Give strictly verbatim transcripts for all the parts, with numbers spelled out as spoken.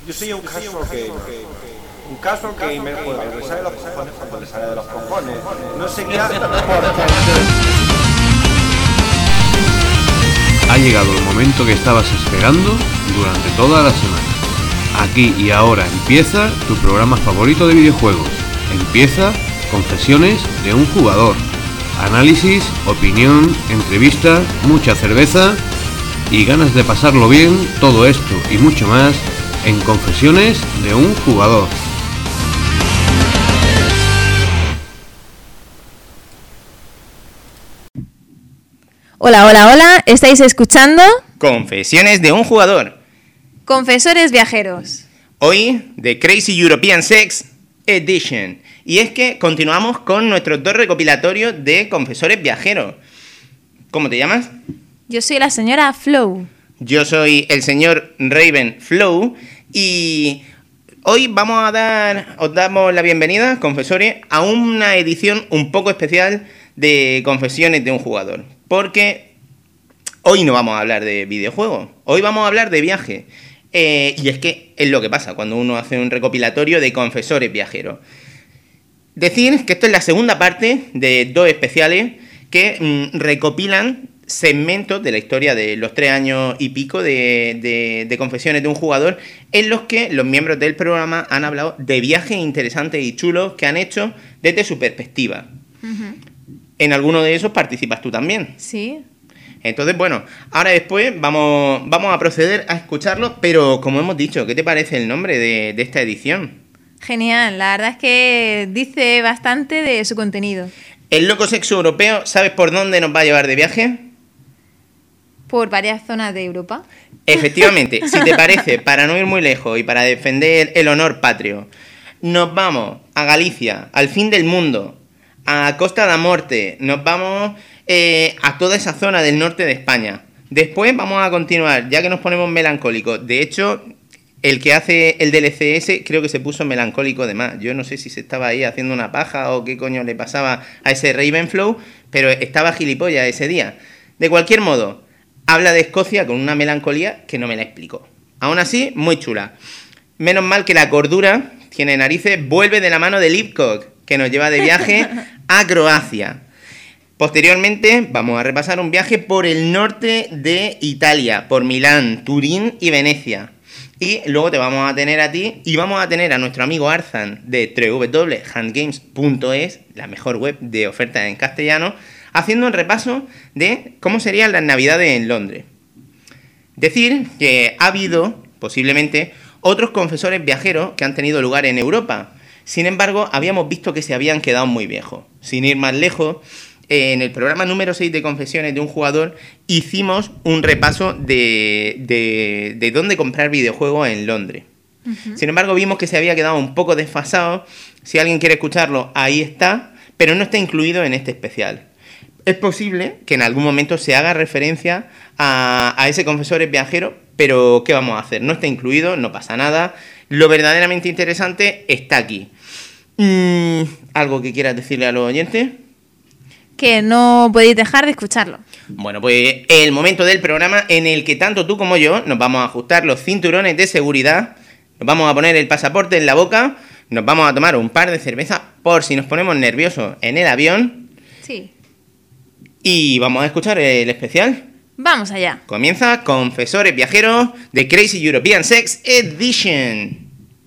Yo soy un caso que... Un caso que me juega, le sale de los cojones cuando le sale de los cojones. No sé qué hace Ha llegado el momento que estabas esperando durante toda la semana. Aquí y ahora empieza tu programa favorito de videojuegos. Empieza Confesiones de un jugador. Análisis, opinión, entrevista, mucha cerveza y ganas de pasarlo bien. Todo esto y mucho más en Confesiones de un jugador. Hola, hola, hola, ¿estáis escuchando? Confesiones de un jugador. Confesores viajeros. Hoy, The Crazy European Sex Edition. Y es que continuamos con nuestros dos recopilatorios de confesores viajeros. ¿Cómo te llamas? Yo soy la señora Flow. Yo soy el señor Raven Flow. Y hoy vamos a dar, os damos la bienvenida, confesores, a una edición un poco especial de Confesiones de un jugador. Porque hoy no vamos a hablar de videojuegos, hoy vamos a hablar de viaje. Eh, y es que es lo que pasa cuando uno hace un recopilatorio de confesores viajeros. Decir que esto es la segunda parte de dos especiales que mmm, recopilan segmentos de la historia de los tres años y pico de, de, de Confesiones de un jugador, en los que los miembros del programa han hablado de viajes interesantes y chulos que han hecho desde su perspectiva. Uh-huh. En alguno de esos participas tú también. Sí. Entonces, bueno, ahora después vamos, vamos a proceder a escucharlo, pero como hemos dicho, ¿qué te parece el nombre de, de esta edición? Genial, la verdad es que dice bastante de su contenido. El loco sexo europeo, ¿sabes por dónde nos va a llevar de viaje? Por varias zonas de Europa. Efectivamente, si te parece, para no ir muy lejos y para defender el honor patrio, nos vamos a Galicia, al fin del mundo, a Costa da Morte, nos vamos eh, a toda esa zona del norte de España. Después vamos a continuar, ya que nos ponemos melancólicos. De hecho, el que hace el D L C S creo que se puso melancólico de más. Yo no sé si se estaba ahí haciendo una paja o qué coño le pasaba a ese Ravenflow, pero estaba gilipollas ese día. De cualquier modo, habla de Escocia con una melancolía que no me la explico. Aún así, muy chula. Menos mal que la cordura tiene narices, vuelve de la mano de Lipcock, que nos lleva de viaje a Croacia. Posteriormente vamos a repasar un viaje por el norte de Italia, por Milán, Turín y Venecia. Y luego te vamos a tener a ti y vamos a tener a nuestro amigo Arzan de doble u doble u doble u punto handgames punto es, la mejor web de ofertas en castellano, haciendo un repaso de cómo serían las navidades en Londres. Decir que ha habido, posiblemente, otros confesores viajeros que han tenido lugar en Europa. Sin embargo, habíamos visto que se habían quedado muy viejos. Sin ir más lejos, en el programa número seis de Confesiones de un jugador hicimos un repaso de, de, de dónde comprar videojuegos en Londres. Uh-huh. Sin embargo, vimos que se había quedado un poco desfasado. Si alguien quiere escucharlo, ahí está, pero no está incluido en este especial. Es posible que en algún momento se haga referencia a, a ese confesores viajeros, pero ¿qué vamos a hacer? No está incluido, no pasa nada. Lo verdaderamente interesante está aquí. Mm, ¿Algo que quieras decirle a los oyentes? Que no podéis dejar de escucharlo. Bueno, pues el momento del programa en el que tanto tú como yo nos vamos a ajustar los cinturones de seguridad, nos vamos a poner el pasaporte en la boca, nos vamos a tomar un par de cervezas por si nos ponemos nerviosos en el avión. Sí. Y vamos a escuchar el especial. Vamos allá. Comienza Confesores Viajeros de Crazy European Sex Edition.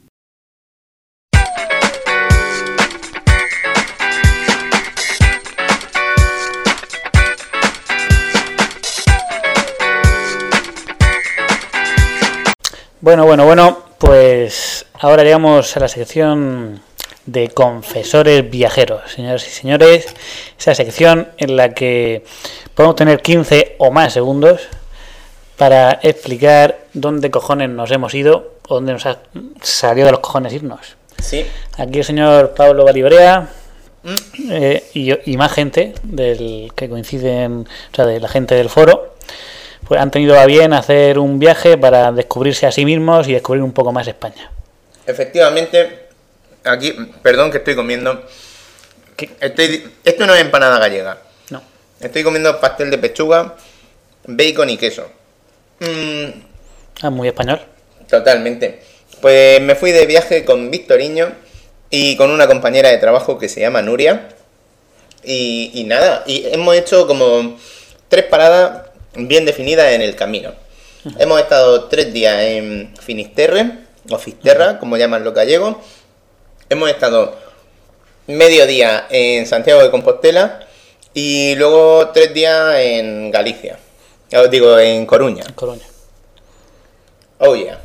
Bueno, bueno, bueno, pues ahora llegamos a la sección de Confesores Viajeros, señoras y señores, esa sección en la que podemos tener quince o más segundos para explicar dónde cojones nos hemos ido o dónde nos ha salido de los cojones irnos. Sí. Aquí el señor Pablo Balibrea mm. eh, y, y más gente del que coinciden, o sea, de la gente del foro, pues han tenido a bien hacer un viaje para descubrirse a sí mismos y descubrir un poco más España. Efectivamente, aquí, perdón que estoy comiendo, estoy, esto no es empanada gallega. No. Estoy comiendo pastel de pechuga, bacon y queso. Mm. Ah, muy español. Totalmente. Pues me fui de viaje con Victoriño y con una compañera de trabajo que se llama Nuria. Y, y nada, y hemos hecho como tres paradas bien definidas en el camino. Hemos estado tres días en Finisterre, o Fisterra, como llaman los gallegos. Hemos estado medio día en Santiago de Compostela y luego tres días en Galicia. Os digo, en Coruña. Coruña. Oh yeah.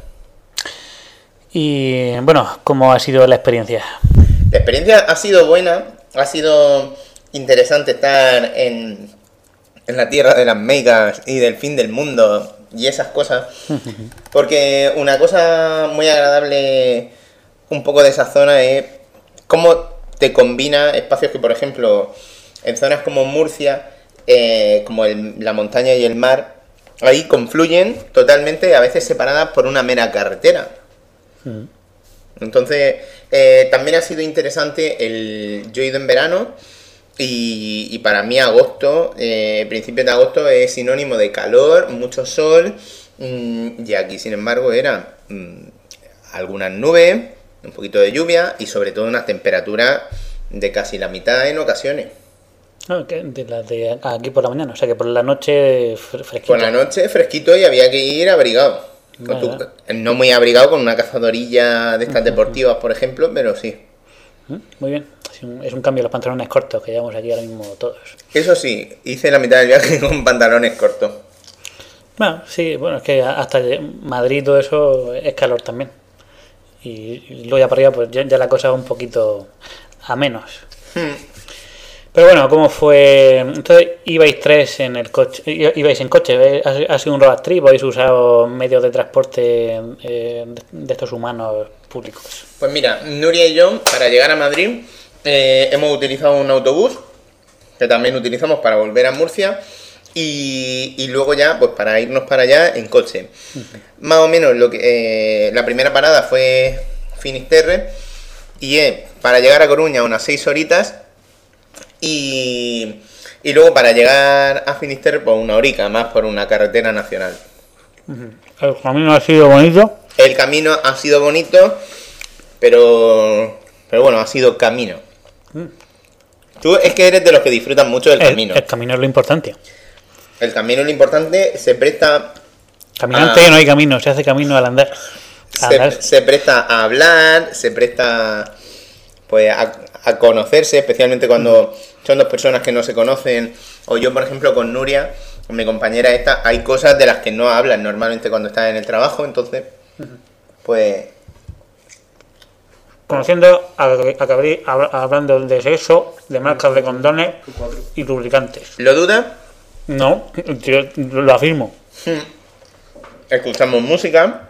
Y bueno, ¿cómo ha sido la experiencia? La experiencia ha sido buena, ha sido interesante estar en, en la tierra de las megas y del fin del mundo y esas cosas, porque una cosa muy agradable un poco de esa zona es cómo te combina espacios que, por ejemplo, en zonas como Murcia, eh, como el, la montaña y el mar, ahí confluyen totalmente, a veces separadas por una mera carretera. Mm. Entonces, eh, también ha sido interesante el... Yo he ido en verano y, y para mí agosto, eh, principios de agosto es sinónimo de calor, mucho sol, mmm, y aquí sin embargo era mmm, algunas nubes, un poquito de lluvia y sobre todo unas temperaturas de casi la mitad en ocasiones. No, que de la de aquí por la mañana, o sea que por la noche fresquito. Por la noche fresquito y había que ir abrigado. Con tu, no muy abrigado, con una cazadorilla de estas deportivas, por ejemplo, pero sí. Muy bien. Es un, es un cambio los pantalones cortos que llevamos aquí ahora mismo todos. Eso sí, hice la mitad del viaje con pantalones cortos. Bueno, sí, bueno, es que hasta Madrid todo eso es calor también. Y, y luego ya para arriba, pues ya, ya la cosa es un poquito a menos. Hmm. Pero bueno, ¿cómo fue? Entonces, ibais tres en el coche, ibais en coche, ¿ha sido un road trip o habéis usado medios de transporte eh, de estos humanos públicos? Pues mira, Nuria y yo, para llegar a Madrid, eh, hemos utilizado un autobús, que también utilizamos para volver a Murcia, y, y luego ya, pues para irnos para allá en coche. Uh-huh. Más o menos, lo que eh, la primera parada fue Finisterre, y eh, para llegar a Coruña unas seis horitas, Y, y luego para llegar a Finisterre, pues una horica más por una carretera nacional. El camino ha sido bonito. El camino ha sido bonito, pero pero bueno, ha sido camino. Mm. Tú es que eres de los que disfrutan mucho del el, camino. El camino es lo importante. El camino es lo importante, se presta... Caminante a, no hay camino, se hace camino al andar. Se, se presta a hablar, se presta pues a, a conocerse, especialmente cuando... Mm. Son dos personas que no se conocen, o yo, por ejemplo, con Nuria, con mi compañera esta, hay cosas de las que no hablan normalmente cuando estás en el trabajo, entonces, pues... Conociendo a, a Gabriel hablando de sexo, de marcas de condones y lubricantes. ¿Lo dudas? No, yo lo afirmo. Escuchamos música,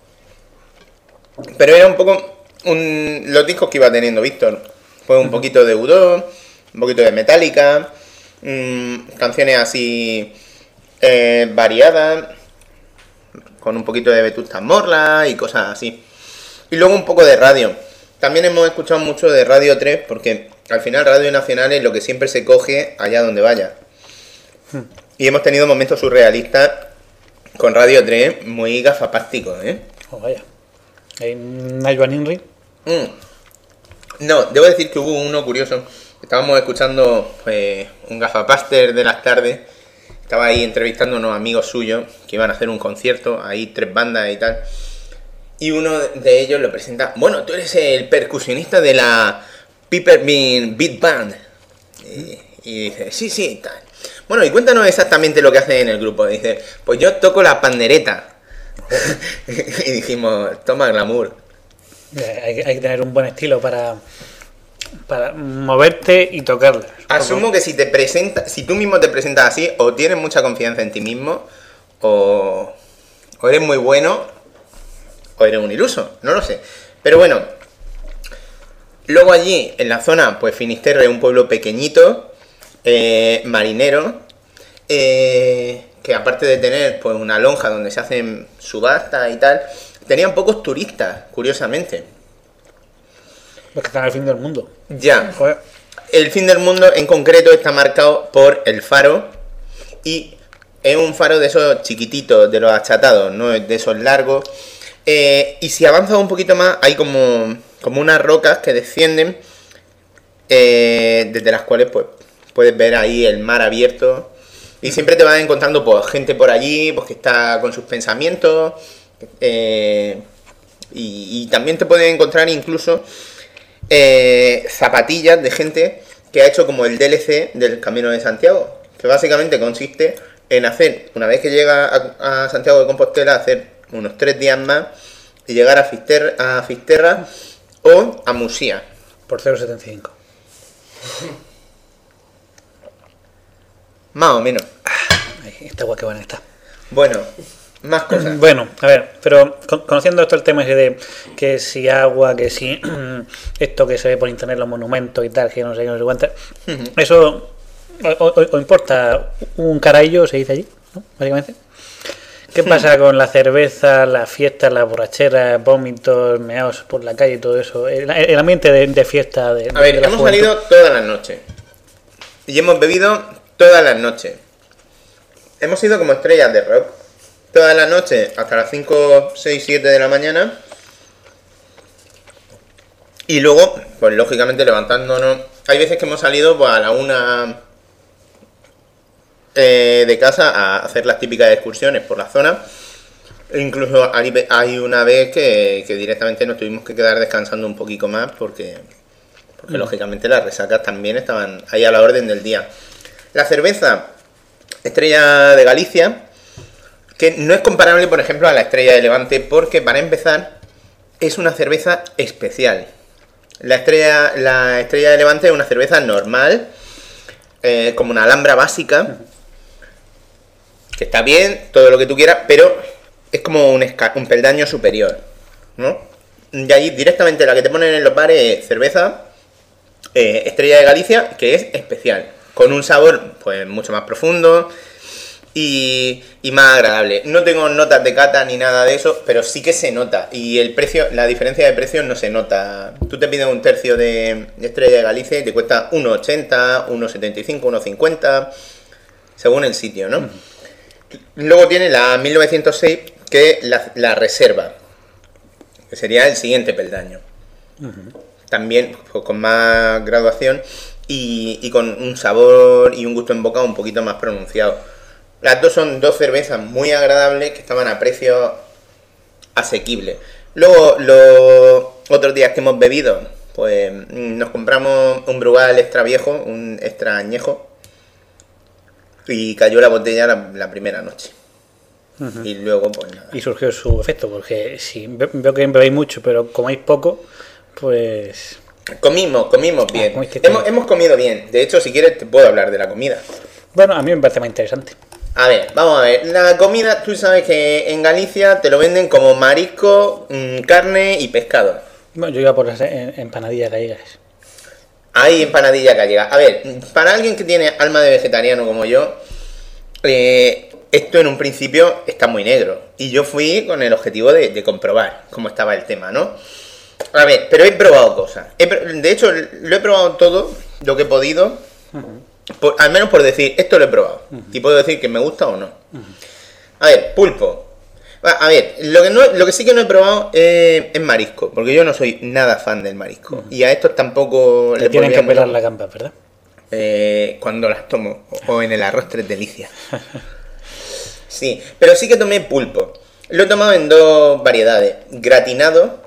pero era un poco un, los discos que iba teniendo Víctor. Fue un poquito de U dos, un poquito de Metallica, mmm, canciones así eh, variadas, con un poquito de Vetusta Morla y cosas así. Y luego un poco de radio. También hemos escuchado mucho de Radio tres, porque al final Radio Nacional es lo que siempre se coge allá donde vaya. Hmm. Y hemos tenido momentos surrealistas con Radio tres, muy gafapásticos, ¿eh? Oh, vaya. ¿No hay Joan Inri? Mm. No, debo decir que hubo uno curioso. Estábamos escuchando pues, un gafapaster de las tardes. Estaba ahí entrevistando a unos amigos suyos que iban a hacer un concierto, ahí tres bandas y tal. Y uno de ellos lo presenta. Bueno, tú eres el percusionista de la Peppermint Beat Band. Y, y dice, sí, sí, tal. Bueno, y cuéntanos exactamente lo que hacen en el grupo. Dice, pues yo toco la pandereta. Y dijimos, toma glamour. Hay, hay que tener un buen estilo para... para moverte y tocarla. Asumo que si te presenta, si tú mismo te presentas así, o tienes mucha confianza en ti mismo, o, o eres muy bueno, o eres un iluso, no lo sé. Pero bueno, luego allí, en la zona, pues Finisterre es un pueblo pequeñito, eh, marinero, eh, que aparte de tener pues una lonja donde se hacen subastas y tal, tenían pocos turistas, curiosamente. Los que están al fin del mundo. Ya. Joder. El fin del mundo en concreto está marcado por el faro. Y es un faro de esos chiquititos, de los achatados, no es de esos largos. Eh, y si avanzas un poquito más, hay como, como unas rocas que descienden, eh, desde las cuales pues puedes ver ahí el mar abierto. Y siempre te vas encontrando pues, gente por allí pues, que está con sus pensamientos. Eh, y, y también te puedes encontrar incluso eh, zapatillas de gente que ha hecho como el D L C del Camino de Santiago. Que básicamente consiste en hacer, una vez que llega a, a Santiago de Compostela, hacer unos tres días más y llegar a, Fister, a Fisterra o a Musía. Por cero coma setenta y cinco. Más o menos. Ay, esta agua que buena está. Bueno, más cosas. Bueno, a ver, pero con- conociendo esto el tema ese de que si agua, que si esto que se ve por internet, los monumentos y tal, que no sé qué, no sé cuántas, eso o, o- o importa un carallo, se dice allí, ¿no? Básicamente. ¿Qué pasa con la cerveza, las fiestas, las borracheras, vómitos, meados por la calle y todo eso? El, el ambiente de, de fiesta de, A ver, de la hemos juventud. salido todas las noches. Y hemos bebido todas las noches. Hemos sido como estrellas de rock. Todas las noches, hasta las cinco, seis, siete de la mañana. Y luego, pues lógicamente levantándonos. Hay veces que hemos salido pues, a la una eh, de casa a hacer las típicas excursiones por la zona. E incluso hay, hay una vez que, que directamente nos tuvimos que quedar descansando un poquito más porque, porque mm. lógicamente las resacas también estaban ahí a la orden del día. La cerveza Estrella de Galicia, que no es comparable, por ejemplo, a la Estrella de Levante, porque para empezar es una cerveza especial. La Estrella, la Estrella de Levante es una cerveza normal, eh, como una alhambra básica, que está bien, todo lo que tú quieras, pero es como un, esca- un peldaño superior, ¿no? Y ahí directamente la que te ponen en los bares es cerveza eh, Estrella de Galicia, que es especial, con un sabor pues mucho más profundo y, y más agradable. No tengo notas de cata ni nada de eso, pero sí que se nota. Y el precio, la diferencia de precio no se nota. Tú te pides un tercio de Estrella de Galicia y te cuesta uno ochenta, uno setenta y cinco, uno cincuenta, según el sitio, ¿no? Luego tiene la mil novecientos seis, que es la, la reserva, que sería el siguiente peldaño. Uh-huh. También pues, con más graduación y, y con un sabor y un gusto en boca un poquito más pronunciado. Las dos son dos cervezas muy agradables que estaban a precio asequible. Luego, los otros días que hemos bebido, pues nos compramos un Brugal extra viejo, un extra añejo, y cayó la botella la, la primera noche. Uh-huh. Y luego, pues nada. Y surgió su efecto, porque si veo que bebéis mucho, pero coméis poco, pues... Comimos, comimos bien. Ah, hemos, hemos comido bien. De hecho, si quieres, te puedo hablar de la comida. Bueno, a mí me parece más interesante. A ver, vamos a ver. La comida, tú sabes que en Galicia te lo venden como marisco, mmm, carne y pescado. Bueno, yo iba por las empanadillas gallegas. Hay empanadillas gallegas. A ver, para alguien que tiene alma de vegetariano como yo, eh, esto en un principio está muy negro. Y yo fui con el objetivo de, de comprobar cómo estaba el tema, ¿no? A ver, pero he probado cosas. He, de hecho, lo he probado todo, lo que he podido. Uh-huh. Por, al menos por decir, esto lo he probado. Uh-huh. Y puedo decir que me gusta o no. Uh-huh. A ver, pulpo. A ver, lo que, no, lo que sí que no he probado eh, es marisco, porque yo no soy nada fan del marisco. Uh-huh. Y a estos tampoco le tienen que pelar la gamba, ¿verdad? Eh, cuando las tomo, o en el arroz tres delicias. Sí, pero sí que tomé pulpo. Lo he tomado en dos variedades. Gratinado,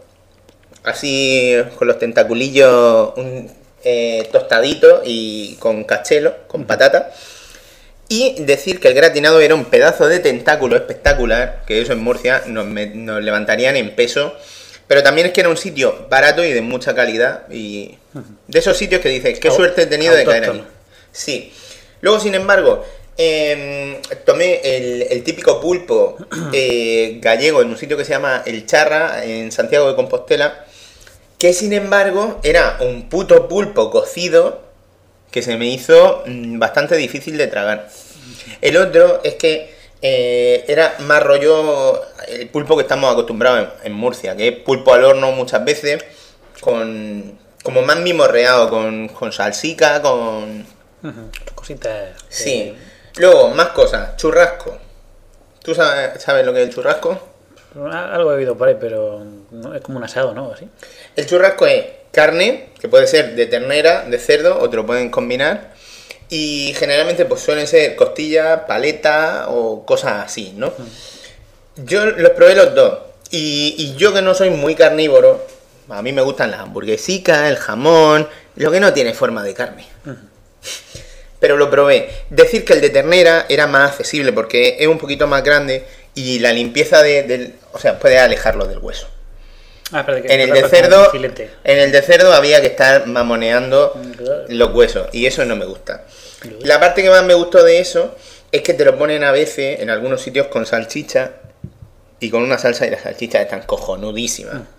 así con los tentaculillos un, eh, tostaditos y con cachelo, con patata. Y decir que el gratinado era un pedazo de tentáculo espectacular, que eso en Murcia nos, me, nos levantarían en peso. Pero también es que era un sitio barato y de mucha calidad. Y de esos sitios que dices, qué suerte he tenido de caer ahí. Sí. Luego, sin embargo, eh, tomé el, el típico pulpo eh, gallego en un sitio que se llama El Charra, en Santiago de Compostela. Que sin embargo era un puto pulpo cocido que se me hizo bastante difícil de tragar. El otro es que eh, era más rollo el pulpo que estamos acostumbrados en, en Murcia, que es pulpo al horno muchas veces, con como más mimorreado, con, con salsica, con... Uh-huh. Cositas... Sí. Luego, más cosas. Churrasco. ¿Tú sabes, sabes lo que es el churrasco? Algo he oído por ahí, pero no, es como un asado, ¿no? Así. El churrasco es carne, que puede ser de ternera, de cerdo, o te lo pueden combinar. Y generalmente pues suelen ser costillas, paleta o cosas así, ¿no? Mm. Yo los probé los dos. Y, y yo que no soy muy carnívoro, a mí me gustan las hamburguesicas, el jamón, lo que no tiene forma de carne. Mm. Pero lo probé. Decir que el de ternera era más accesible porque es un poquito más grande y la limpieza de, del... O sea, puedes alejarlo del hueso. Ah, pero que en el de cerdo, en el de cerdo había que estar mamoneando claro. los huesos y eso no me gusta. La parte que más me gustó de eso es que te lo ponen a veces en algunos sitios con salchicha y con una salsa y las salchichas están cojonudísimas. Mm.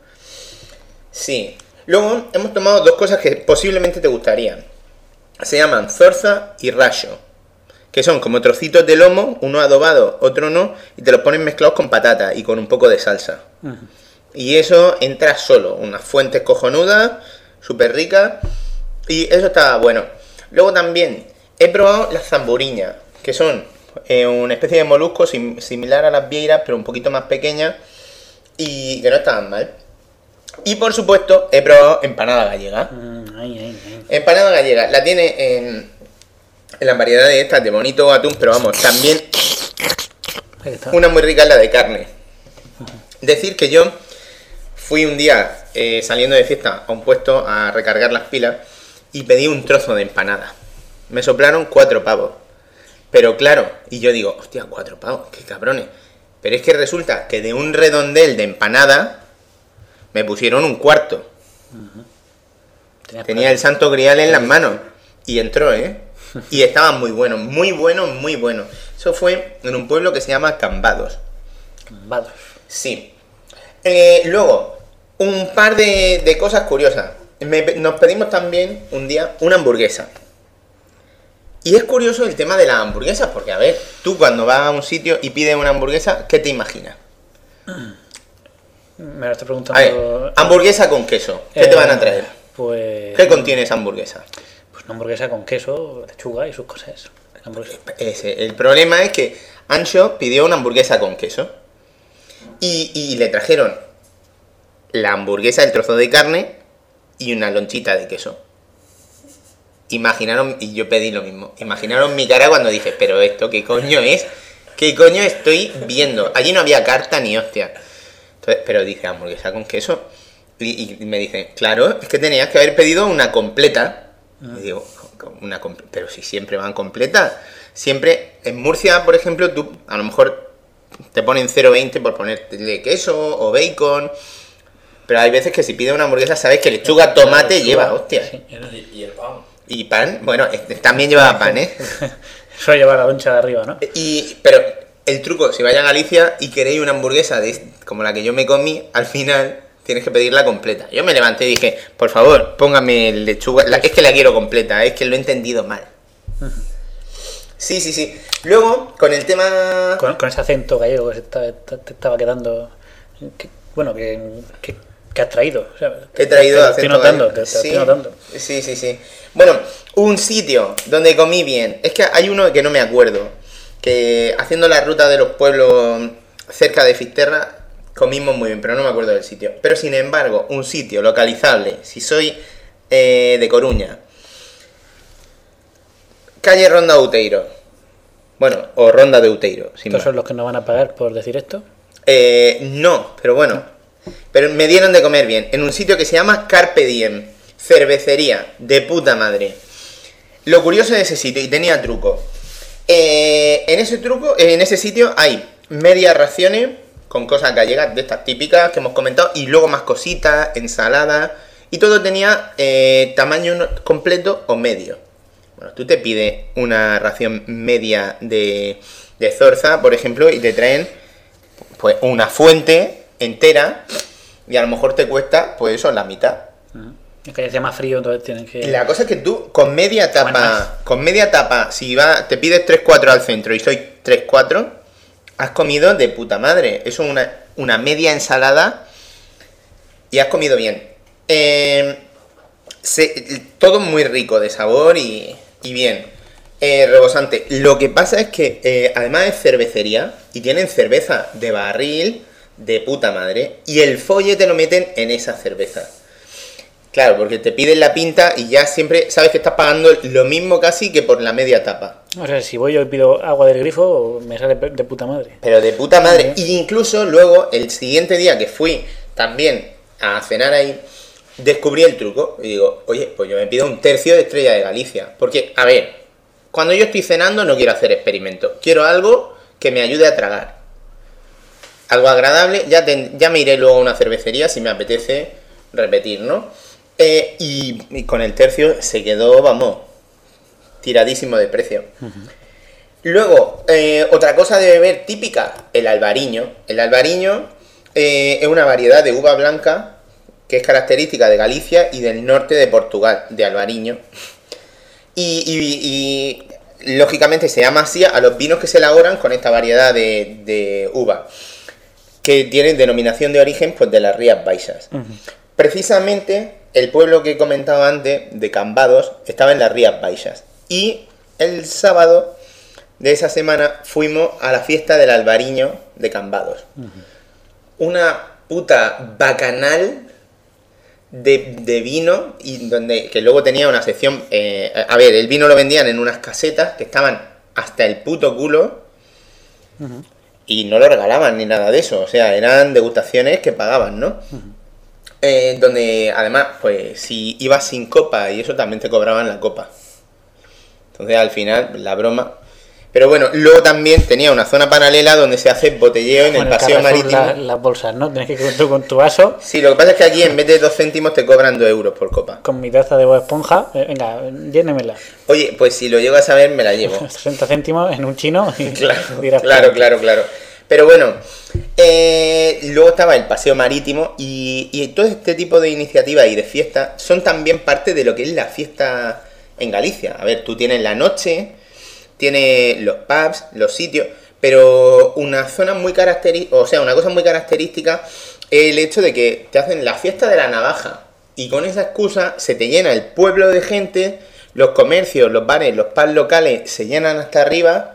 Sí. Luego hemos tomado dos cosas que posiblemente te gustarían. Se llaman zorza y rayo, que son como trocitos de lomo, uno adobado, otro no, y te los ponen mezclados con patata y con un poco de salsa. Uh-huh. Y eso entra solo, unas fuentes cojonudas, súper ricas, y eso está bueno. Luego también he probado las zamburiñas, que son eh, una especie de molusco sim- similar a las vieiras, pero un poquito más pequeña, y que no estaban mal. Y por supuesto he probado empanada gallega. Mm, ay, ay, ay. Empanada gallega, la tiene en... en las variedades estas de bonito atún, pero vamos, también una muy rica es la de carne. Decir que yo fui un día eh, saliendo de fiesta a un puesto a recargar las pilas y pedí un trozo de empanada. Me soplaron cuatro pavos. Pero claro, y yo digo, hostia, cuatro pavos, qué cabrones. Pero es que resulta que de un redondel de empanada me pusieron un cuarto. Uh-huh. Tenía el santo grial en las manos y entró, ¿eh? Y estaban muy buenos, muy buenos, muy buenos. Eso fue en un pueblo que se llama Cambados. Cambados. Sí. Eh, luego, un par de, de cosas curiosas. Me, nos pedimos también un día una hamburguesa. Y es curioso el tema de las hamburguesas, porque a ver, tú cuando vas a un sitio y pides una hamburguesa, ¿qué te imaginas? Me lo estoy preguntando. A ver, hamburguesa con queso, ¿qué eh, te van a traer? Pues... ¿Qué contiene esa hamburguesa? Una hamburguesa con queso, lechuga y sus cosas. Ese, el problema es que Ancho pidió una hamburguesa con queso y, y le trajeron la hamburguesa, el trozo de carne y una lonchita de queso. Imaginaron, y yo pedí lo mismo, imaginaron mi cara cuando dije, pero esto qué coño es, qué coño estoy viendo. Allí no había carta ni hostia. Entonces, pero dije, hamburguesa con queso. Y, y me dicen, claro, es que tenías que haber pedido una completa. Y digo, una comple- pero si siempre van completas. Siempre, en Murcia, por ejemplo, tú a lo mejor te ponen cero coma veinte por ponerle queso o bacon. Pero hay veces que si pides una hamburguesa sabes que lechuga, tomate lechuga, lleva, hostia. Sí, y, y el pan. Y pan, bueno, también lleva pan, ¿eh? Eso lleva la loncha de arriba, ¿no? Y, pero el truco, si vais a Galicia y queréis una hamburguesa de, como la que yo me comí, al final... tienes que pedirla completa. Yo me levanté y dije, por favor, póngame lechuga. La, es que la quiero completa, es que lo he entendido mal. Uh-huh. Sí, sí, sí. Luego, con el tema... Con, con ese acento gallego que se te, te, te estaba quedando... Que, bueno, que, que, que has traído. O sea, he traído te, acento te estoy notando, gallego. Te, te sí, estoy notando. Sí, sí, sí. Bueno, un sitio donde comí bien. Es que hay uno que no me acuerdo. Que haciendo la ruta de los pueblos cerca de Fisterra... comimos muy bien, pero no me acuerdo del sitio. Pero sin embargo, un sitio localizable, si soy eh, de Coruña, calle Ronda Outeiro. Bueno, o Ronda de Outeiro. ¿Estos son los que nos van a pagar por decir esto? Eh, no, pero bueno. Pero me dieron de comer bien. En un sitio que se llama Carpe Diem. Cervecería, de puta madre. Lo curioso de ese sitio, y tenía truco. Eh, en ese truco, en ese sitio hay medias raciones con cosas gallegas de estas típicas que hemos comentado, y luego más cositas, ensaladas, y todo tenía eh, tamaño completo o medio. Bueno, tú te pides una ración media de, de zorza, por ejemplo, y te traen pues una fuente entera, y a lo mejor te cuesta, pues eso, la mitad. Uh-huh. Es que ya sea más frío, entonces tienes que... La cosa es que tú, con media tapa, con media tapa, si va, te pides tres cuatro al centro y soy tres cuatro... has comido de puta madre. Eso es una, una media ensalada y has comido bien. Eh, se, todo muy rico de sabor y, y bien. Eh, rebosante. Lo que pasa es que eh, además es cervecería y tienen cerveza de barril de puta madre, y el folle te lo meten en esa cerveza. Claro, porque te piden la pinta y ya siempre sabes que estás pagando lo mismo casi que por la media tapa. O sea, si voy yo y pido agua del grifo, me sale de puta madre. Pero de puta madre. Y incluso luego, el siguiente día que fui también a cenar ahí, descubrí el truco. Y digo, oye, pues yo me pido un tercio de Estrella de Galicia. Porque, a ver, cuando yo estoy cenando no quiero hacer experimentos. Quiero algo que me ayude a tragar. Algo agradable. Ya, ten, ya me iré luego a una cervecería si me apetece repetir, ¿no? Eh, y, y con el tercio se quedó, vamos, tiradísimo de precio. Uh-huh. Luego, eh, otra cosa de beber típica, el albariño. El albariño eh, es una variedad de uva blanca que es característica de Galicia y del norte de Portugal, de Albariño. Y, y, y lógicamente se llama así a los vinos que se elaboran con esta variedad de, de uva, que tienen denominación de origen pues de las Rías Baixas. Uh-huh. Precisamente el pueblo que he comentado antes, de Cambados, estaba en las Rías Baixas. Y el sábado de esa semana fuimos a la fiesta del albariño de Cambados. Uh-huh. Una puta bacanal de, de vino, y donde que luego tenía una sección... Eh, a ver, el vino lo vendían en unas casetas que estaban hasta el puto culo. Uh-huh. Y no lo regalaban ni nada de eso. O sea, eran degustaciones que pagaban, ¿no? Uh-huh. Eh, donde además, pues si ibas sin copa y eso también te cobraban la copa. Entonces al final, la broma. Pero bueno, luego también tenía una zona paralela donde se hace botelleo en bueno, el paseo marítimo. Las la bolsas, ¿no? Tienes que ir tú con tu vaso. Sí, lo que pasa es que aquí en vez de dos céntimos te cobran dos euros por copa. Con mi taza de Bob Esponja, eh, venga, llénemela. Oye, pues si lo llego a saber me la llevo. sesenta céntimos en un chino y claro, dirás, claro, claro, claro. Pero bueno, eh, luego estaba el paseo marítimo y, y todo este tipo de iniciativas y de fiestas son también parte de lo que es la fiesta en Galicia. A ver, tú tienes la noche, tienes los pubs, los sitios, pero una zona muy característica, o sea, una cosa muy característica es el hecho de que te hacen la fiesta de la navaja y con esa excusa se te llena el pueblo de gente, los comercios, los bares, los pubs locales se llenan hasta arriba.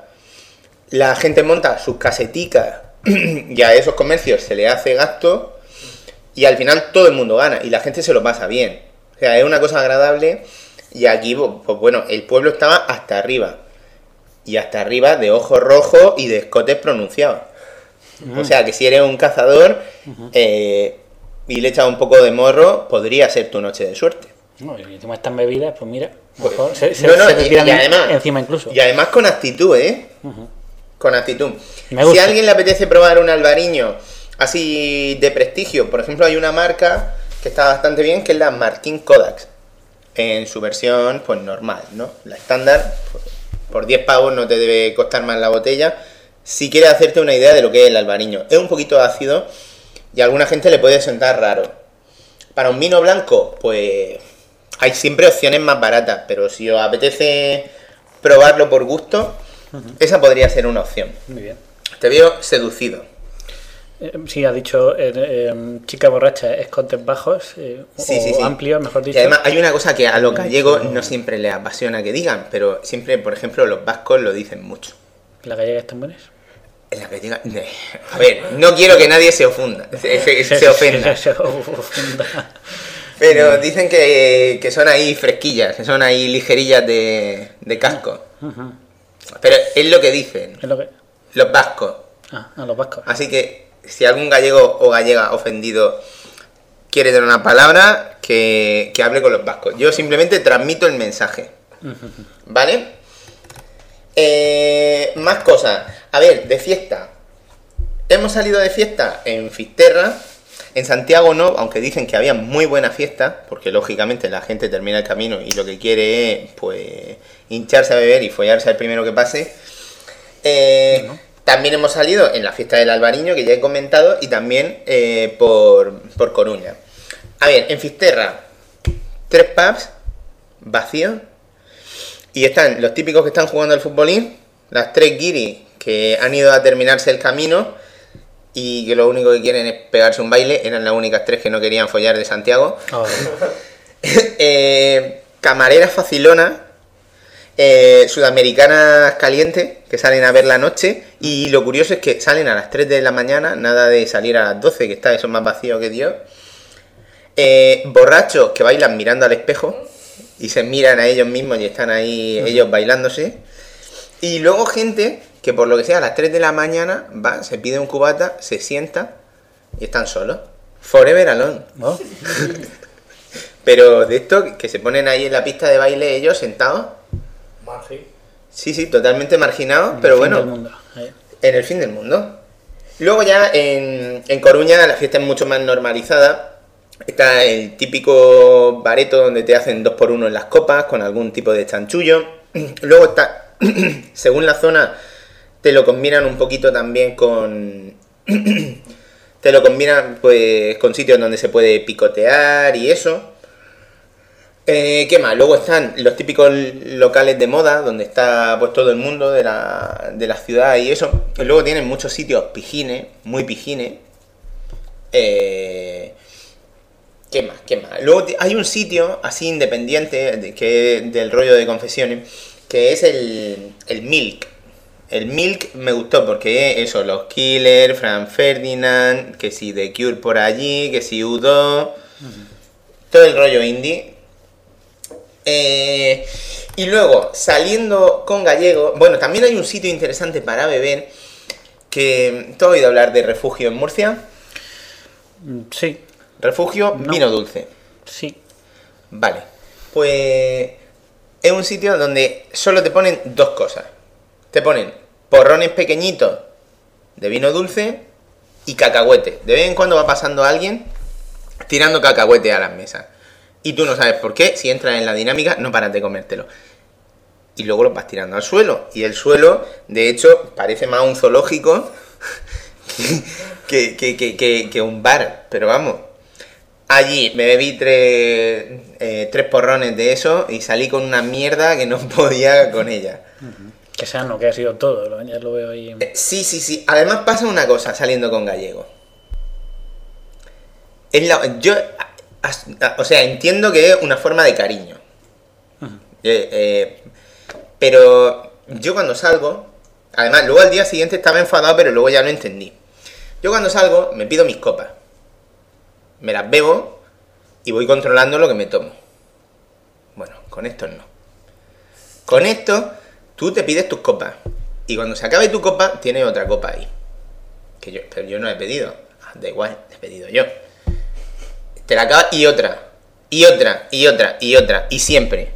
La gente monta sus caseticas y a esos comercios se le hace gasto y al final todo el mundo gana y la gente se lo pasa bien. O sea, es una cosa agradable y aquí, pues bueno, el pueblo estaba hasta arriba. Y hasta arriba de ojos rojos y de escotes pronunciados. Uh-huh. O sea, que si eres un cazador uh-huh. eh, y le echas un poco de morro, podría ser tu noche de suerte. No, y encima están bebidas, pues mira, pues, se, se, no, no, se te tiran y, y además, encima incluso. Y además con actitud, ¿eh? Uh-huh. Con actitud. Si a alguien le apetece probar un albariño así de prestigio, por ejemplo, hay una marca que está bastante bien, que es la Martín Kodak, en su versión pues normal, ¿no? La estándar, pues, por diez pavos no te debe costar más la botella, si quieres hacerte una idea de lo que es el albariño. Es un poquito ácido y a alguna gente le puede sentar raro. Para un vino blanco, pues hay siempre opciones más baratas, pero si os apetece probarlo por gusto, uh-huh. esa podría ser una opción. Muy bien. Te veo seducido. Eh, sí, ha dicho eh, eh, chica borracha, escotes bajos, eh, sí, o sí, sí. amplios, mejor dicho. Y además hay una cosa que a los gallegos no siempre les apasiona que digan, pero siempre, por ejemplo, los vascos lo dicen mucho. ¿Las gallegas están buenas? La gallega... A ver, no quiero que nadie se ofenda, se, se, se ofenda. se ofenda. Pero dicen que, que son ahí fresquillas, que son ahí ligerillas de, de casco. Uh-huh. Pero es lo que dicen. ¿Es lo que? Los vascos. Ah, a los vascos. Así que si algún gallego o gallega ofendido quiere tener una palabra, que, que hable con los vascos. Yo simplemente transmito el mensaje. ¿Vale? Eh, más cosas. A ver, de fiesta. Hemos salido de fiesta en Fisterra. En Santiago no, aunque dicen que había muy buena fiesta, porque lógicamente la gente termina el camino y lo que quiere es, pues, hincharse a beber y follarse al primero que pase. Eh... ¿No? También hemos salido en la fiesta del albariño, que ya he comentado, y también eh, por, por Coruña. A ver, en Fisterra, tres pubs vacíos, y están los típicos que están jugando al futbolín, las tres guiris que han ido a terminarse el camino y que lo único que quieren es pegarse un baile, eran las únicas tres que no querían follar de Santiago. Oh. eh, camareras facilonas, eh, sudamericanas calientes que salen a ver la noche, y lo curioso es que salen a las tres de la mañana, nada de salir a las doce, que está eso más vacío que Dios. Eh, borrachos que bailan mirando al espejo y se miran a ellos mismos y están ahí uh-huh. ellos bailándose. Y luego gente que por lo que sea a las tres de la mañana va, se pide un cubata, se sienta y están solos. Forever alone. ¿No? Pero de esto, que se ponen ahí en la pista de baile ellos sentados. Margi. Sí, sí, totalmente marginados, pero fin bueno. Del mundo. En el fin del mundo. Luego ya en, en Coruña la fiesta es mucho más normalizada. Está el típico bareto donde te hacen dos por uno en las copas con algún tipo de chanchullo. Luego está, según la zona, te lo combinan un poquito también con... te lo combinan pues con sitios donde se puede picotear y eso. Eh, ¿Qué más? Luego están los típicos locales de moda, donde está pues todo el mundo de la, de la ciudad y eso. Y luego tienen muchos sitios pijines, muy pijines. Eh, ¿Qué más? ¿Qué más? Luego hay un sitio así independiente, de, que del rollo de confesiones, que es el, el Milk. El Milk me gustó porque eso, los Killers, Frank Ferdinand, que si The Cure por allí, que si U dos, uh-huh. todo el rollo indie. Eh, y luego, saliendo con Gallego, bueno, también hay un sitio interesante para beber, que... ¿Te has oído hablar de Refugio en Murcia? Sí. Refugio, no. Vino dulce. Sí. Vale, pues es un sitio donde solo te ponen dos cosas. Te ponen porrones pequeñitos de vino dulce y cacahuete. De vez en cuando va pasando alguien tirando cacahuete a las mesas. Y tú no sabes por qué, si entras en la dinámica, no paras de comértelo. Y luego lo vas tirando al suelo. Y el suelo, de hecho, parece más un zoológico que, que, que, que, que un bar. Pero vamos, allí me bebí tres, eh, tres porrones de eso y salí con una mierda que no podía con ella. Uh-huh. Que sano, que ha sido todo, ya lo veo ahí. Eh, sí, sí, sí. Además pasa una cosa saliendo con Gallego. Es la, yo... O sea, entiendo que es una forma de cariño. Uh-huh. Eh, eh, pero yo cuando salgo... Además, luego al día siguiente estaba enfadado, pero luego ya lo entendí. Yo cuando salgo me pido mis copas. Me las bebo y voy controlando lo que me tomo. Bueno, con esto no. Con esto, tú te pides tus copas. Y cuando se acabe tu copa, tienes otra copa ahí. Que yo, pero yo no he pedido. Da igual, he pedido yo. Te la acabas y otra, y otra, y otra, y otra, y siempre.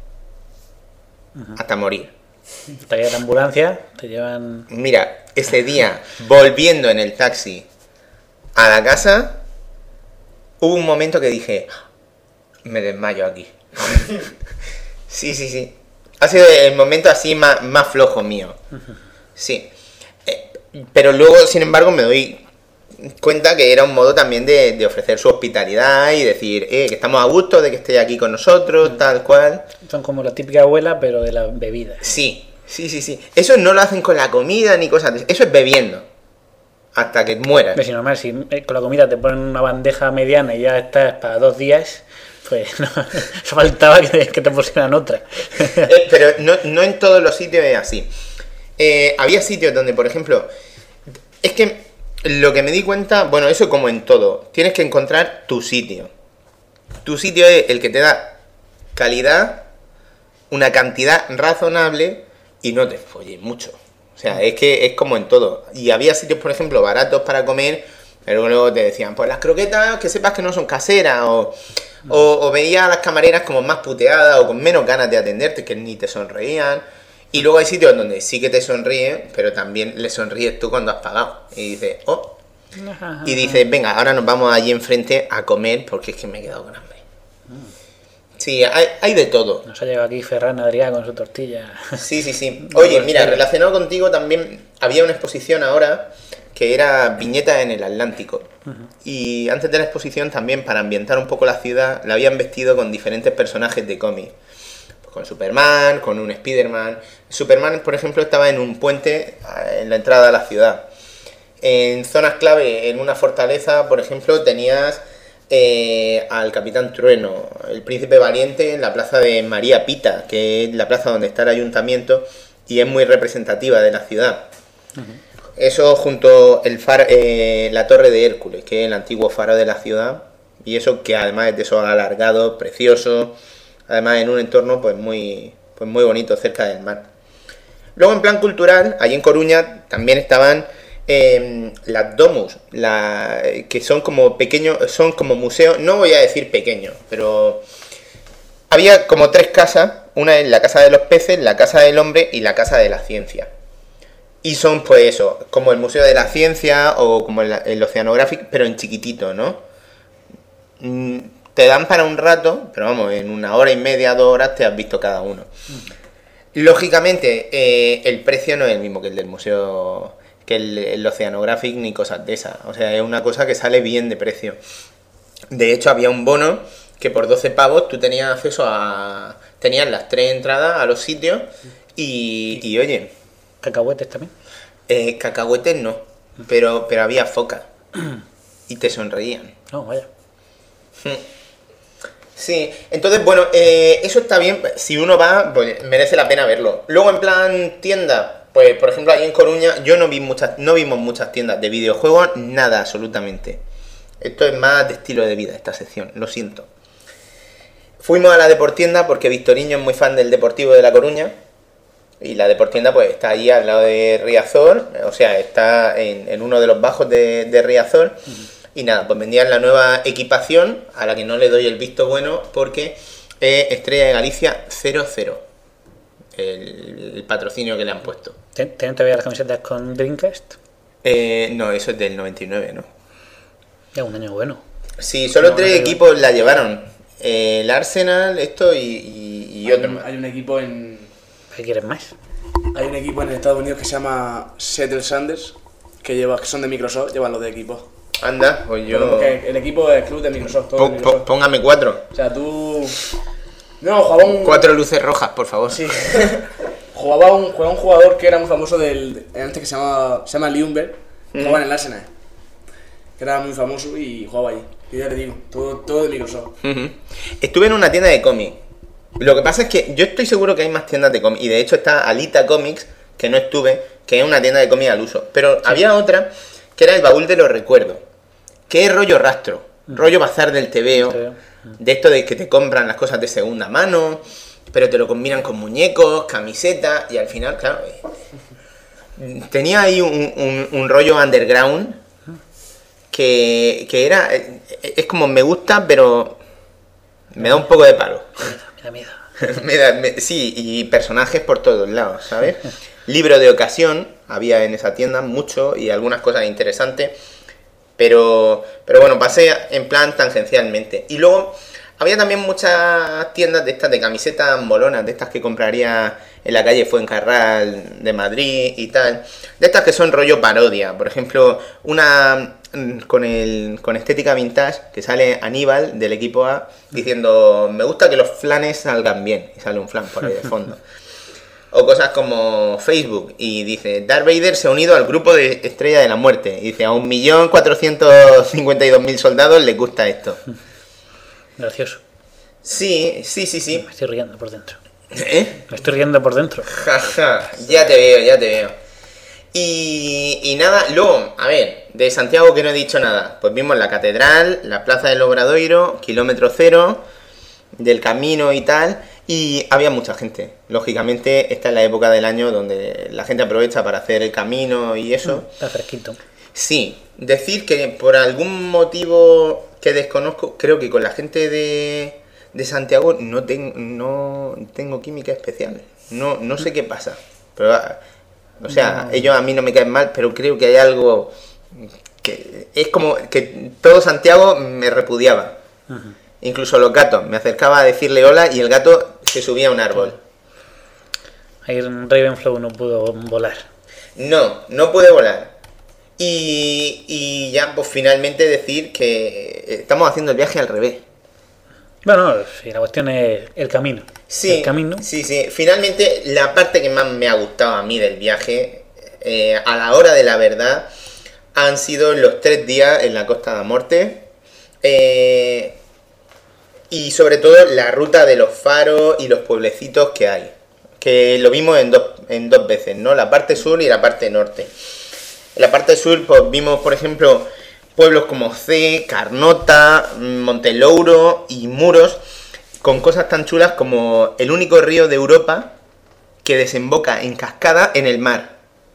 Uh-huh. Hasta morir. Te llega la ambulancia, te llevan... Mira, ese día, volviendo en el taxi a la casa, hubo un momento que dije, me desmayo aquí. Sí, sí, sí. Ha sido el momento así más, más flojo mío. Uh-huh. Sí. Eh, pero luego, sin embargo, me doy... cuenta que era un modo también de, de ofrecer su hospitalidad y decir eh, que estamos a gusto de que esté aquí con nosotros, tal cual. Son como la típica abuela, pero de la bebida. Sí, sí, sí, sí. Eso no lo hacen con la comida ni cosas de eso. Eso es bebiendo. Hasta que mueras. Pero si normal, si con la comida te ponen una bandeja mediana y ya estás para dos días, pues no, faltaba que te, que te pusieran otra. eh, pero no, no en todos los sitios es así. Eh, había sitios donde, por ejemplo, es que lo que me di cuenta, bueno, eso como en todo, tienes que encontrar tu sitio. Tu sitio es el que te da calidad, una cantidad razonable y no te folles mucho. O sea, es que es como en todo. Y había sitios, por ejemplo, baratos para comer, pero luego te decían, pues las croquetas, que sepas que no son caseras, o, o, o veías a las camareras como más puteadas o con menos ganas de atenderte, que ni te sonreían. Y luego hay sitios donde sí que te sonríe, pero también le sonríes tú cuando has pagado. Y dices, oh. Y dices, venga, ahora nos vamos allí enfrente a comer porque es que me he quedado con hambre. Sí, hay, hay de todo. Nos ha llegado aquí Ferran Adrià con su tortilla. Sí, sí, sí. Oye, mira, relacionado contigo también había una exposición ahora que era Viñetas en el Atlántico. Uh-huh. Y antes de la exposición también, para ambientar un poco la ciudad, la habían vestido con diferentes personajes de cómic. Con Superman, con un Spiderman. Superman, por ejemplo, estaba en un puente en la entrada a la ciudad. En zonas clave, en una fortaleza, por ejemplo, tenías eh, al Capitán Trueno, el Príncipe Valiente en la plaza de María Pita, que es la plaza donde está el ayuntamiento y es muy representativa de la ciudad. Uh-huh. Eso junto el faro, eh, la Torre de Hércules, que es el antiguo faro de la ciudad, y eso que además es de esos alargados, preciosos, además en un entorno pues muy, pues muy bonito cerca del mar. Luego en plan cultural, allí en Coruña también estaban eh, las domus, la, que son como pequeños, son como museos, no voy a decir pequeños, pero había como tres casas, una es la Casa de los Peces, la Casa del Hombre y la Casa de la Ciencia. Y son pues eso, como el Museo de la Ciencia o como el, el Oceanographic, pero en chiquitito, ¿no? Mm, te dan para un rato, pero vamos, en una hora y media, dos horas te has visto cada uno. Lógicamente, eh, el precio no es el mismo que el del museo, que el, el Oceanographic ni cosas de esas. O sea, es una cosa que sale bien de precio. De hecho, había un bono que por doce pavos tú tenías acceso a... Tenías las tres entradas a los sitios y, y oye... ¿Cacahuetes también? Eh, cacahuetes no, pero, pero había foca y te sonreían. No, vaya. Sí, entonces bueno, eh, eso está bien, si uno va, pues merece la pena verlo. Luego en plan tienda, pues por ejemplo ahí en Coruña yo no vi muchas, no vimos muchas tiendas de videojuegos, nada absolutamente. Esto es más de estilo de vida esta sección, lo siento. Fuimos a la Deportienda porque Victoriño es muy fan del Deportivo de La Coruña. Y la Deportienda pues está allí al lado de Riazor, o sea, está en, en uno de los bajos de, de Riazor. Uh-huh. Y nada, pues vendían la nueva equipación, a la que no le doy el visto bueno, porque es Estrella de Galicia cero cero, el, el patrocinio que le han puesto. ¿Tienen todavía las camisetas con Dreamcast? Eh, no, eso es del noventa y nueve, ¿no? Ya, un año bueno. Sí, solo no, tres no equipos la llevaron. Eh, el Arsenal, esto y, y, y hay otro un, más. Hay un equipo en... ¿Qué quieres más? Hay un equipo en Estados Unidos que se llama Seattle Sanders, que lleva, que son de Microsoft, llevan los de equipo. Anda, pues yo... Porque el equipo es el club de Microsoft, todo Po- de Microsoft. Póngame cuatro. O sea, tú... No, jugaba un... Cuatro luces rojas, por favor. Sí. jugaba, un, jugaba un jugador que era muy famoso del... Antes que se llama, se llama Liumberg, mm. jugaba en el Arsenal. Que era muy famoso y jugaba ahí. Y ya te digo, todo, todo de Microsoft. Uh-huh. Estuve en una tienda de cómics. Lo que pasa es que yo estoy seguro que hay más tiendas de cómics. Y de hecho está Alita Comics, que no estuve, que es una tienda de cómics al uso. Pero sí. Había otra que era el Baúl de los Recuerdos. Que es rollo rastro. Uh-huh. Rollo bazar del tebeo. Uh-huh. De esto de que te compran las cosas de segunda mano, pero te lo combinan con muñecos, camisetas. Y al final, claro, eh, tenía ahí un, un, un rollo underground. Que, que era, es como me gusta, pero me da un poco de palo. Me da miedo. me da, me, sí, y personajes por todos lados, ¿sabes? Libro de ocasión, había en esa tienda mucho y algunas cosas interesantes, pero, pero bueno, pasé en plan tangencialmente. Y luego había también muchas tiendas de estas de camisetas molonas, de estas que compraría en la calle Fuencarral de Madrid y tal, de estas que son rollo parodia. Por ejemplo, una con el con estética vintage que sale Aníbal del equipo A diciendo me gusta que los flanes salgan bien y sale un flan por ahí de fondo. O cosas como Facebook y dice Darth Vader se ha unido al grupo de Estrella de la Muerte y dice a un millón cuatrocientos cincuenta y dos mil soldados les gusta esto. Gracioso. Sí, sí, sí, sí. Me estoy riendo por dentro. ¿Eh? Me estoy riendo por dentro. Jaja, ya te veo, ya te veo. Y, y nada, luego, a ver, de Santiago que no he dicho nada. Pues vimos la catedral, la plaza del Obradoiro, kilómetro cero, del camino y tal. Y había mucha gente. Lógicamente, esta es la época del año donde la gente aprovecha para hacer el camino y eso. Está fresquito. Sí, decir que por algún motivo que desconozco, creo que con la gente de, de Santiago no, ten, no tengo química especial. No, no sé qué pasa. Pero... O sea, no. Ellos a mí no me caen mal, pero creo que hay algo que es como que todo Santiago me repudiaba. Uh-huh. Incluso los gatos. Me acercaba a decirle hola y el gato se subía a un árbol. Ahí Ravenflow no pudo volar. No, no pude volar. Y, y ya, pues finalmente decir que estamos haciendo el viaje al revés. Bueno, sí, la cuestión es el camino. Sí, el camino. sí, sí. Finalmente, la parte que más me ha gustado a mí del viaje, eh, a la hora de la verdad, han sido los tres días en la Costa da Morte, Eh, y sobre todo la ruta de los faros y los pueblecitos que hay. Que lo vimos en dos, en dos veces, ¿no? La parte sur y la parte norte. En la parte sur, pues vimos, por ejemplo, pueblos como C, Carnota, Montelouro y Muros, con cosas tan chulas como el único río de Europa que desemboca en cascada en el mar.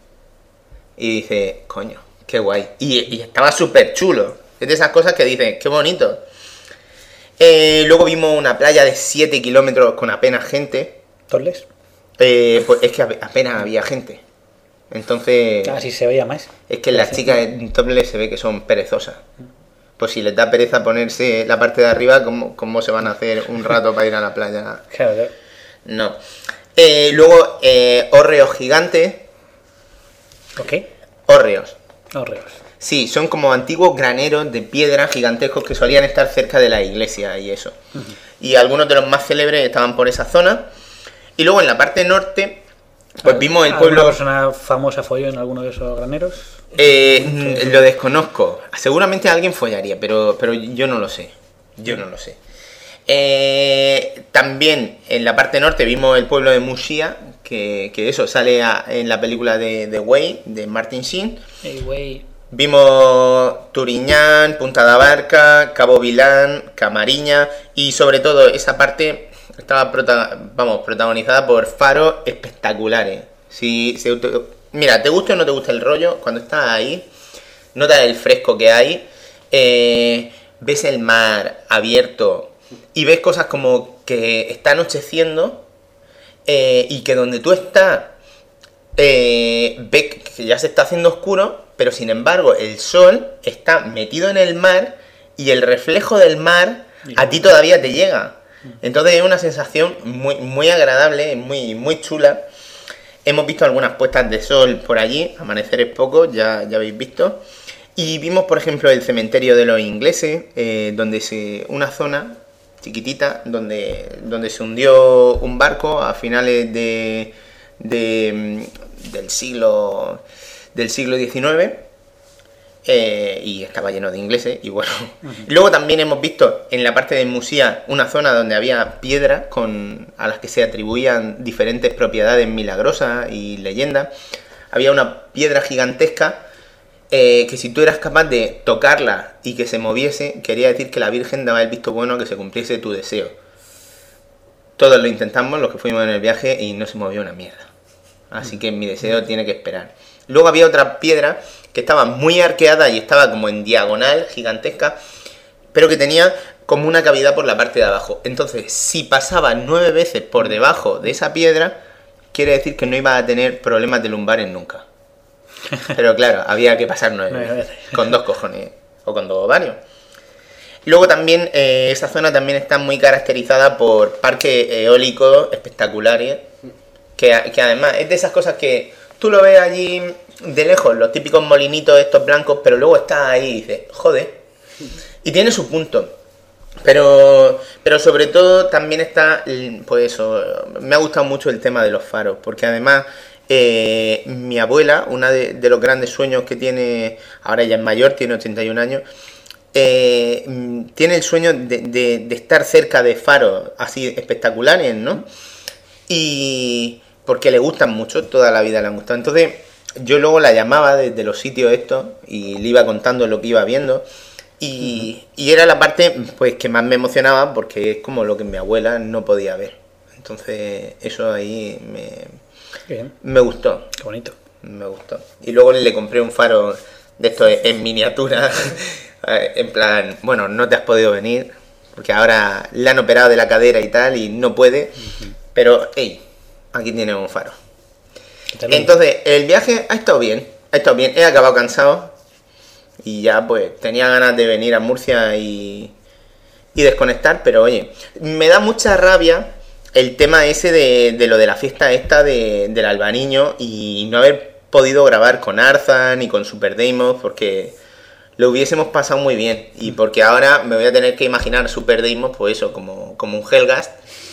Y dice, coño, qué guay. Y, y estaba súper chulo. Es de esas cosas que dices, qué bonito. Eh, luego vimos una playa de siete kilómetros con apenas gente. ¿Torles? Eh, pues es que apenas había gente. Entonces... Ah, sí se veía más. Es que las chicas en topless se ve que son perezosas. Pues si les da pereza ponerse la parte de arriba, ¿cómo, cómo se van a hacer un rato para ir a la playa? Claro, claro. No. Eh, luego, eh, hórreos gigantes. ¿Ok? Hórreos. Hórreos. Sí, son como antiguos graneros de piedra gigantescos que solían estar cerca de la iglesia y eso. Uh-huh. Y algunos de los más célebres estaban por esa zona. Y luego en la parte norte, pues vimos el pueblo... ¿Alguna persona famosa folló en alguno de esos graneros? Eh, lo desconozco. Seguramente alguien follaría, pero, pero yo no lo sé. Yo no lo sé. Eh, también en la parte norte vimos el pueblo de Muxía, que, que eso sale a, en la película de, de Way, de Martin Sheen. Hey, Way. Vimos Turiñán, Punta da Barca, Cabo Vilán, Camariña y sobre todo esa parte estaba prota- vamos, protagonizada por faros espectaculares. Si, si auto- Mira, te gusta o no te gusta el rollo, cuando estás ahí, notas el fresco que hay, eh, ves el mar abierto y ves cosas como que está anocheciendo eh, y que donde tú estás eh, ves que ya se está haciendo oscuro, pero sin embargo el sol está metido en el mar y el reflejo del mar a ti todavía te llega. Entonces es una sensación muy, muy agradable, muy, muy chula. Hemos visto algunas puestas de sol por allí, amaneceres pocos, ya, ya habéis visto. Y vimos, por ejemplo, el cementerio de los ingleses, eh, donde se, una zona chiquitita donde, donde se hundió un barco a finales de, de, del siglo del siglo diecinueve. Eh, y estaba lleno de ingleses y bueno. Uh-huh. Luego también hemos visto en la parte de Muxía una zona donde había piedras con a las que se atribuían diferentes propiedades milagrosas y leyendas. Había una piedra gigantesca eh, que si tú eras capaz de tocarla y que se moviese, quería decir que la Virgen daba el visto bueno a que se cumpliese tu deseo. Todos lo intentamos, los que fuimos en el viaje, y no se movió una mierda. Así que mi deseo tiene que esperar. Luego había otra piedra que estaba muy arqueada y estaba como en diagonal, gigantesca, pero que tenía como una cavidad por la parte de abajo. Entonces, si pasaba nueve veces por debajo de esa piedra, quiere decir que no iba a tener problemas de lumbares nunca. Pero claro, había que pasar nueve veces, con dos cojones, o con dos ovarios. Luego también, eh, esa zona también está muy caracterizada por parques eólicos espectaculares, que, que además es de esas cosas que tú lo ves allí de lejos, los típicos molinitos estos blancos, pero luego estás ahí y dices, joder, y tiene su punto. Pero, pero sobre todo también está, pues eso, me ha gustado mucho el tema de los faros, porque además eh, mi abuela, una de, de los grandes sueños que tiene, ahora ella es mayor, tiene ochenta y un años, eh, tiene el sueño de, de, de estar cerca de faros así espectaculares, ¿no? Y porque le gustan mucho, toda la vida le han gustado. Entonces yo luego la llamaba desde los sitios estos y le iba contando lo que iba viendo. Y, y era la parte pues que más me emocionaba porque es como lo que mi abuela no podía ver. Entonces eso ahí me, Bien. me gustó. Qué bonito. Me gustó. Y luego le compré un faro de estos en miniatura. En plan, bueno, no te has podido venir porque ahora le han operado de la cadera y tal y no puede. Uh-huh. Pero, hey, aquí tienes un faro. Entonces, el viaje ha estado bien. Ha estado bien. He acabado cansado. Y ya pues tenía ganas de venir a Murcia y, y desconectar, pero oye, me da mucha rabia el tema ese de, de lo de la fiesta esta de, del Albaniño y no haber podido grabar con Arzan y con Super Deimos porque lo hubiésemos pasado muy bien y porque ahora me voy a tener que imaginar Super Deimos pues eso, como, como un Helgast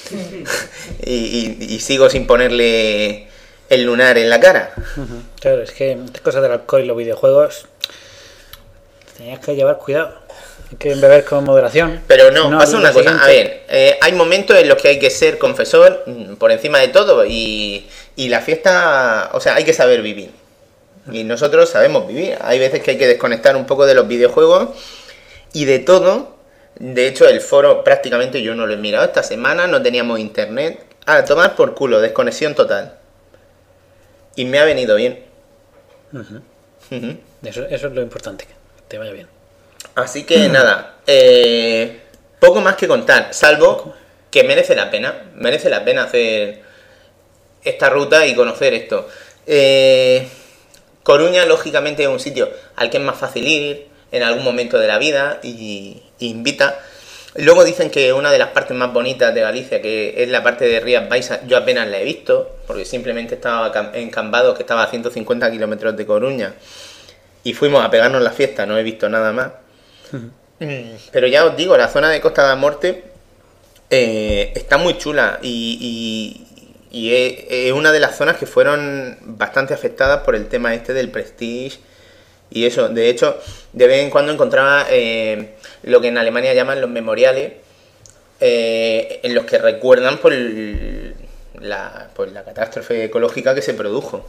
y, y, y sigo sin ponerle el lunar en la cara. Uh-huh. Claro, es que estas cosas del alcohol y los videojuegos tenías que llevar cuidado. Hay que beber con moderación. Pero no, Si pasa al una día cosa. A siguiente- ver, eh, hay momentos en los que hay que ser confesor mm, por encima de todo y, y la fiesta, o sea, hay que saber vivir. Y nosotros sabemos vivir. Hay veces que hay que desconectar un poco de los videojuegos y de todo. De hecho, el foro prácticamente yo no lo he mirado esta semana, no teníamos internet. A tomar por culo, desconexión total. Y me ha venido bien. Ujú. Ujú. Eso, eso es lo importante, que te vaya bien. Así que nada, eh, poco más que contar, salvo que merece la pena, merece la pena hacer esta ruta y conocer esto. Eh, Coruña, lógicamente, es un sitio al que es más fácil ir en algún momento de la vida y, y invita. Luego dicen que una de las partes más bonitas de Galicia, que es la parte de Rías Baixas, yo apenas la he visto, porque simplemente estaba cam- en Cambados, que estaba a ciento cincuenta kilómetros de Coruña, y fuimos a pegarnos la fiesta, no he visto nada más. Mm, Pero ya os digo, la zona de Costa da Morte eh, está muy chula y, y, y es, es una de las zonas que fueron bastante afectadas por el tema este del Prestige y eso. De hecho, de vez en cuando encontraba eh, lo que en Alemania llaman los memoriales, eh, en los que recuerdan por el- la, por la catástrofe ecológica que se produjo.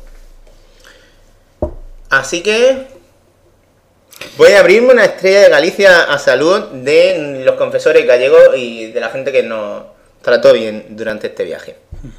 Así que voy a abrirme una estrella de Galicia a salud de los confesores gallegos y de la gente que nos trató bien durante este viaje.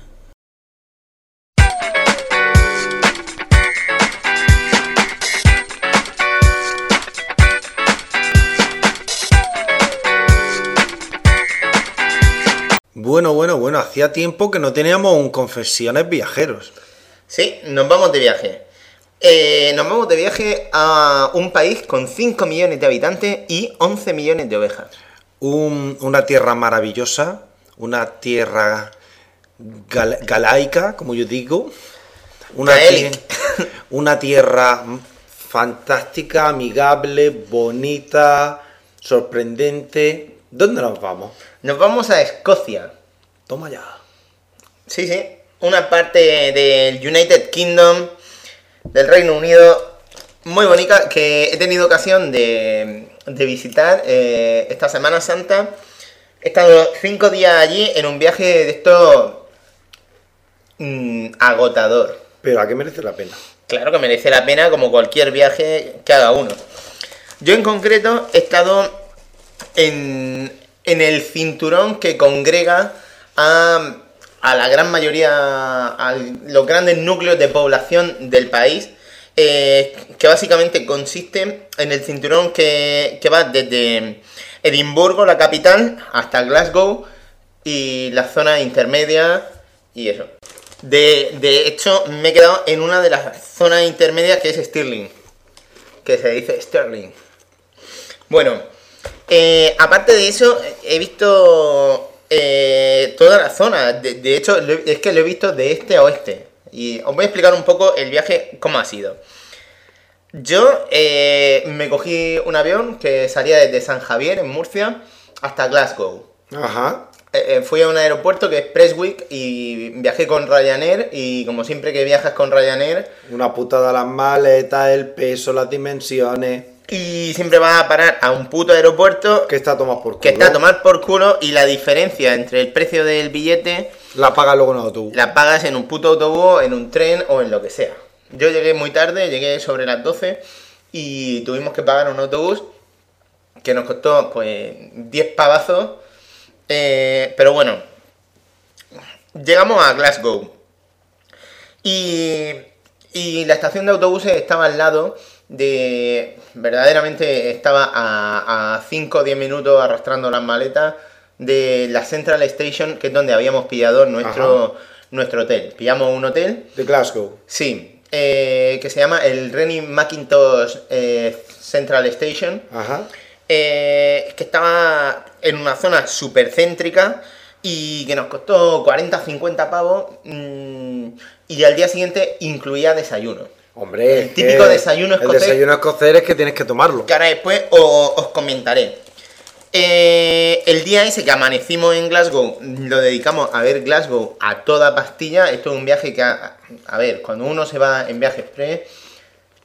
Bueno, bueno, bueno, hacía tiempo que no teníamos un Confesiones Viajeros. Sí, nos vamos de viaje. Eh, nos vamos de viaje a un país con cinco millones de habitantes y once millones de ovejas. Un- una tierra maravillosa, una tierra gal- galaica, como yo digo. Una, Gaelic. tie- una tierra fantástica, amigable, bonita, sorprendente. ¿Dónde nos vamos? Nos vamos a Escocia. Toma ya. Sí, sí. Una parte del United Kingdom, del Reino Unido, muy bonita, que he tenido ocasión de, de visitar eh, esta Semana Santa. He estado cinco días allí en un viaje de esto mm, agotador. Pero ¿a qué merece la pena? Claro que merece la pena, como cualquier viaje que haga uno. Yo en concreto he estado en, en el cinturón que congrega a, a la gran mayoría, a los grandes núcleos de población del país, eh, que básicamente consiste en el cinturón que, que va desde Edimburgo, la capital, hasta Glasgow y la zona intermedia y eso. De, de hecho, me he quedado en una de las zonas intermedias que es Stirling, que se dice Stirling. Bueno, eh, aparte de eso, he visto eh, toda la zona. De, de hecho, lo he- es que lo he visto de este a oeste. Y os voy a explicar un poco el viaje, cómo ha sido. Yo eh, me cogí un avión que salía desde San Javier, en Murcia, hasta Glasgow. Ajá. Eh, eh, fui a un aeropuerto que es Prestwick y viajé con Ryanair. Y como siempre que viajas con Ryanair, Una putada las maletas, el peso, las dimensiones. y siempre vas a parar a un puto aeropuerto Que está a tomar por culo. que está a tomar por culo, y la diferencia entre el precio del billete La paga luego en autobús. la pagas en un puto autobús, en un tren o en lo que sea. Yo llegué muy tarde, llegué sobre las doce y tuvimos que pagar un autobús que nos costó pues diez pavazos. Eh, pero bueno, llegamos a Glasgow y, y la estación de autobuses estaba al lado de... Verdaderamente estaba a cinco o diez minutos arrastrando las maletas de la Central Station, que es donde habíamos pillado nuestro, nuestro hotel. Pillamos un hotel, De Glasgow. sí, eh, que se llama el Rennie Mackintosh eh, Central Station, Ajá. eh, que estaba en una zona súper céntrica y que nos costó cuarenta a cincuenta pavos, mm, y al día siguiente incluía desayuno. Hombre, El es típico que desayuno escocés. El desayuno escocés es que tienes que tomarlo. Que ahora después os, os comentaré. Eh, el día ese que amanecimos en Glasgow lo dedicamos a ver Glasgow a toda pastilla. Esto es un viaje que, a, a ver, cuando uno se va en viaje express,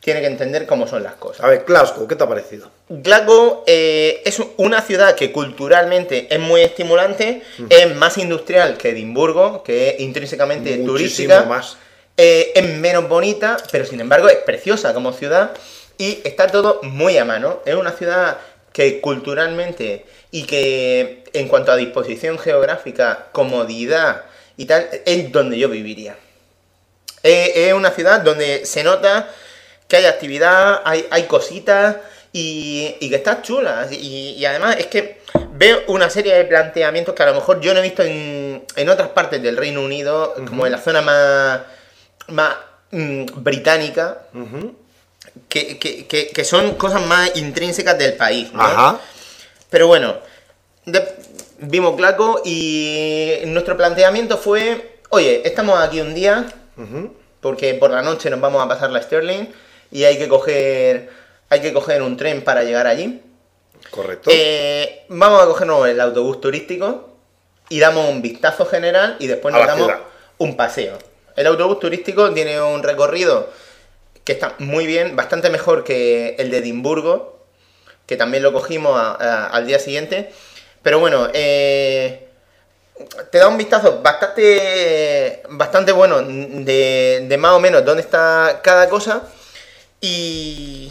tiene que entender cómo son las cosas. A ver, Glasgow, ¿qué te ha parecido? Glasgow eh, es una ciudad que culturalmente es muy estimulante, uh-huh. es más industrial que Edimburgo, que es intrínsecamente Muchísimo turística, más. Eh, es menos bonita, pero sin embargo es preciosa como ciudad y está todo muy a mano. Es una ciudad que culturalmente y que en cuanto a disposición geográfica, comodidad y tal, es donde yo viviría. Es, es una ciudad donde se nota que hay actividad, hay, hay cositas y, y que está chula. Y, y además es que veo una serie de planteamientos que a lo mejor yo no he visto en, en otras partes del Reino Unido, uh-huh. como en la zona más, más mmm, británica, uh-huh. que, que, que, que son cosas más intrínsecas del país, ¿no? Ajá. Pero bueno, de, vimos Glasgow y nuestro planteamiento fue, oye, estamos aquí un día, uh-huh. porque por la noche nos vamos a pasar la Stirling y hay que coger hay que coger un tren para llegar allí. Correcto. Eh, vamos a cogernos el autobús turístico y damos un vistazo general y después nos damos ciudad. un paseo. El autobús turístico tiene un recorrido que está muy bien, bastante mejor que el de Edimburgo, que también lo cogimos a, a, al día siguiente. Pero bueno, eh, te da un vistazo bastante, bastante bueno de, de más o menos dónde está cada cosa. Y,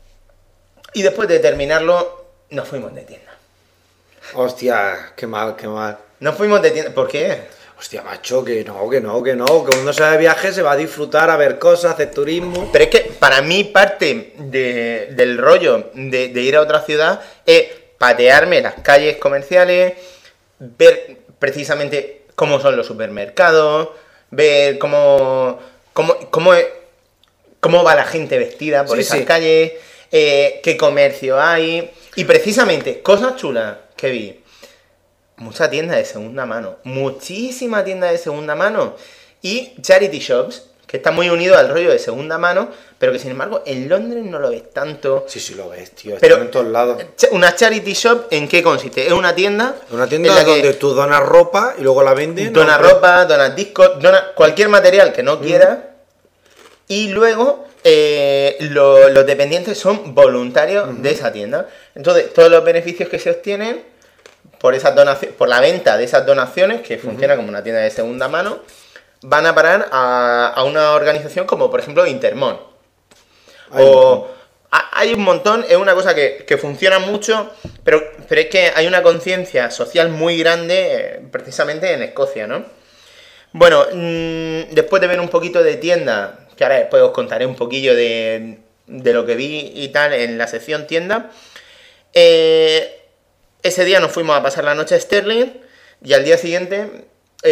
y después de terminarlo, nos fuimos de tienda. Hostia, qué mal, qué mal. Nos fuimos de tienda. ¿Por qué? Hostia, macho, que no, que no, que no. Que uno se va de viaje, se va a disfrutar, a ver cosas, hacer turismo. Pero es que para mí parte de, del rollo de, de ir a otra ciudad es patearme las calles comerciales, ver precisamente cómo son los supermercados, ver cómo, cómo, cómo, cómo va la gente vestida por sí, esas sí. calles, eh, qué comercio hay. Y precisamente, cosas chulas que vi. Mucha tienda de segunda mano, muchísima tienda de segunda mano y charity shops, que está muy unido al rollo de segunda mano, pero que sin embargo en Londres no lo ves tanto. Sí, sí lo ves, tío, pero están en todos lados. ¿Una charity shop en qué consiste? Es una tienda... Una tienda en donde tú donas ropa y luego la venden. Donas no, ropa, donas discos, donas cualquier material que no mm. quieras y luego eh, lo, los dependientes son voluntarios mm-hmm. de esa tienda. Entonces todos los beneficios que se obtienen por esas donaciones, por la venta de esas donaciones, que funciona uh-huh. como una tienda de segunda mano, van a parar a, a una organización como por ejemplo Intermón. Hay o un hay un montón, es una cosa que, que funciona mucho, pero, pero es que hay una conciencia social muy grande eh, precisamente en Escocia, ¿no? Bueno, mmm, después de ver un poquito de tienda, que ahora después os contaré un poquillo de, de lo que vi y tal en la sección tienda, eh... ese día nos fuimos a pasar la noche a Stirling y al día siguiente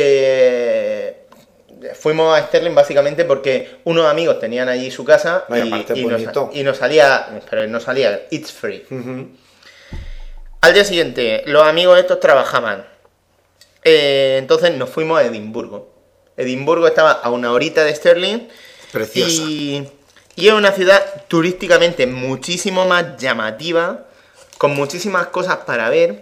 eh, fuimos a Stirling básicamente porque unos amigos tenían allí su casa y, y, nos, y nos salía, pero no salía, it's free. Uh-huh. Al día siguiente los amigos estos trabajaban, eh, entonces nos fuimos a Edimburgo. Edimburgo estaba a una horita de Stirling. Preciosa. Y, y es una ciudad turísticamente muchísimo más llamativa, con muchísimas cosas para ver,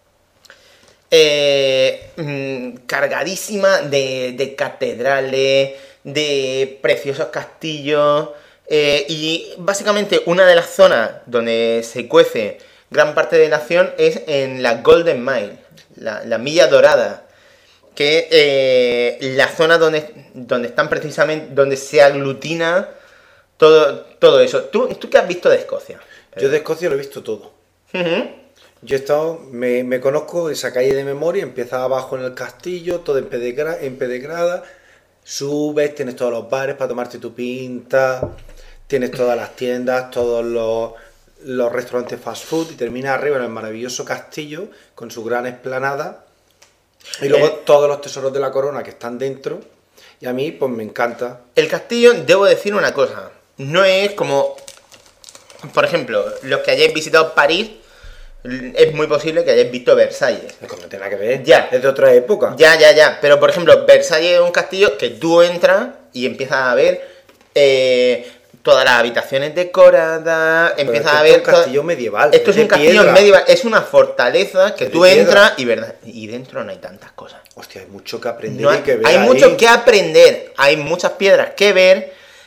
eh, mmm, cargadísima de, de catedrales, de preciosos castillos, eh, y básicamente una de las zonas donde se cuece gran parte de la acción es en la Golden Mile, la, la milla dorada, que es eh, la zona donde, donde están precisamente, donde se aglutina todo, todo eso. ¿Tú, ¿Tú qué has visto de Escocia? Yo de Escocia lo he visto todo. Uh-huh. Yo he estado, me, me conozco esa calle de memoria, empiezas abajo en el castillo, todo empedrada, empedrada, subes, tienes todos los bares para tomarte tu pinta, tienes todas las tiendas, todos los, los restaurantes fast food y terminas arriba en el maravilloso castillo con su gran explanada y luego eh, todos los tesoros de la corona que están dentro y a mí pues me encanta. El castillo, debo decir una cosa, no es como, por ejemplo, los que hayáis visitado París, es muy posible que hayáis visto Versalles. Es que no tiene nada que ver. Ya. Es de otra época. Ya, ya, ya. Pero, por ejemplo, Versalles es un castillo que tú entras y empiezas a ver eh, todas las habitaciones decoradas, pero empiezas es a ver... Es un castillo medieval. Esto es, es un castillo piedra. medieval, es una fortaleza que es tú entras y, verdad, y dentro no hay tantas cosas. Hostia, hay mucho que aprender no hay, y que ver Hay ahí. mucho que aprender, hay muchas piedras que ver,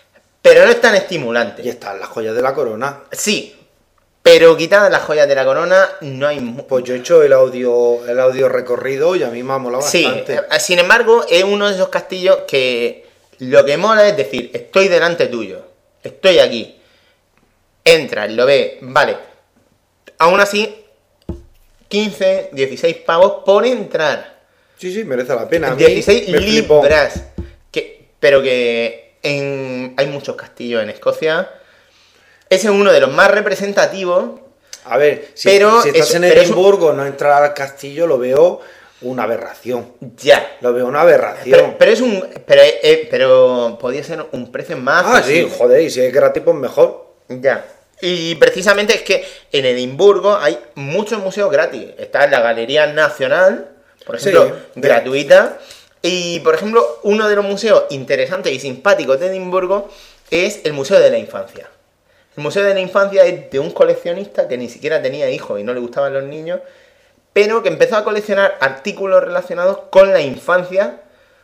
pero no es tan estimulante. Y están las joyas de la corona. Sí, pero quitadas las joyas de la corona, no hay... mu- Pues yo he hecho el audio, el audio recorrido y a mí me ha molado Sí, bastante. eh, sin embargo, es uno de esos castillos que lo que mola es decir, estoy delante tuyo, estoy aquí. Entras, lo ves, vale. Aún así, quince, dieciséis pavos por entrar. Sí, sí, merece la pena. A mí dieciséis me flipó. libras. Que, pero que en, hay muchos castillos en Escocia. Ese es uno de los más representativos. A ver, si, Pero si estás eso- en pero eso- Edimburgo, no entrar al castillo, lo veo una aberración. Ya. Lo veo una aberración. Pero, pero es un. Pero, eh, pero podía ser un precio más. ah, sí, accesible. joder, y si es gratis, pues mejor. Ya. Y precisamente es que en Edimburgo hay muchos museos gratis. Está la Galería Nacional, por ejemplo, Sí. gratuita. Y, por ejemplo, uno de los museos interesantes y simpáticos de Edimburgo es el Museo de la Infancia. El Museo de la Infancia es de un coleccionista que ni siquiera tenía hijos y no le gustaban los niños, pero que empezó a coleccionar artículos relacionados con la infancia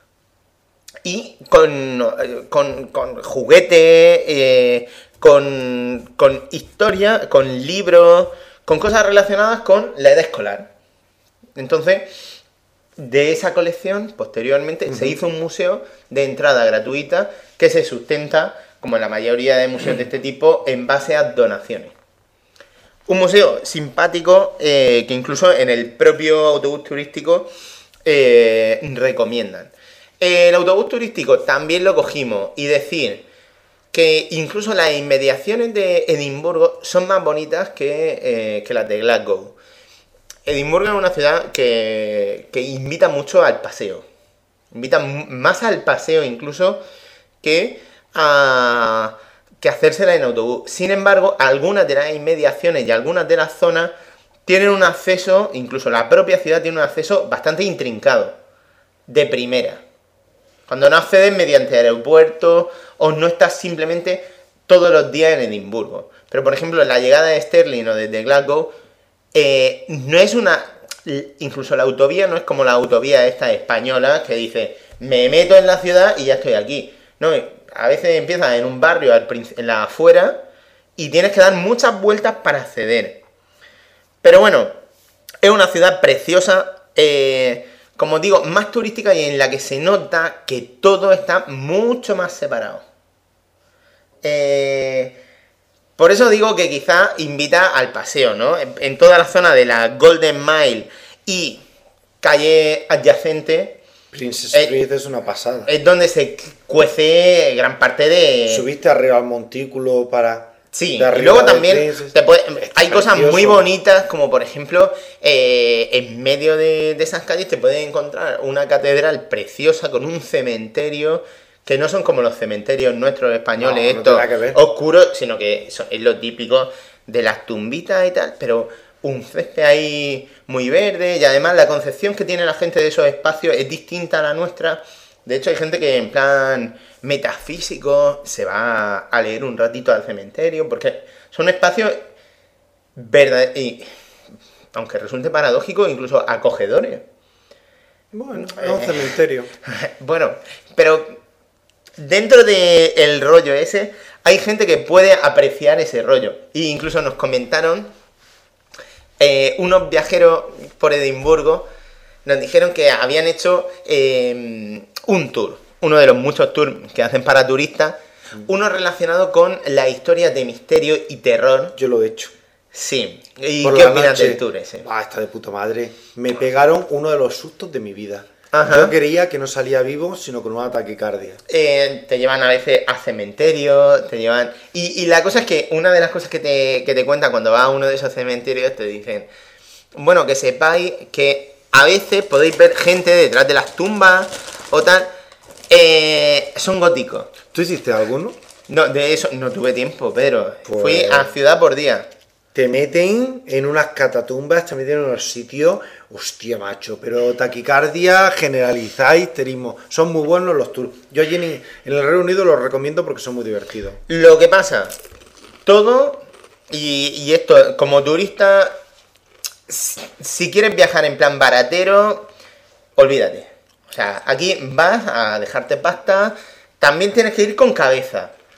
y con, con, con juguetes, eh, con, con historia, con libros, con cosas relacionadas con la edad escolar. Entonces, de esa colección, posteriormente, uh-huh. se hizo un museo de entrada gratuita que se sustenta, como en la mayoría de museos de este tipo, en base a donaciones. Un museo simpático eh, que incluso en el propio autobús turístico eh, recomiendan. El autobús turístico también lo cogimos y decir que incluso las inmediaciones de Edimburgo son más bonitas que, eh, que las de Glasgow. Edimburgo es una ciudad que, que invita mucho al paseo. Invita más al paseo incluso que a... que hacérsela en autobús. Sin embargo, algunas de las inmediaciones y algunas de las zonas tienen un acceso, incluso la propia ciudad tiene un acceso bastante intrincado, de primera. Cuando no accedes mediante aeropuerto o no estás simplemente todos los días en Edimburgo. Pero, por ejemplo, la llegada de Stirling o desde Glasgow eh, no es una... Incluso la autovía no es como la autovía esta española que dice, me meto en la ciudad y ya estoy aquí. No, a veces empiezas en un barrio en la afuera y tienes que dar muchas vueltas para acceder. Pero bueno, es una ciudad preciosa, eh, como digo, más turística y en la que se nota que todo está mucho más separado. Eh, por eso digo que quizá invita al paseo, ¿no? En, en toda la zona de la Golden Mile y calle adyacente, Princess Street eh, es una pasada. Es donde se cuece gran parte de... Subiste arriba al montículo para... Sí, y luego también te puede... hay cosas precioso. Muy bonitas, como por ejemplo, eh, en medio de, de esas calles te puedes encontrar una catedral preciosa con un cementerio, que no son como los cementerios nuestros españoles, no, no estos oscuros, sino que son, es lo típico de las tumbitas y tal, pero... un césped ahí muy verde y además la concepción que tiene la gente de esos espacios es distinta a la nuestra. De hecho hay gente que en plan metafísico se va a leer un ratito al cementerio porque son espacios verdaderos y, aunque resulte paradójico, incluso acogedores. Bueno, es un cementerio. Bueno, pero dentro del rollo ese hay gente que puede apreciar ese rollo. E incluso nos comentaron Eh, unos viajeros por Edimburgo nos dijeron que habían hecho eh, un tour, uno de los muchos tours que hacen para turistas, uno relacionado con las historias de misterio y terror. Yo lo he hecho. Sí. ¿Y por qué la opinas noche, del tour ese? Ah, está de puta madre. Me pegaron uno de los sustos de mi vida. Ajá. Yo quería que no salía vivo, sino con una taquicardia. Eh, te llevan a veces a cementerios, te llevan... Y, y la cosa es que una de las cosas que te, que te cuentan cuando vas a uno de esos cementerios te dicen, bueno, que sepáis que a veces podéis ver gente detrás de las tumbas o tal, eh, son góticos. ¿Tú hiciste alguno? No, de eso no tuve tiempo, Pedro. Pues... Fui a ciudad por día. Te meten en unas catatumbas, te meten en unos sitios, hostia macho, pero taquicardia, generalizada, histerismo, son muy buenos los tours. Yo allí en, en el Reino Unido los recomiendo porque son muy divertidos. Lo que pasa, todo, y, y esto, como turista, si, si quieres viajar en plan baratero, olvídate. O sea, aquí vas a dejarte pasta, también tienes que ir con cabeza.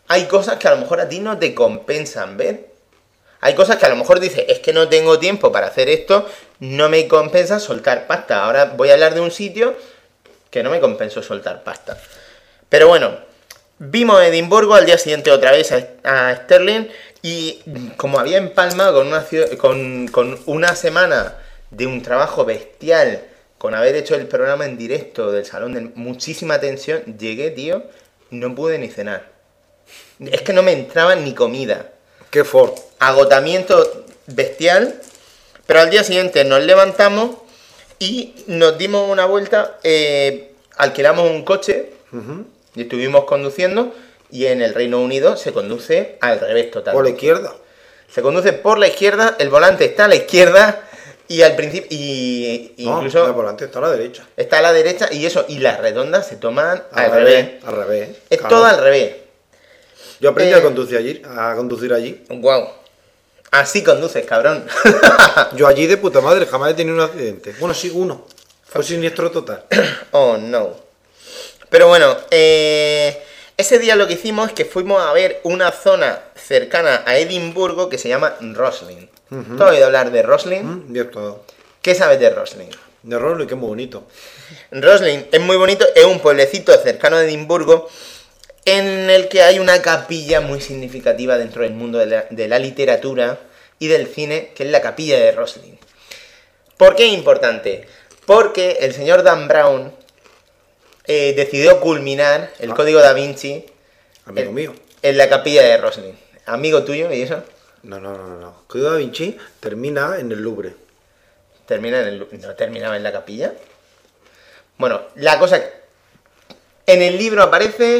hay cosas que a lo mejor a ti no te compensan ver. Hay cosas que a lo mejor dices, es que no tengo tiempo para hacer esto, no me compensa soltar pasta. Ahora voy a hablar de un sitio que no me compensó soltar pasta. Pero bueno, vimos Edimburgo, al día siguiente otra vez a, a Stirling, y como había empalmado con una, con, con una semana de un trabajo bestial, con haber hecho el programa en directo del salón de muchísima tensión, llegué, tío, no pude ni cenar. Es que no me entraba ni comida. ¡Qué Ford! Agotamiento bestial, pero al día siguiente nos levantamos y nos dimos una vuelta, eh, alquilamos un coche Uh-huh. y estuvimos conduciendo, y en el Reino Unido se conduce al revés total. Por la izquierda. Se conduce por la izquierda, el volante está a la izquierda y al principio y, y No, incluso el volante está a la derecha. está a la derecha, y eso, y las redondas se toman al, Al revés. revés. Al revés. Es claro. todo al revés. Yo aprendí Eh, a conducir allí, a conducir allí. Wow. Así conduces, cabrón. Yo allí de puta madre, jamás he tenido un accidente. Bueno, sí, uno. Fue siniestro total. Oh, no. Pero bueno, eh, ese día lo que hicimos es que fuimos a ver una zona cercana a Edimburgo que se llama Roslin. Ujú. ¿Tú has oído hablar de Roslin? Mm, bien todo. ¿Qué sabes de Roslin? De Rollo, que es muy bonito. Roslin es muy bonito, es un pueblecito cercano a Edimburgo en el que hay una capilla muy significativa dentro del mundo de la, de la literatura y del cine, que es la capilla de Roslin. ¿Por qué es importante? Porque el señor Dan Brown eh, decidió culminar el Ah. Código Da Vinci Amigo en, mío. en la capilla de Roslin. ¿Amigo tuyo y eso? No, no, no, no, no. Código Da Vinci termina en el Louvre. ¿Termina en el, ¿No terminaba en la capilla? Bueno, la cosa... En el libro aparece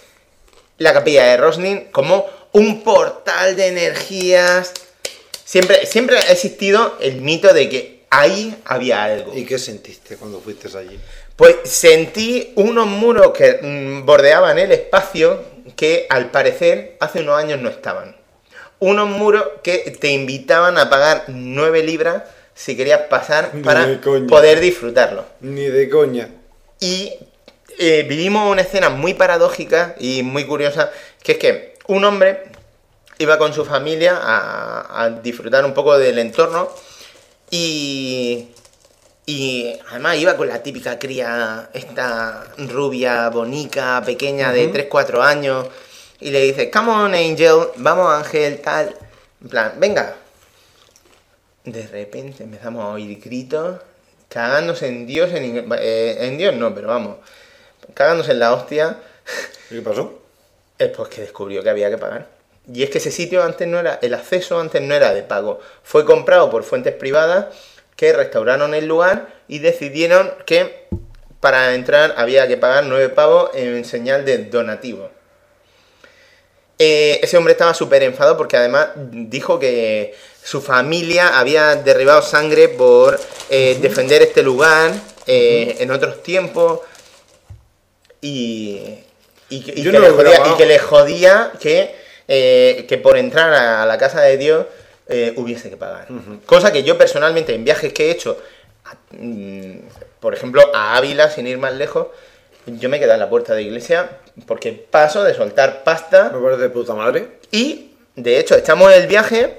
la capilla de Roslin como un portal de energías. Siempre, siempre ha existido el mito de que ahí había algo. ¿Y qué sentiste cuando fuiste allí? Pues sentí unos muros que mm, bordeaban el espacio que al parecer hace unos años no estaban. Unos muros que te invitaban a pagar nueve libras si querías pasar Ni para de coña. poder disfrutarlo. Ni de coña. Y eh, vivimos una escena muy paradójica y muy curiosa, que es que un hombre iba con su familia a, a disfrutar un poco del entorno y, y además iba con la típica cría, esta rubia, bonica, pequeña de Ujú. tres cuatro años, y le dice, come on Angel, vamos Ángel, tal, en plan, venga. De repente empezamos a oír gritos, cagándose en Dios, en, ing- eh, en Dios no, pero vamos, cagándose en la hostia. ¿Y qué pasó? Es pues que descubrió que había que pagar. Y es que ese sitio antes no era, el acceso antes no era de pago. Fue comprado por fuentes privadas que restauraron el lugar y decidieron que para entrar había que pagar nueve pavos en señal de donativo. Eh, ese hombre estaba súper enfadado porque además dijo que su familia había derribado sangre por eh, defender este lugar eh, en otros tiempos y, y, que- y Yo que no le lo hubiera jodía, y pagado. que le jodía que, eh, que por entrar a la casa de Dios eh, hubiese que pagar. Cosa que yo personalmente en viajes que he hecho, a- mm, por ejemplo a Ávila, sin ir más lejos, yo me quedé en la puerta de iglesia porque paso de soltar pasta Me parece de puta madre. y, de hecho, echamos el viaje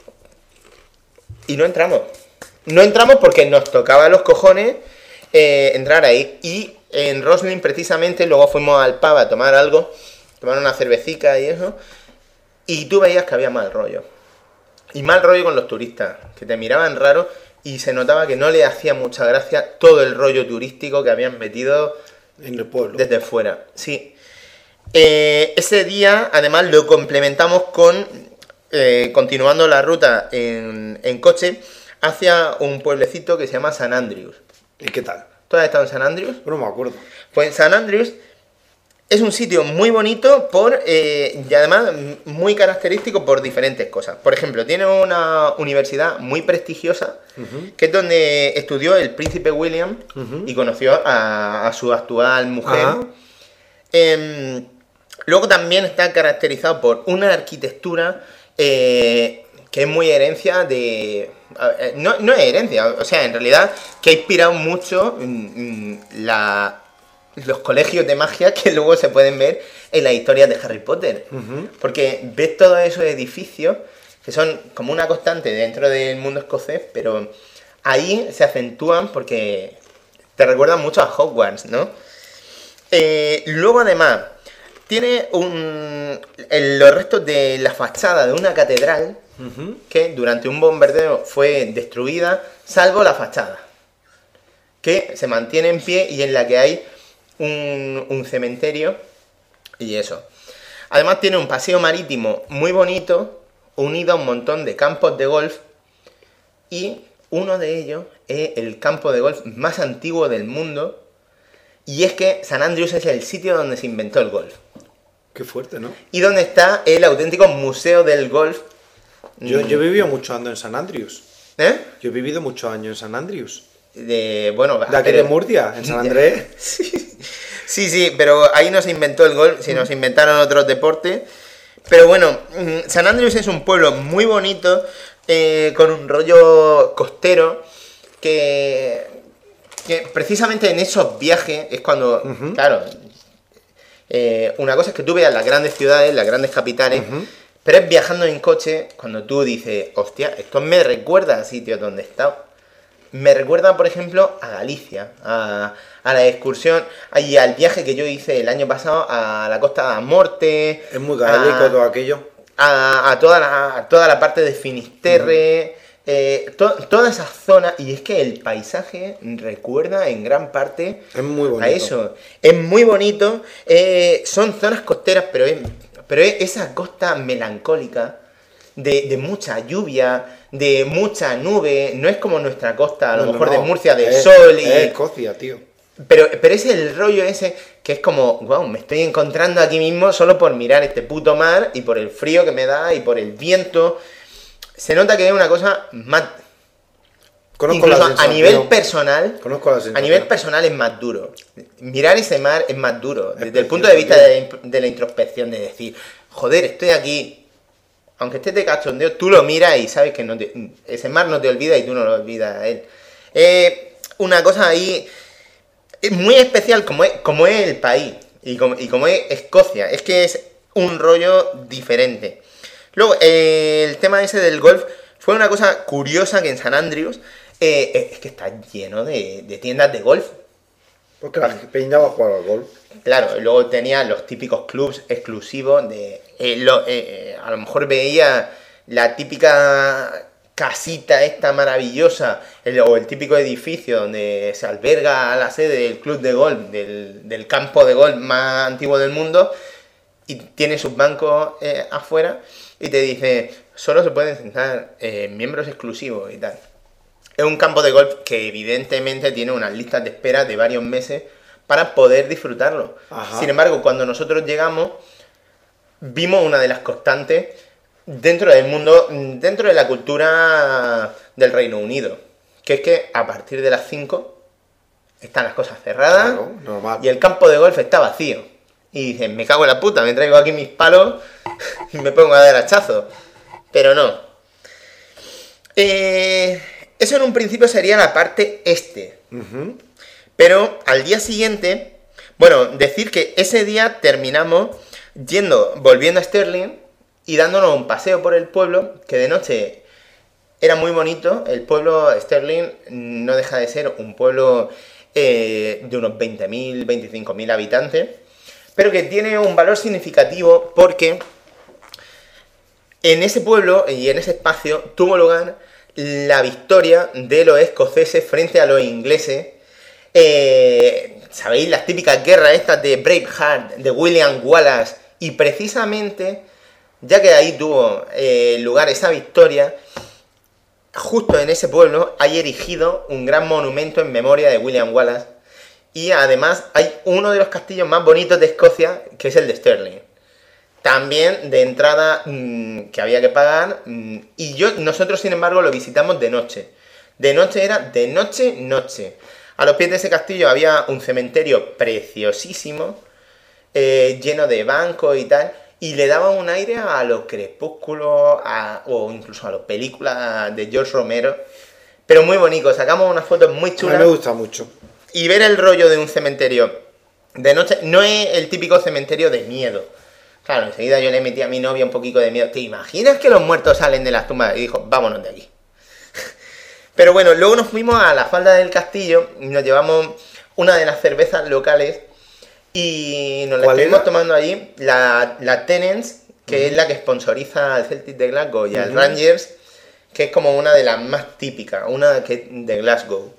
y no entramos. No entramos porque nos tocaba los cojones eh, entrar ahí. Y en Roslin, precisamente, luego fuimos al pub a tomar algo, tomar una cervecica y eso, y tú veías que había mal rollo. Y mal rollo con los turistas, que te miraban raro y se notaba que no le hacía mucha gracia todo el rollo turístico que habían metido En el pueblo. desde fuera, sí. Eh, ese día, además, lo complementamos con, eh, continuando la ruta en, en coche, hacia un pueblecito que se llama San Andrews. ¿Y qué tal? ¿Tú has estado en San Andrews? No me acuerdo. Pues San Andrews es un sitio muy bonito por eh, y además m- muy característico por diferentes cosas. Por ejemplo, tiene una universidad muy prestigiosa, Ujú. que es donde estudió el príncipe William Ujú. y conoció a, a su actual mujer. Ajá. Em, luego también está caracterizado por una arquitectura eh, que es muy herencia de... a- eh, No, no es herencia, o sea, en realidad que ha inspirado mucho mm, mm, la los colegios de magia que luego se pueden ver en las historias de Harry Potter. Ujú. Porque ves todos esos edificios que son como una constante dentro del mundo escocés, pero ahí se acentúan porque te recuerdan mucho a Hogwarts, ¿no? Eh, luego además tiene un, el- los restos de la fachada de una catedral Ujú. que durante un bombardeo fue destruida, salvo la fachada, que se mantiene en pie y en la que hay un, un cementerio y eso. Además tiene un paseo marítimo muy bonito, unido a un montón de campos de golf, y uno de ellos es el campo de golf más antiguo del mundo, y es que San Andrews es el sitio donde se inventó el golf, Qué fuerte, ¿no? y donde está el auténtico museo del golf. Yo, yo he vivido muchos años en San Andrews. ¿Eh? Yo he vivido muchos años en San Andrews. De, bueno, De aquí pero- de Murcia, en San Andrés. Sí, sí, pero ahí no se inventó el golf, sino se inventaron otros deportes. Pero bueno, mm, San Andrews es un pueblo muy bonito, eh, con un rollo costero, que, que precisamente en esos viajes es cuando, Ujú. claro, eh, una cosa es que tú veas las grandes ciudades, las grandes capitales, Ujú. pero es viajando en coche cuando tú dices, hostia, esto me recuerda a sitios donde he estado. Me recuerda, por ejemplo, a Galicia, a, a la excursión y al viaje que yo hice el año pasado a la Costa da Morte. Es muy galéco a, todo aquello. a, a toda la, a toda la parte de Finisterre, eh, to- toda esa zona. Y es que el paisaje recuerda en gran parte Es muy bonito. a eso. Es muy bonito, eh, son zonas costeras, pero es, pero es esa costa melancólica. De, de mucha lluvia, de mucha nube, no es como nuestra costa, a lo No, no, mejor de no. Murcia, de Es- sol y... Es Escocia, tío. Pero, pero es el rollo ese que es como, wow, me estoy encontrando aquí mismo solo por mirar este puto mar y por el frío que me da y por el viento. Se nota que es una cosa más... Conozco la Incluso a sensación. nivel personal, Conozco la a sensación. nivel personal es más duro. Mirar ese mar es más duro. Es Desde el precioso, punto de vista tío. de la, imp- de la introspección, de decir, joder, estoy aquí. Aunque estés de cachondeo, tú lo miras y sabes que no te- ese mar no te olvida y tú no lo olvidas a él. Eh, una cosa ahí es muy especial como es, como es el país y como, y como es Escocia. Es que es un rollo diferente. Luego, eh, el tema ese del golf fue una cosa curiosa que en San Andrews eh, es que está lleno de, de tiendas de golf. Porque la peña va a jugar al golf. Claro, y luego tenía los típicos clubs exclusivos de... eh, lo- eh, eh, a lo mejor veía la típica casita esta maravillosa, el- o el típico edificio donde se alberga la sede del club de golf, del, del campo de golf más antiguo del mundo, y tiene sus bancos eh, afuera, y te dice, solo se pueden sentar eh, miembros exclusivos y tal. Es un campo de golf que evidentemente tiene unas listas de espera de varios meses para poder disfrutarlo. Ajá. Sin embargo, cuando nosotros llegamos, vimos una de las constantes dentro del mundo, dentro de la cultura del Reino Unido, que es que a partir de las cinco están las cosas cerradas Claro, normal. y el campo de golf está vacío. Y dicen, me cago en la puta, me traigo aquí mis palos y me pongo a dar hachazos. Pero no. Eh, eso en un principio sería la parte este. Ujú. Pero al día siguiente, bueno, decir que ese día terminamos yendo, volviendo a Stirling y dándonos un paseo por el pueblo, que de noche era muy bonito. El pueblo Stirling no deja de ser un pueblo eh, de unos veinte mil, veinticinco mil habitantes, pero que tiene un valor significativo porque en ese pueblo y en ese espacio tuvo lugar la victoria de los escoceses frente a los ingleses. Eh, ¿Sabéis? Las típicas guerras estas de Braveheart, de William Wallace. Y precisamente, ya que ahí tuvo eh, lugar esa victoria, justo en ese pueblo hay erigido un gran monumento en memoria de William Wallace. Y además hay uno de los castillos más bonitos de Escocia, que es el de Stirling. También de entrada mmm, que había que pagar. Mmm, y yo, nosotros, sin embargo, lo visitamos de noche. De noche era de noche, noche. A los pies de ese castillo había un cementerio preciosísimo, eh, lleno de bancos y tal. Y le daba un aire a los crepúsculos, a, o incluso a las películas de George Romero. Pero muy bonito. Sacamos unas fotos muy A mí chulas. me gusta mucho. Y ver el rollo de un cementerio De noche no es el típico cementerio de miedo. Claro, enseguida yo le metí a mi novia un poquito de miedo. ¿Te imaginas que los muertos salen de las tumbas? Y dijo, vámonos de aquí. Pero bueno, luego nos fuimos a la falda del castillo y nos llevamos una de las cervezas locales y nos la estuvimos tomando allí, la, la Tennent's, que uh-huh. es la que sponsoriza al Celtic de Glasgow y al uh-huh. Rangers, que es como una de las más típicas, una que de Glasgow.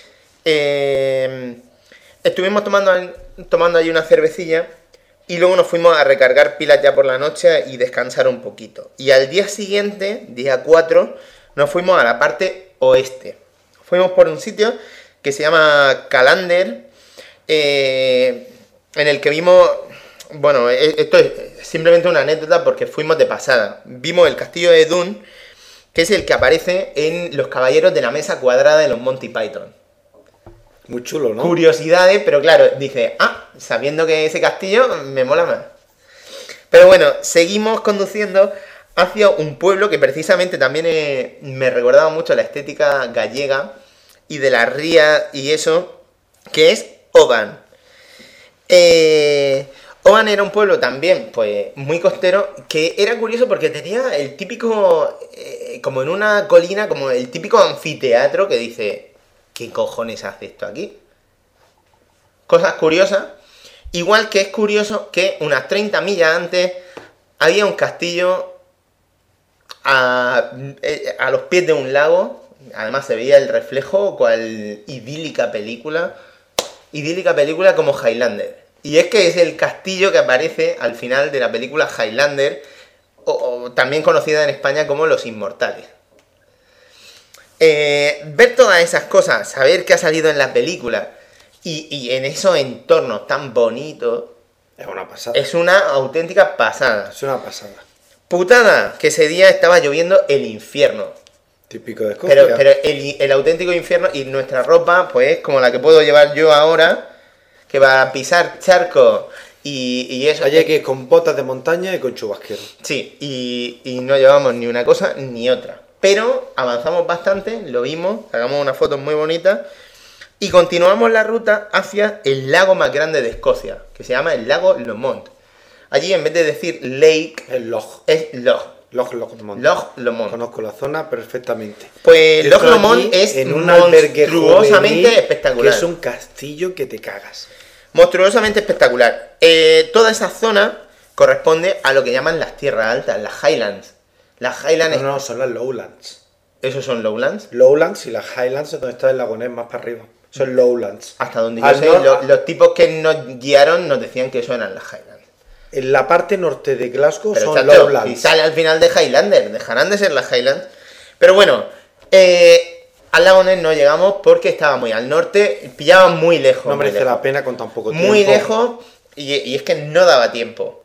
Eh, estuvimos tomando, tomando allí una cervecilla y luego nos fuimos a recargar pilas ya por la noche y descansar un poquito. Y al día siguiente, día cuatro, nos fuimos a la parte oeste. Fuimos por un sitio que se llama Callander, eh, en el que vimos, bueno, esto es simplemente una anécdota porque fuimos de pasada. Vimos el castillo de Dune, que es el que aparece en Los Caballeros de la Mesa Cuadrada de los Monty Python. Muy chulo, ¿no? Curiosidades, pero claro, dice, ah, sabiendo que ese castillo me mola más. Pero bueno, seguimos conduciendo hacia un pueblo que precisamente también eh, me recordaba mucho la estética gallega y de la ría y eso, que es Oban. Eh, Oban era un pueblo también, pues, muy costero, que era curioso porque tenía el típico, eh, como en una colina, como el típico anfiteatro que dice, ¿qué cojones hace esto aquí? Cosas curiosas. Igual que es curioso que unas treinta millas antes había un castillo A, a los pies de un lago, además se veía el reflejo, cual idílica película, idílica película como Highlander. Y es que es el castillo que aparece al final de la película Highlander, o, o también conocida en España como Los Inmortales. Eh, ver todas esas cosas, saber qué ha salido en la película y, y en esos entornos tan bonitos, es una pasada. Es una auténtica pasada. Es una pasada. Putada, que ese día estaba lloviendo el infierno. Típico de Escocia. Pero, pero el, el auténtico infierno y nuestra ropa, pues como la que puedo llevar yo ahora, que va a pisar charco y, y eso. Hay que ir con botas de montaña y con chubasquero. Sí, y, y no llevamos ni una cosa ni otra. Pero avanzamos bastante, lo vimos, sacamos unas fotos muy bonitas y continuamos la ruta hacia el lago más grande de Escocia, que se llama el lago Lomond. Allí, en vez de decir lake, el Loch. es Loch. Loch Lomond. Loch Lomond. Conozco la zona perfectamente. Pues Loch Lomond es en un albergue monstruosamente juvenil, espectacular. Que es un castillo que te cagas. Monstruosamente espectacular. Eh, toda esa zona corresponde a lo que llaman las tierras altas, las Highlands. Las Highlands... No, no, son las Lowlands. ¿Esos son Lowlands? Lowlands y las Highlands es donde está el Lago Ness más para arriba. Son Lowlands. Hasta donde yo Al sé, nor- lo- los tipos que nos guiaron nos decían que eso eran las Highlands. En la parte norte de Glasgow Pero son chacho, Lowlands. si sale al final de Highlander, dejarán de ser las Highlands. Pero bueno, eh, al lago Ness no llegamos porque estaba muy al norte, pillaban muy lejos. No muy merece lejos. la pena con tan poco tiempo. Muy lejos y, y es que no daba tiempo.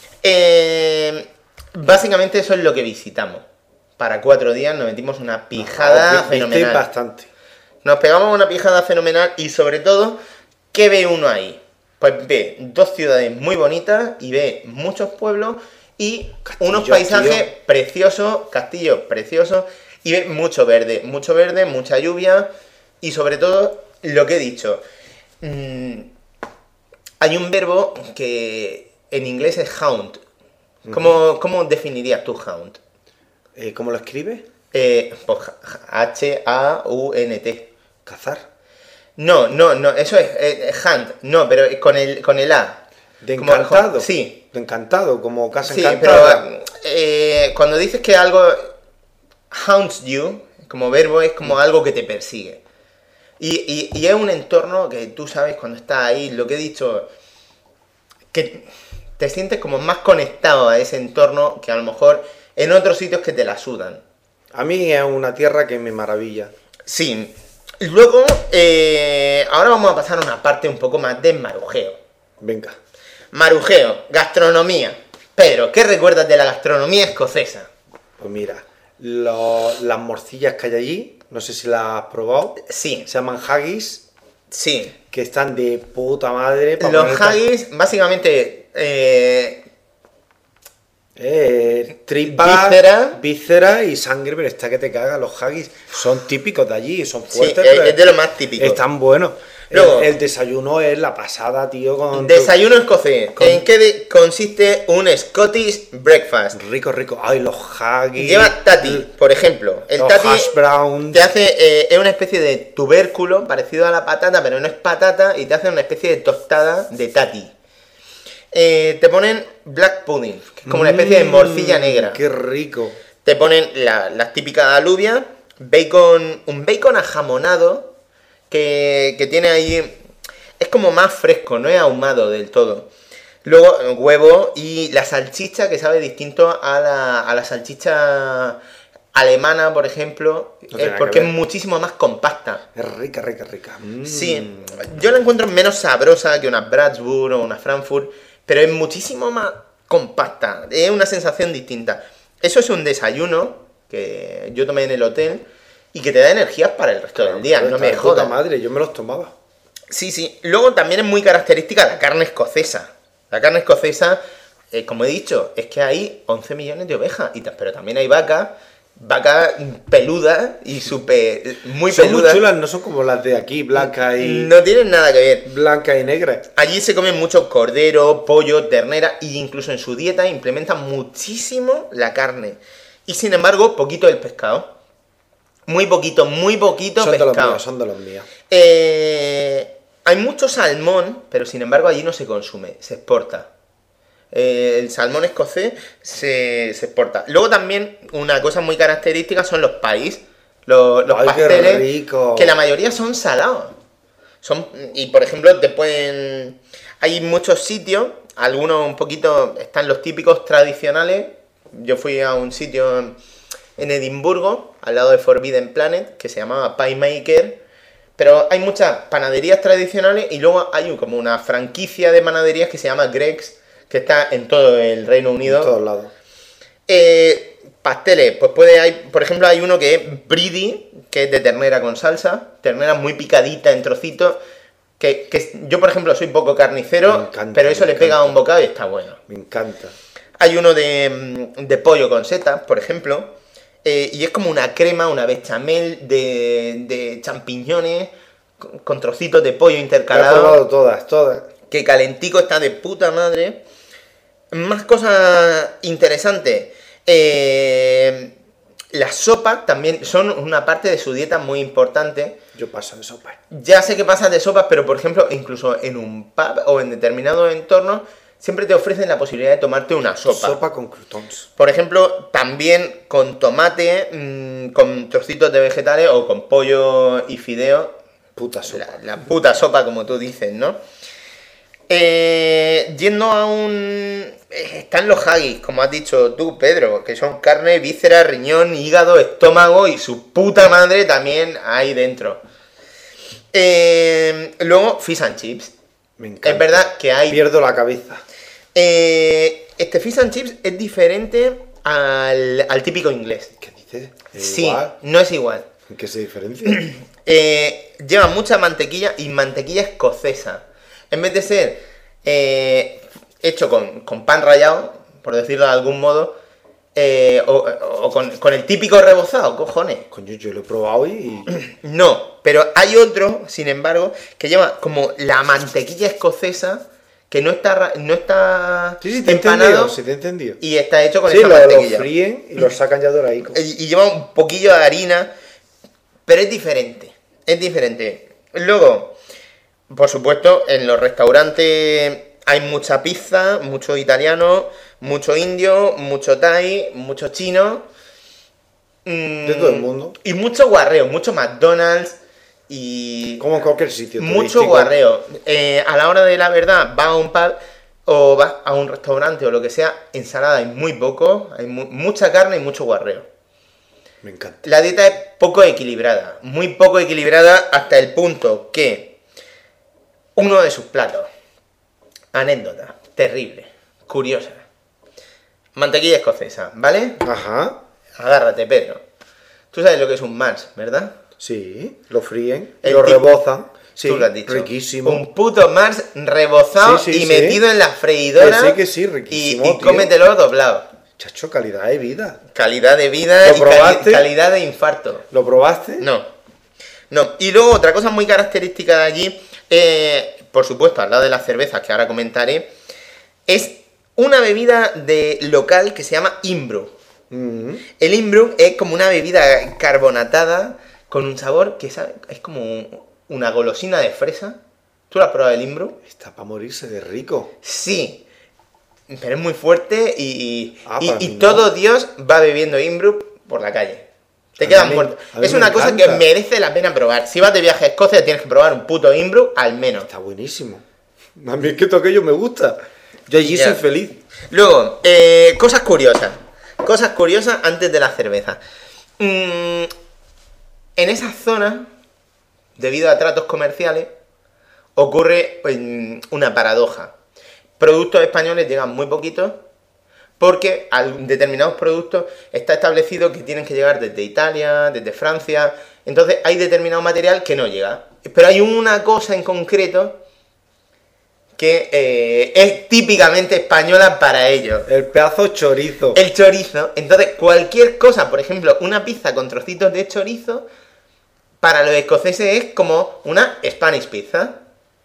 Eh, básicamente eso es lo que visitamos. Para cuatro días nos metimos una pijada No, fenomenal. bastante. Nos pegamos una pijada fenomenal y sobre todo, ¿qué ve uno ahí? Pues ve dos ciudades muy bonitas y ve muchos pueblos y Castillo, unos paisajes tío. preciosos, castillos preciosos y ve mucho verde, mucho verde, mucha lluvia y sobre todo lo que he dicho. Mmm, hay un verbo que en inglés es haunt. ¿Cómo, ¿cómo definirías tú haunt? Eh, ¿Cómo lo escribe? Eh, pues H A U N T. Cazar. No, no, no, eso es, eh, hunt, no, pero con el, con el A. De Como- encantado. sí. De encantado, como casa Sí, encantada. pero eh, cuando dices que algo haunts you, como verbo, es como algo que te persigue. Y, y, y es un entorno que tú sabes cuando estás ahí, lo que he dicho, que te sientes como más conectado a ese entorno que a lo mejor en otros sitios que te la sudan. A mí es una tierra que me maravilla. Sí. Luego, eh, ahora vamos a pasar a una parte un poco más de marujeo. Venga. Marujeo, gastronomía. Pedro, ¿qué recuerdas de la gastronomía escocesa? Pues mira, lo- las morcillas que hay allí, no sé si las has probado, Sí, se llaman haggis, sí. que están de puta madre. pa' Los ponerte- haggis, básicamente, eh, Eh, tripa, Víscera. víscera y sangre, pero está que te caga. Los haggis son típicos de allí, son Sí, fuertes, es, pero es de lo más típico. están buenos. Luego- el, el desayuno es la pasada, tío. Con Desayuno escocés. con- ¿En qué de- consiste un Scottish breakfast? rico, rico. Ay, los haggis. Lleva tati, por ejemplo. El los tati hash browns. te hace, eh, es una especie de tubérculo parecido a la patata, pero no es patata, y te hace una especie de tostada de tati. Eh, te ponen black pudding, que es como una especie de morcilla Mm, negra. Qué rico. Te ponen la- las típicas alubias, bacon, un bacon ajamonado que, que tiene ahí, es como más fresco, no es ahumado del todo. Luego eh, huevo y la salchicha que sabe distinto a la, a la salchicha alemana, por ejemplo, No tiene eh, nada porque que es ver. muchísimo más compacta. Es rica, rica, rica. Mm. Sí, yo la encuentro menos sabrosa que una Bratwurst o una Frankfurt, pero es muchísimo más compacta, es una sensación distinta. Eso es un desayuno que yo tomé en el hotel y que te da energías para el resto del día, no Está me de puta jodas. madre, yo me los tomaba. Sí, sí. Luego también es muy característica la carne escocesa. La carne escocesa, eh, como he dicho, es que hay once millones de ovejas, y ta- pero también hay vacas, vacas peludas y súper, muy Son muy peludas. chulas, no son como las de aquí, blanca y No tienen nada que ver. blanca y negra. Allí se comen mucho cordero, pollo, ternera, e incluso en su dieta implementan muchísimo la carne. Y sin embargo, poquito el pescado. Muy poquito, muy poquito Son de los pescado. míos, son de los míos. Eh, hay mucho salmón, pero sin embargo allí no se consume, se exporta. Eh, el salmón escocés se, se exporta. Luego también una cosa muy característica son los pies, los, los Ay, qué pasteles, rico. que la mayoría son salados. Son, y por ejemplo te pueden... Hay muchos sitios, algunos un poquito, están los típicos tradicionales. Yo fui a un sitio en, en Edimburgo, al lado de Forbidden Planet, que se llamaba Pie Maker. Pero hay muchas panaderías tradicionales y luego hay un- como una franquicia de panaderías que se llama Greggs, que está en todo el Reino En Unido. todos lados. Eh, pasteles, pues puede hay, por ejemplo, hay uno que es brie, que es de ternera con salsa, ternera muy picadita en trocitos, que, que yo, por ejemplo, soy poco carnicero, Me encanta, pero eso me le pega a encanta. un bocado y está bueno. Me encanta. Hay uno de, mm, de pollo con setas, por ejemplo, eh, y es como una crema, una bechamel de, de champiñones con, con trocitos de pollo He intercalados, probado todas, todas. que calentico está de puta madre. Más cosas interesantes. Eh, las sopas también son una parte de su dieta muy importante. Yo paso de sopa. Ya sé que pasas de sopas, pero por ejemplo, incluso en un pub o en determinados entornos, siempre te ofrecen la posibilidad de tomarte una sopa. Sopa con croutons. Por ejemplo, también con tomate, mmm, con trocitos de vegetales o con pollo y fideo. Puta sopa. La, la puta sopa, como tú dices, ¿no? Eh, yendo a un... Están los haggis, como has dicho tú, Pedro, que son carne, víscera, riñón, hígado, estómago y su puta madre también ahí dentro. Eh, luego, fish and chips. Me encanta. Es verdad que hay... Pierdo la cabeza. Eh, este fish and chips es diferente al, al típico inglés. ¿Qué dices? ¿Es Sí, igual? no es igual. ¿En qué se diferencia? Eh, lleva mucha mantequilla y mantequilla escocesa. En vez de ser eh, hecho con, con pan rallado, por decirlo de algún modo, eh, o, o con, con el típico rebozado, cojones. Coño, yo lo he probado y... No, pero hay otro, sin embargo, que lleva como la mantequilla escocesa, que no está, ra- no está Sí, sí, te he empanado entendido, sí, te he entendido. y está hecho con Sí, esa lo, lo mantequilla. fríen y lo sacan ya doradico. Y, y lleva un poquillo de harina, pero es diferente, es diferente. Luego, por supuesto, en los restaurantes hay mucha pizza, mucho italiano, mucho indio, mucho thai, mucho chino. mm, De todo el mundo. Y mucho guarreo, mucho McDonald's y... Como en cualquier sitio Mucho turístico. guarreo. Eh, a la hora de la verdad, vas a un pub o vas a un restaurante o lo que sea, ensalada hay muy poco, hay mu- mucha carne y mucho guarreo. Me encanta. La dieta es poco equilibrada, muy poco equilibrada hasta el punto que uno de sus platos, anécdota, terrible, curiosa, mantequilla escocesa, ¿vale? Ajá. Agárrate, Pedro. Tú sabes lo que es un Mars, ¿verdad? Sí, lo fríen, El lo tipo- rebozan. Sí, Tú lo has dicho. riquísimo. Un puto Mars rebozado Sí, sí, y sí. metido en la freidora. Que sí, que sí, riquísimo, Y, y tío. cómetelo doblado. Chacho, calidad de vida. Calidad de vida ¿Lo y probaste? cali- calidad de infarto. ¿Lo probaste? No. No. Y luego otra cosa muy característica de allí, eh, por supuesto, al lado de las cervezas que ahora comentaré, es una bebida de local que se llama Imbru. Mm. El Imbru es como una bebida carbonatada con un sabor que sabe, es como una golosina de fresa. ¿Tú lo has probado el Imbru? Está para morirse de rico. Sí. Pero es muy fuerte y, y, Ah, y- para y mí no. todo Dios va bebiendo Imbru por la calle. Te A quedas mí me- muerto. a mí Es me una cosa que encanta. merece la pena probar. Si vas de viaje a Escocia tienes que probar un puto Imbru al menos. Está buenísimo. A mí es que todo aquello me gusta. Yo allí Ya. soy feliz. Luego, eh, cosas curiosas. Cosas curiosas antes de la cerveza. Mm, en esas zonas, debido a tratos comerciales, ocurre pues, una paradoja. Productos españoles llegan muy poquitos porque a determinados productos está establecido que tienen que llegar desde Italia, desde Francia. Entonces hay determinado material que no llega. Pero hay una cosa en concreto que eh, es típicamente española para ellos. El pedazo chorizo. El chorizo. Entonces, cualquier cosa, por ejemplo, una pizza con trocitos de chorizo, para los escoceses es como una Spanish pizza.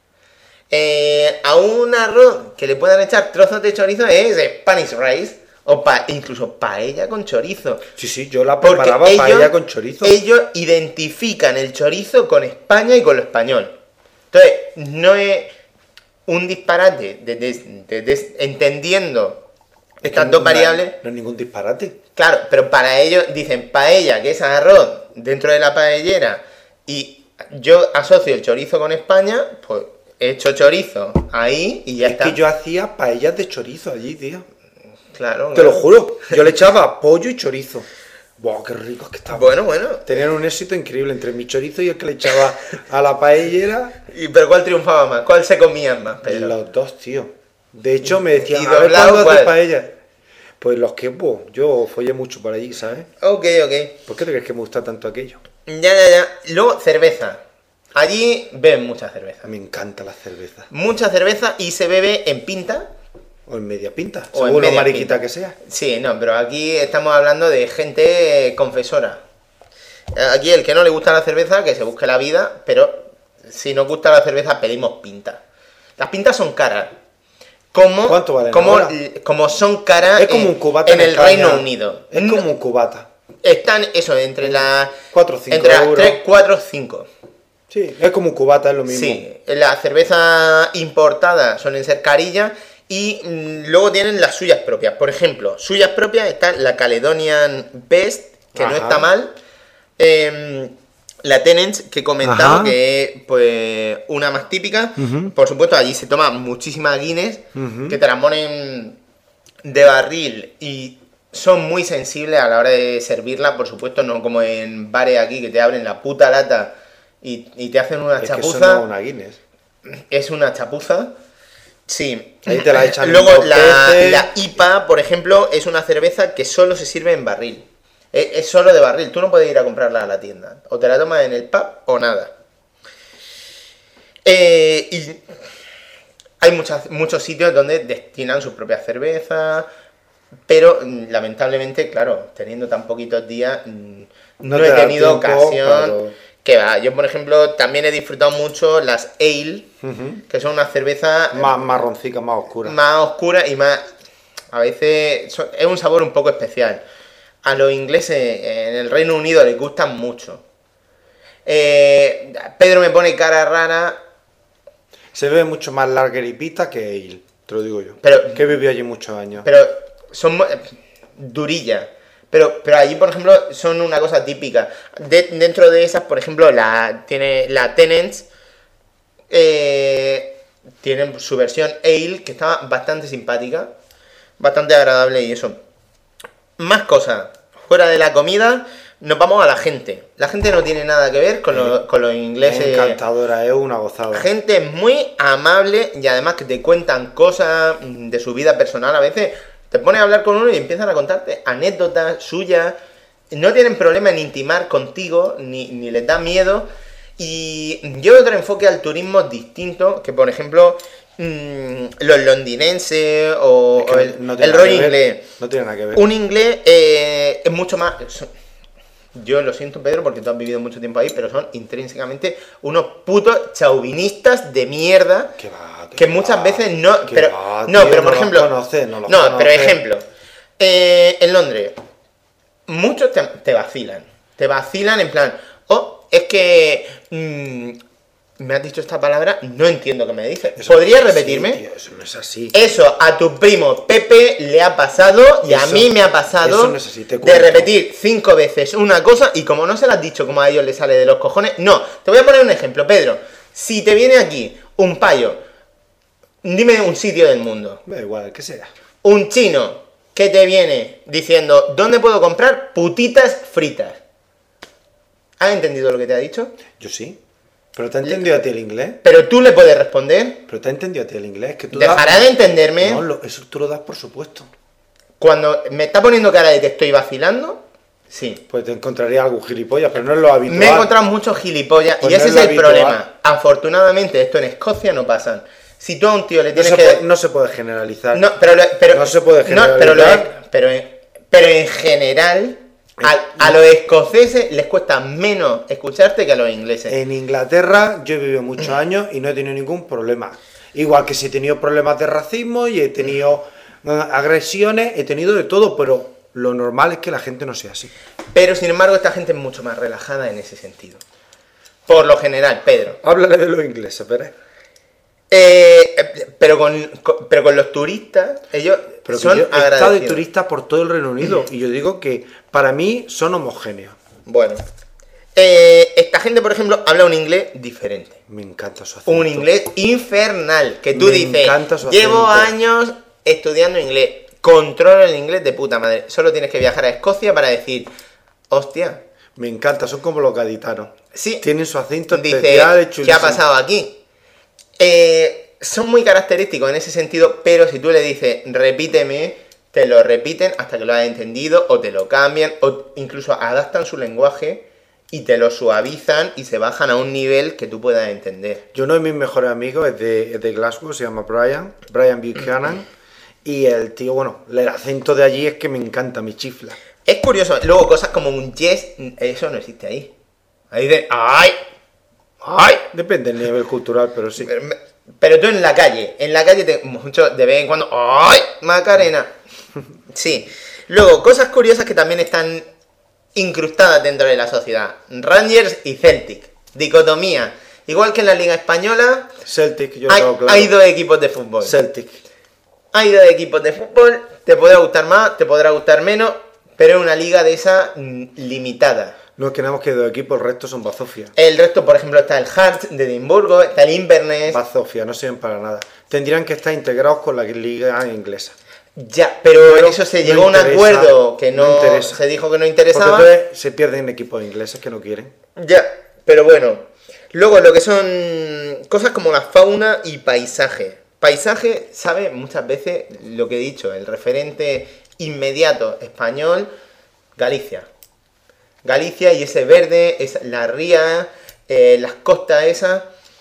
Eh, a un arroz que le puedan echar trozos de chorizo es Spanish rice. O pa incluso paella con chorizo. Sí, sí, yo la Porque preparaba ellos, paella con chorizo. ellos identifican el chorizo con España y con lo español. Entonces, no es un disparate de, de- de- de- entendiendo Es que estas no- dos no- variables. No es ningún disparate. Claro, pero para ellos dicen paella, que es arroz dentro de la paellera, y yo asocio el chorizo con España, pues he hecho chorizo ahí y ya Es está. que yo hacía paellas de chorizo allí, tío. Claro, Te lo claro. juro. Yo le echaba pollo y chorizo. Buah, qué ricos que estaban. Bueno, bueno. Tenían un éxito increíble entre mi chorizo y el que le echaba a la paellera. ¿Y pero cuál triunfaba más? ¿Cuál se comían más, Pedro? Los dos, tío. De hecho, me decían, ¿Y a ver doblado cuándo cuál? haces paella. Pues los que, pues, yo follé mucho por allí, ¿sabes? Ok, ok. ¿Por qué te crees que me gusta tanto aquello? Ya, ya, ya. Luego, cerveza. Allí beben mucha cerveza. Me encanta la cerveza. Mucha cerveza y se bebe en pinta. O en media pinta, O en según lo media mariquita pinta. que sea. Sí, no, pero aquí estamos hablando de gente confesora. Aquí el que no le gusta la cerveza, que se busque la vida, pero si nos gusta la cerveza, pedimos pinta. Las pintas son caras. Como, ¿Cuánto valen como, ahora? como son caras Es como en, un cubata en en el España. Reino Unido. Es como un cubata. Están, eso, entre las... cuatro o cinco entre las euros. tres, cuatro, cinco. Sí, es como un cubata, es lo mismo. Sí, las cervezas importadas suelen ser carillas y mm, luego tienen las suyas propias. Por ejemplo, suyas propias está la Caledonian Best, que no Ajá. está mal. Em, la Tennent's, que he comentado, Ajá. que es pues una más típica. Ujú. Por supuesto, allí se toma muchísima Guinness, Ujú. que te las ponen de barril y son muy sensibles a la hora de servirla. Por supuesto, no como en bares aquí que te abren la puta lata y, y te hacen una Es que eso chapuza. no es una Guinness. Es una chapuza. Sí. Ahí te la echan en Luego dos la, veces. la I P A, por ejemplo, es una cerveza que solo se sirve en barril. Es, es solo de barril. Tú no puedes ir a comprarla a la tienda. O te la tomas en el pub o nada. Eh, y hay muchas, muchos sitios donde destinan sus propias cervezas. Pero mm, lamentablemente, claro, teniendo tan poquitos días, mm, no, No he te da tenido tiempo ocasión. para todo. Que va, yo por ejemplo también he disfrutado mucho las ale, Ujú. que son una cerveza Más marroncica, más oscura. más oscura y más, a veces so- es un sabor un poco especial. A los ingleses en el Reino Unido les gustan mucho. Eh, Pedro me pone cara rara, Se ve mucho más lager y pita que ale, te lo digo yo. Pero- que vivió allí muchos años. pero son mu- durillas. Pero, pero allí, por ejemplo, son una cosa típica. De- dentro de esas, por ejemplo, la tiene la Tennent's, eh, tienen su versión ale, que está bastante simpática, bastante agradable y eso. Más cosas. Fuera de la comida, nos vamos a la gente. La gente no tiene nada que ver con, lo- con los Es ingleses. encantadora, es una gozada. Gente muy amable y además que te cuentan cosas mm, de su vida personal. A veces te pones a hablar con uno y empiezan a contarte anécdotas suyas. No tienen problema en intimar contigo, ni, ni les da miedo. Y lleva otro enfoque al turismo distinto, que por ejemplo, mmm, los londinenses o, Es que o el, no tiene el nada rollo que ver, inglés. No tiene nada que ver. Un inglés eh, es mucho más... Yo lo siento, Pedro, porque tú has vivido mucho tiempo ahí, pero son intrínsecamente unos putos chauvinistas de mierda Que va, que muchas va, veces no... que Pero, va, no, tío, pero por no los ejemplo... conoces, no los no, pero conoces. ejemplo. Eh, en Londres, muchos te, te vacilan. Te vacilan en plan... Oh, es que... Mmm, me has dicho esta palabra, no entiendo qué me dices. Eso ¿Podrías no es así, repetirme? tío, eso no es así. Eso a tu primo Pepe le ha pasado y a Eso- mí me ha pasado eso no es así, te de cuento. repetir cinco veces una cosa y como no se la has dicho como a ellos les sale de los cojones. No, te voy a poner un ejemplo, Pedro. Si te viene aquí un payo, dime un sitio del mundo, Da igual, que sea. un chino que te viene diciendo ¿dónde puedo comprar putitas fritas? ¿Has entendido lo que te ha dicho? Yo sí. Pero te ha entendido a ti el inglés. Pero tú le puedes responder. Pero te ha entendido a ti el inglés. Que tú ¿Dejará das- de entenderme? No, lo- eso tú lo das por supuesto. Cuando me está poniendo cara de te estoy vacilando, sí. Pues te encontraría algún gilipollas, pero no es lo habitual. Me he encontrado muchos gilipollas Pues y no ese es es lo el habitual. problema. Afortunadamente esto en Escocia no pasa. Si tú a un tío le No tienes se, que... puede, no se puede generalizar. No, pero, lo- pero No se puede no, pero, lo- generalizar. pero, pero en general a, a los escoceses les cuesta menos escucharte que a los ingleses. En Inglaterra yo he vivido muchos años y no he tenido ningún problema. Igual que si he tenido problemas de racismo y he tenido eh, agresiones, he tenido de todo, pero lo normal es que la gente no sea así. Pero sin embargo esta gente es mucho más relajada en ese sentido. Por lo general, Pedro. Háblale de los ingleses, Pérez. Eh, pero, con, con- pero con los turistas, ellos Pero que son yo he estado de agradecidos. turista por todo el Reino Unido y yo digo que para mí son homogéneos. Bueno. Eh, esta gente, por ejemplo, habla un inglés diferente. Me encanta su acento. Un inglés infernal. Que tú Me dices, encanta su llevo acento". años estudiando inglés. Controlo el inglés de puta madre. Solo tienes que viajar a Escocia para decir, hostia. Me encanta, son como los gaditanos. Sí. Tienen su acento Dice, especial, es ¿qué chulísimo. ha pasado aquí? Eh, son muy característicos en ese sentido, pero si tú le dices, repíteme, te lo repiten hasta que lo has entendido, o te lo cambian, o incluso adaptan su lenguaje y te lo suavizan y se bajan a un nivel que tú puedas entender. Yo uno de mis mejores amigos es de, es de Glasgow, se llama Brian, Brian Buchanan, y el tío, bueno, el acento de allí es que me encanta, me chifla. Es curioso, luego cosas como un yes, eso no existe ahí. Ahí de, ¡ay! ¡ay! Depende del nivel cultural, pero sí. Pero, pero tú en la calle, en la calle te, mucho de vez en cuando, ¡ay! Macarena. Sí. Luego, cosas curiosas que también están incrustadas dentro de la sociedad. Rangers y Celtic. Dicotomía. Igual que en la Liga Española, Celtic, yo lo hay, tengo claro. hay dos equipos de fútbol. Celtic. Hay dos equipos de fútbol, te podrá gustar más, te podrá gustar menos, pero es una liga de esa mm, limitada. No es que nada más que dos equipos, el resto son bazofia. El resto, por ejemplo, está el Hearts de Edimburgo, está el Inverness. Bazofia, no sirven para nada. Tendrían que estar integrados con la liga inglesa. Ya, pero, Pero eso se no llegó a un interesa, acuerdo que no no, interesa. se dijo que no Porque interesaba. entonces se pierden equipos ingleses que no quieren. Ya, pero bueno. Luego lo que son cosas como la fauna y paisaje. Paisaje, ¿sabe? Muchas veces lo que he dicho, el referente inmediato español, Galicia. Galicia y ese verde, esa, la ría, eh, las costas esas.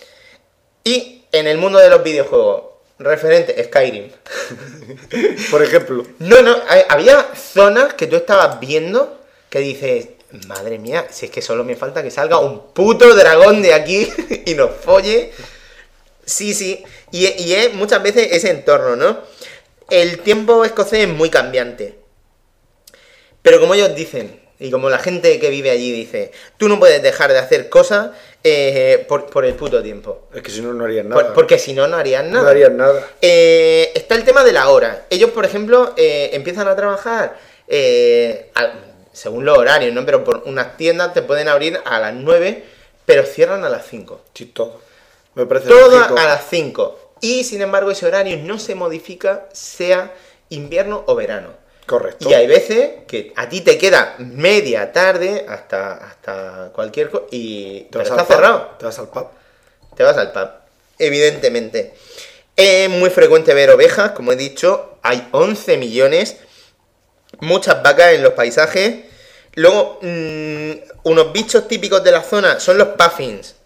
Y en el mundo de los videojuegos, referente Skyrim. Por ejemplo, No, no, ha- había zonas que tú estabas viendo que dices, madre mía, si es que solo me falta que salga un puto dragón de aquí y nos folle. Sí, sí, y, y es muchas veces ese entorno, ¿no? El tiempo escocés es muy cambiante. Pero como ellos dicen, y como la gente que vive allí dice, tú no puedes dejar de hacer cosas eh, por, por el puto tiempo. es que si no, no harían nada. Por- porque si no, no harían nada. No harían nada. Eh, está el tema de la hora. Ellos, por ejemplo, eh, empiezan a trabajar eh, a- según los horarios, ¿no? Pero por unas tiendas te pueden abrir a las nueve, pero cierran a las cinco. Sí, todo. Me parece Todo lógico. a las cinco. Y sin embargo, ese horario no se modifica, sea invierno o verano. Correcto. Y hay veces que a ti te queda media tarde hasta, hasta cualquier cosa y ¿Te pero vas está al pub? cerrado. Te vas al pub. Te vas al pub, evidentemente. Es muy frecuente ver ovejas, como he dicho, hay once millones, muchas vacas en los paisajes. Luego, mmm, unos bichos típicos de la zona son los puffins.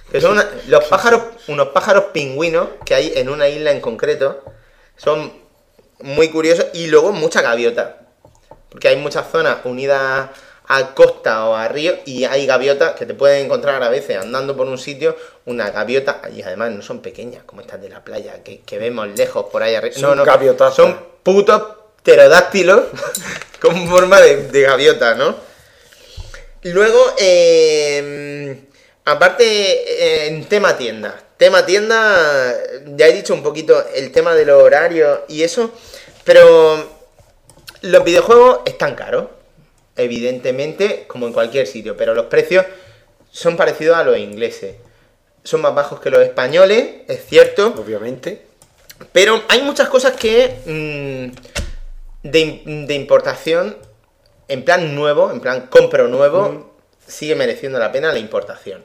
Que son una- los pájaros, unos pájaros pingüinos que hay en una isla en concreto. Son muy curiosos. Y luego mucha gaviota. Porque hay muchas zonas unidas a costa o a río y hay gaviotas que te pueden encontrar a veces andando por un sitio, una gaviota, y además no son pequeñas como estas de la playa que, que vemos lejos por ahí arriba. Son No, no, gaviotas. son putos pterodáctilos con forma de, de gaviota, ¿no? Luego, eh, aparte, eh, en tema tienda. Tema tienda, ya he dicho un poquito el tema de los horarios y eso, pero los videojuegos están caros. Evidentemente, como en cualquier sitio, pero los precios son parecidos a los ingleses. Son más bajos que los españoles, es cierto, Obviamente. pero hay muchas cosas que mmm, de, de importación, en plan nuevo, en plan compro nuevo, Mm. sigue mereciendo la pena la importación.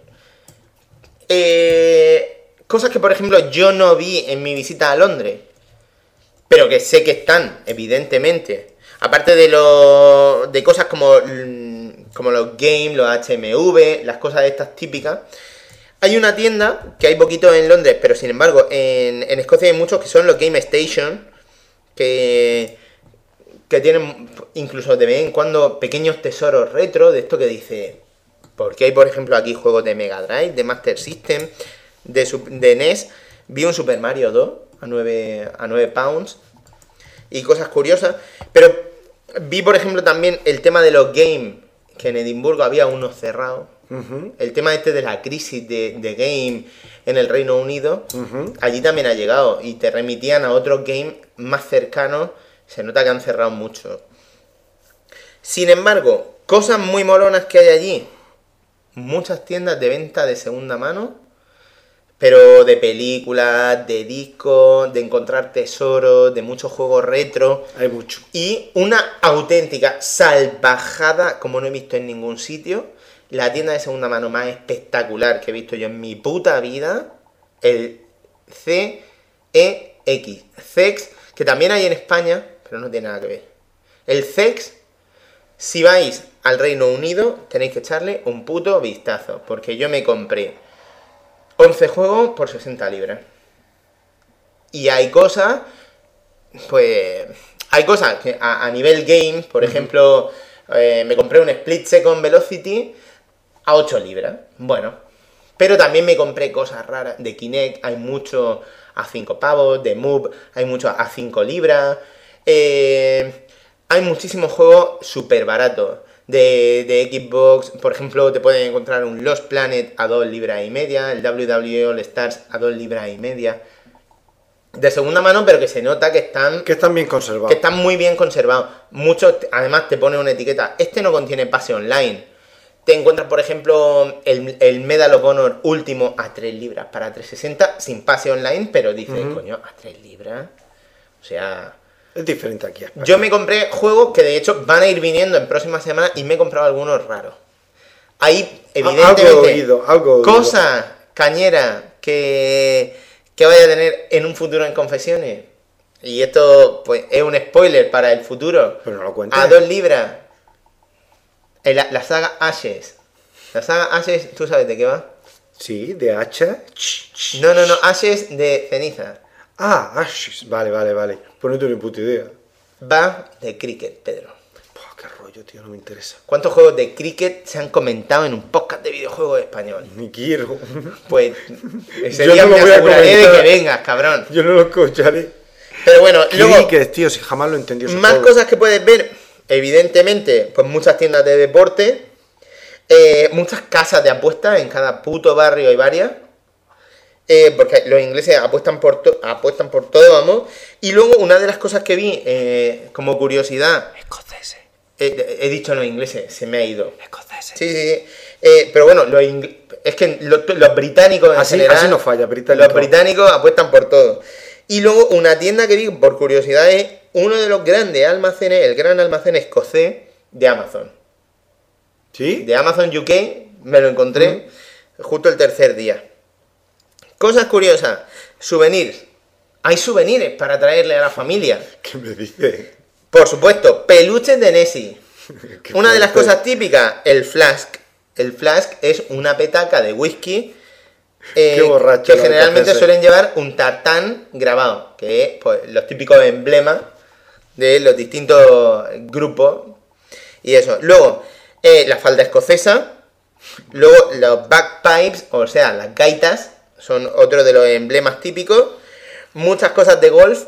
Eh, cosas que, por ejemplo, yo no vi en mi visita a Londres, pero que sé que están, evidentemente. Aparte de lo, de cosas como, mm, como los games, los H M V, las cosas estas típicas. Hay una tienda, que hay poquito en Londres, pero sin embargo en, en Escocia hay muchos, que son los Game Station, que, que tienen incluso de vez en cuando pequeños tesoros retro, de esto que dice, porque hay por ejemplo aquí juegos de Mega Drive, de Master System, de, Sup- de N E S, vi un Super Mario dos a nueve, a nueve pounds, y cosas curiosas, pero vi por ejemplo también el tema de los games, que en Edimburgo había unos cerrados. Ujú. El tema este de la crisis de, de game en el Reino Unido, Ujú. allí también ha llegado y te remitían a otros games más cercanos, se nota que han cerrado mucho. Sin embargo, cosas muy molonas que hay allí, muchas tiendas de venta de segunda mano, pero de películas, de discos, de encontrar tesoros, de muchos juegos retro. Hay mucho. Y una auténtica salvajada, como no he visto en ningún sitio. La tienda de segunda mano más espectacular que he visto yo en mi puta vida. El C E X. C E X, que también hay en España, pero no tiene nada que ver. El C E X, si vais al Reino Unido, tenéis que echarle un puto vistazo. Porque yo me compré once juegos por sesenta libras. Y hay cosas, pues... Hay cosas que a, a nivel game, por ejemplo, eh, me compré un Split Second Velocity a ocho libras. Bueno, pero también me compré cosas raras. De Kinect hay mucho a cinco pavos, de Move hay mucho a cinco libras. Eh, hay muchísimos juegos súper baratos. De, de Xbox, por ejemplo, te pueden encontrar un Lost Planet a dos libras y media, el W W E All Stars a dos libras y media. De segunda mano, pero que se nota que están, Que están bien conservados. que están muy bien conservados. Muchos, además, te pone una etiqueta. Este no contiene pase online. Te encuentras, por ejemplo, el, el Medal of Honor último a tres libras para trescientos sesenta sin pase online, pero dices, Ujú. coño, a tres libras. O sea, Es diferente aquí a España. yo me compré juegos que de hecho van a ir viniendo en próximas semanas y me he comprado algunos raros. Hay, evidentemente, algo he oído, algo he oído. cosas cañeras que, que vaya a tener en un futuro en confesiones. Y esto pues es un spoiler para el futuro. Pero no lo cuentes. A dos libras. En la, la saga Ashes. La saga Ashes, ¿tú sabes de qué va? Sí, de hacha. Ch, ch. No, no, no, Ashes de ceniza. Ah, Ashes. Vale, vale, vale. Pues no tengo ni puta idea. Va de cricket, Pedro. Buah, qué rollo, tío, no me interesa. ¿Cuántos juegos de cricket se han comentado en un podcast de videojuegos español? Ni quiero. Pues ese Yo día no lo me voy a aseguraré de comentar. que vengas, cabrón. Yo no lo escucharé. Pero bueno, luego, Cricket, tío, si jamás lo entendí ese más juego. cosas que puedes ver. Evidentemente, pues muchas tiendas de deporte. eh, muchas casas de apuestas. En cada puto barrio hay varias. Eh, porque los ingleses apuestan por, to- apuestan por todo, vamos. Y luego, una de las cosas que vi, eh, como curiosidad... Escoceses. eh, he dicho los ingleses, se me ha ido. Escoceses. Sí, sí, sí. Eh, pero bueno, los ing- es que lo- los británicos en Así- general, así no falla, británico. los británicos apuestan por todo. Y luego una tienda que vi por curiosidad es uno de los grandes almacenes, el gran almacén escocés de Amazon. ¿Sí? De Amazon U K, me lo encontré justo el tercer día. Cosas curiosas, souvenirs. Hay souvenirs para traerle a la familia. ¿Qué me dices? Por supuesto, peluches de Nessie. Qué Una de las fuerte. cosas típicas, el flask. El flask es una petaca de whisky eh, Qué borracho que los generalmente escoceses. suelen llevar un tartán grabado, que es pues, los típicos emblemas de los distintos grupos. Y eso. Luego, eh, la falda escocesa. Luego, los bagpipes, o sea, las gaitas, son otro de los emblemas típicos. Muchas cosas de golf.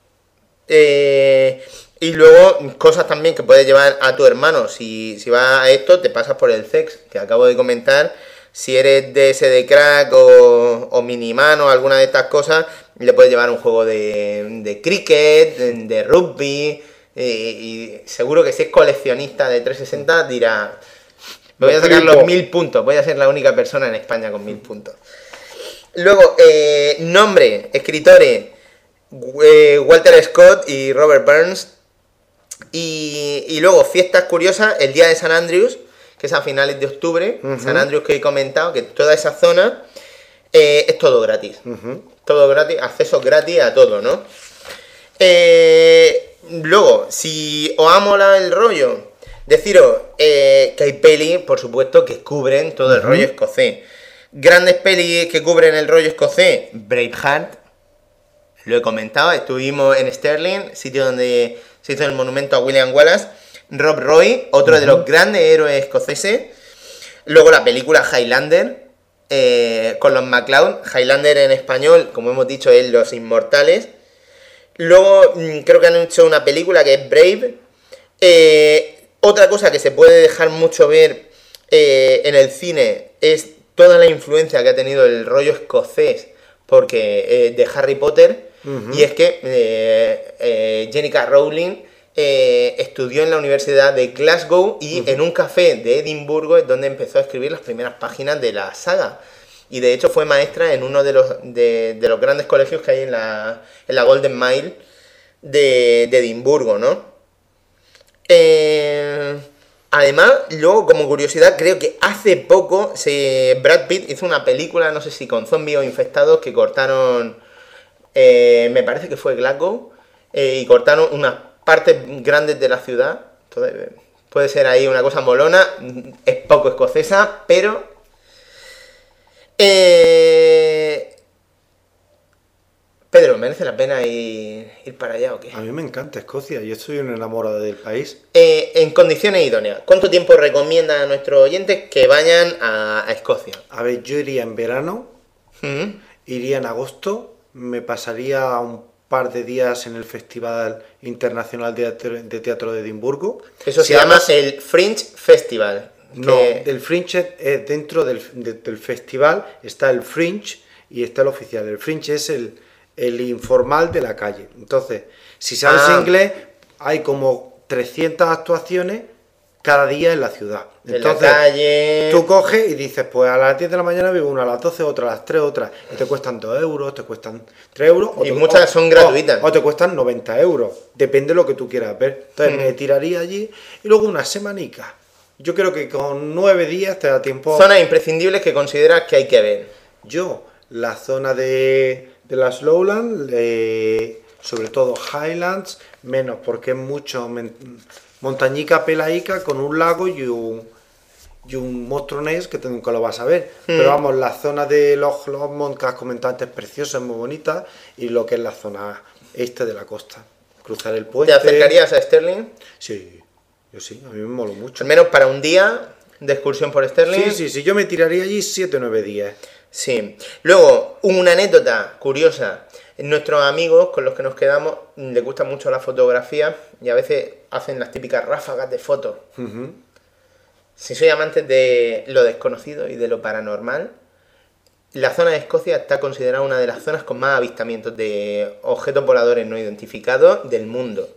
Eh, y luego, cosas también que puedes llevar a tu hermano. Si, si vas a esto, te pasas por el sex, que acabo de comentar. Si eres de ese de crack o, o miniman o alguna de estas cosas, le puedes llevar un juego de, de cricket, de, de rugby. Y, y seguro que si es coleccionista de trescientos sesenta dirá: me voy a sacar los mil puntos, voy a ser la única persona en España con mil puntos. Luego, eh, nombre, escritores, eh, Walter Scott y Robert Burns. Y, y luego, fiestas curiosas, el día de San Andrews, que es a finales de octubre. Uh-huh. San Andrews, que he comentado, que toda esa zona eh, es todo gratis. Uh-huh. Todo gratis, acceso gratis a todo, ¿no? Eh, luego, si os ha molado el rollo, deciros eh, que hay pelis, por supuesto, que cubren todo el uh-huh. rollo escocés. Grandes pelis que cubren el rollo escocés: Braveheart, lo he comentado, estuvimos en Stirling, sitio donde se hizo el monumento a William Wallace. Rob Roy, otro uh-huh. de los grandes héroes escoceses. Luego la película Highlander, eh, con los MacLeod. Highlander en español, como hemos dicho, es Los Inmortales. Luego mmm, creo que han hecho una película que es Brave. Eh, otra cosa que se puede dejar mucho ver eh, en el cine es toda la influencia que ha tenido el rollo escocés porque eh, de Harry Potter. Uh-huh. Y es que eh, eh, J K Rowling eh, estudió en la Universidad de Glasgow y uh-huh. en un café de Edimburgo es donde empezó a escribir las primeras páginas de la saga. Y de hecho fue maestra en uno de los, de, de los grandes colegios que hay en la, en la Golden Mile de, de Edimburgo, ¿no? Eh, además, luego, como curiosidad, creo que hace poco se, Brad Pitt hizo una película, no sé si con zombies o infectados, que cortaron, eh, me parece que fue Glasgow, eh, y cortaron unas partes grandes de la ciudad. Entonces, puede ser ahí una cosa molona, es poco escocesa, pero... Eh... Pedro, ¿merece la pena ir, ir para allá o qué? A mí me encanta Escocia, yo soy un enamorado del país. Eh, en condiciones idóneas, ¿cuánto tiempo recomienda a nuestros oyentes que vayan a, a Escocia? A ver, yo iría en verano, ¿Mm? iría en agosto, me pasaría un par de días en el Festival Internacional de Teatro de, Teatro de Edimburgo. Eso si se llama además, el Fringe Festival. No, que... el Fringe es dentro del, de, del festival, está el Fringe y está el oficial. El Fringe es el... el informal de la calle. Entonces, si sabes ah. inglés, hay como trescientas actuaciones cada día en la ciudad. Entonces, en la calle... tú coges y dices, pues a las diez de la mañana vivo una, a las doce otra, a las tres otra, y te cuestan dos euros, te cuestan tres euros. Y te, muchas o, son gratuitas. O, o te cuestan noventa euros, depende de lo que tú quieras ver. Entonces, mm. me tiraría allí y luego una semanica. Yo creo que con nueve días te da tiempo... Zonas imprescindibles que consideras que hay que ver. Yo, la zona de... de las Lowlands, eh, sobre todo Highlands, menos porque es mucho men- montañica pelaica con un lago y un, y un monstruo Ness que nunca lo vas a ver. Mm. Pero vamos, la zona de los Lomond que has comentado antes es preciosa, es muy bonita, y lo que es la zona este de la costa. Cruzar el puente. ¿Te acercarías a Stirling? Sí, yo sí, a mí me mola mucho. Al menos para un día de excursión por Stirling. Sí, sí, sí, yo me tiraría allí siete o nueve días. Sí. Luego, una anécdota curiosa. Nuestros amigos con los que nos quedamos les gusta mucho la fotografía y a veces hacen las típicas ráfagas de fotos. Uh-huh. Si soy amante de lo desconocido y de lo paranormal, la zona de Escocia está considerada una de las zonas con más avistamientos de objetos voladores no identificados del mundo.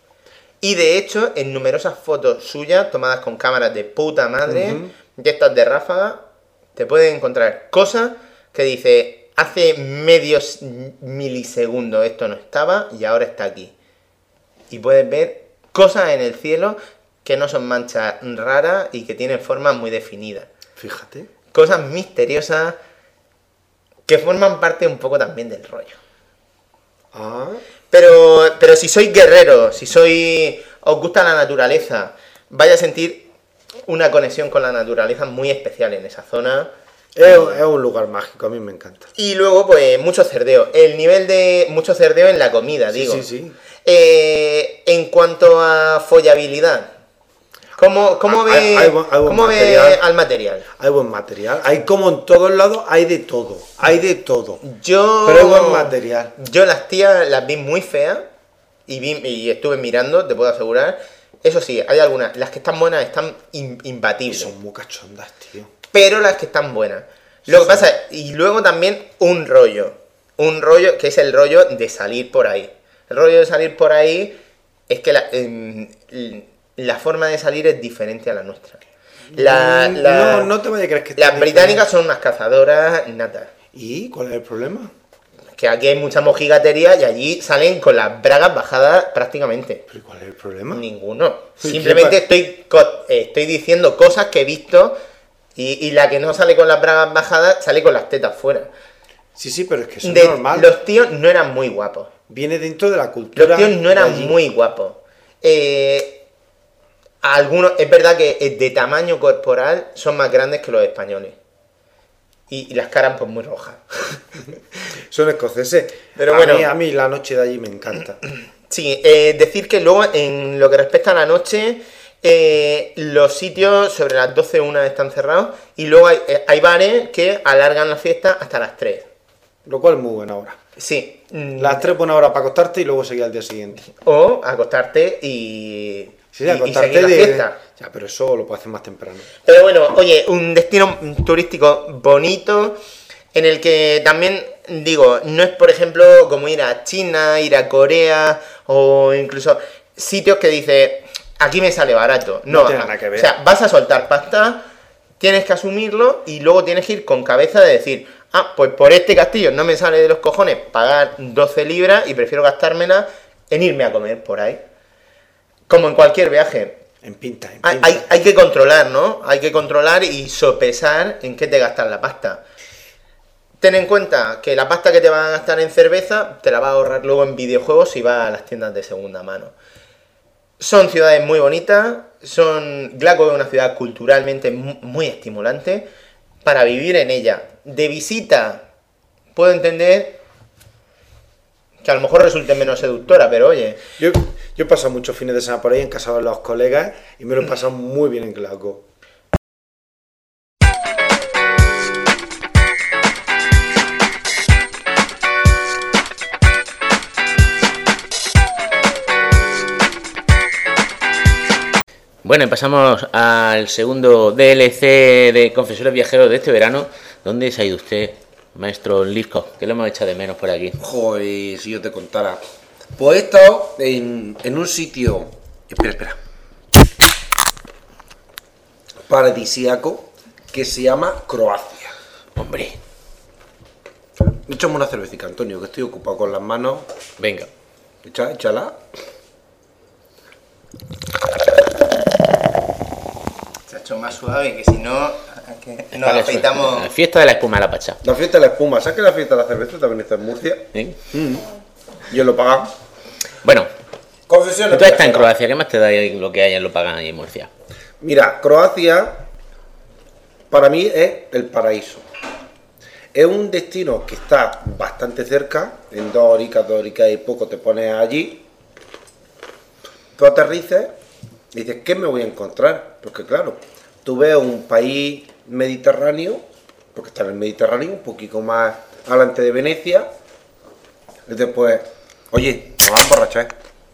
Y de hecho, en numerosas fotos suyas, tomadas con cámaras de puta madre, uh-huh. de estas de ráfaga, te puedes encontrar cosas que dice, hace medios milisegundos esto no estaba y ahora está aquí. Y puedes ver cosas en el cielo que no son manchas raras y que tienen formas muy definidas. Fíjate. Cosas misteriosas que forman parte un poco también del rollo. Ah. Pero, pero si sois guerreros, si sois, os gusta la naturaleza, vais a sentir una conexión con la naturaleza muy especial en esa zona Es, es un lugar mágico, a mí me encanta. Y luego, pues, mucho cerdeo. El nivel de mucho cerdeo en la comida, Sí, digo. sí, sí. Eh, en cuanto a follabilidad, ¿cómo, cómo Hay- ve, hay buen- hay buen cómo ve material. al material? Hay buen material. Hay como en todos lados, hay de todo. Hay de todo. Yo... Pero hay buen material. Yo las tías las vi muy feas y, vi, y estuve mirando, te puedo asegurar. Eso sí, hay algunas. Las que están buenas están in- Y imbatibles. son muy cachondas, tío. Pero las que están buenas. Lo que Sí. pasa, y luego también un rollo. Un rollo que es el rollo de salir por ahí. El rollo de salir por ahí es que la, em, la forma de salir es diferente a la nuestra. La, Mm, la- no, no te vayas a creer que las está británicas son unas cazadoras natas. ¿Y cuál es el problema? Que aquí hay mucha mojigatería y allí salen con las bragas bajadas prácticamente. ¿Pero cuál es el problema? Ninguno. Sí, Simplemente ¿qué estoy, co- eh, estoy diciendo cosas que he visto y, y la que no sale con las bragas bajadas sale con las tetas fuera. Sí, sí, pero es que eso es De- normal. los tíos no eran muy guapos. Viene dentro de la cultura. Los tíos no de eran allí. muy guapos. Eh, algunos, es verdad que eh, de tamaño corporal son más grandes que los españoles. Y, y las caras pues muy rojas. Son escoceses. Pero a bueno. Mí, a mí la noche de allí me encanta. Sí, eh, decir que luego en lo que respecta a la noche, eh, los sitios sobre las doce una están cerrados y luego hay, eh, hay bares que alargan la fiesta hasta las tres. Lo cual es muy buena hora. Sí. mm, Las tres buenas horas para acostarte y luego seguir al día siguiente. O acostarte y, Sí, y- y acostarte seguir la de... fiesta. Ya, pero eso lo puedes hacer más temprano. Pero bueno, oye, un destino turístico bonito en el que también, digo, no es por ejemplo como ir a China, ir a Corea o incluso sitios que dices, aquí me sale barato. No, No tiene nada que ver. O sea, vas a soltar pasta, tienes que asumirlo y luego tienes que ir con cabeza de decir, ah, pues por este castillo no me sale de los cojones pagar doce libras y prefiero gastármela en irme a comer por ahí. Como en cualquier viaje. En pinta, en Hay, pinta. hay- hay que controlar, ¿no? Hay que controlar y sopesar en qué te gastas la pasta. Ten en cuenta que la pasta que te vas a gastar en cerveza te la vas a ahorrar luego en videojuegos si vas a las tiendas de segunda mano. Son ciudades muy bonitas, son Glasgow es una ciudad culturalmente mu- muy estimulante para vivir en ella. De visita puedo entender que a lo mejor resulte menos seductora, pero oye, Yo, yo he pasado muchos fines de semana por ahí en casa de los colegas y me lo he pasado muy bien en Glasgow. Bueno, y pasamos al segundo D L C de Confesores Viajeros de este verano. ¿Dónde se ha ido usted, maestro Lisco? Que lo hemos echado de menos por aquí. Joder, si yo te contara. Pues he estado en, en un sitio. Espera, espera. Paradisíaco que se llama Croacia. Hombre, Échame una cervecita, Antonio, que estoy ocupado con las manos. venga. Echa, échala. se ha hecho más suave que si no, que nos Vale, afeitamos. La fiesta de la espuma a la pacha. La fiesta de la espuma. ¿Sabes que la fiesta de la cerveza también está en Murcia? ¿Eh? Yo lo pagaba. Bueno, Confesiones. tú estás en viajeras. Croacia. ¿Qué más te da ahí lo que hay en lo pagan ahí en Murcia? Mira, Croacia para mí es el paraíso. Es un destino que está bastante cerca, en dos horitas, dos horitas y poco te pones allí. Tú aterrices y dices, ¿qué me voy a encontrar? Porque claro, tú ves un país mediterráneo, porque está en el Mediterráneo, un poquito más adelante de Venecia, y después, oye, nos vamos a emborrachar.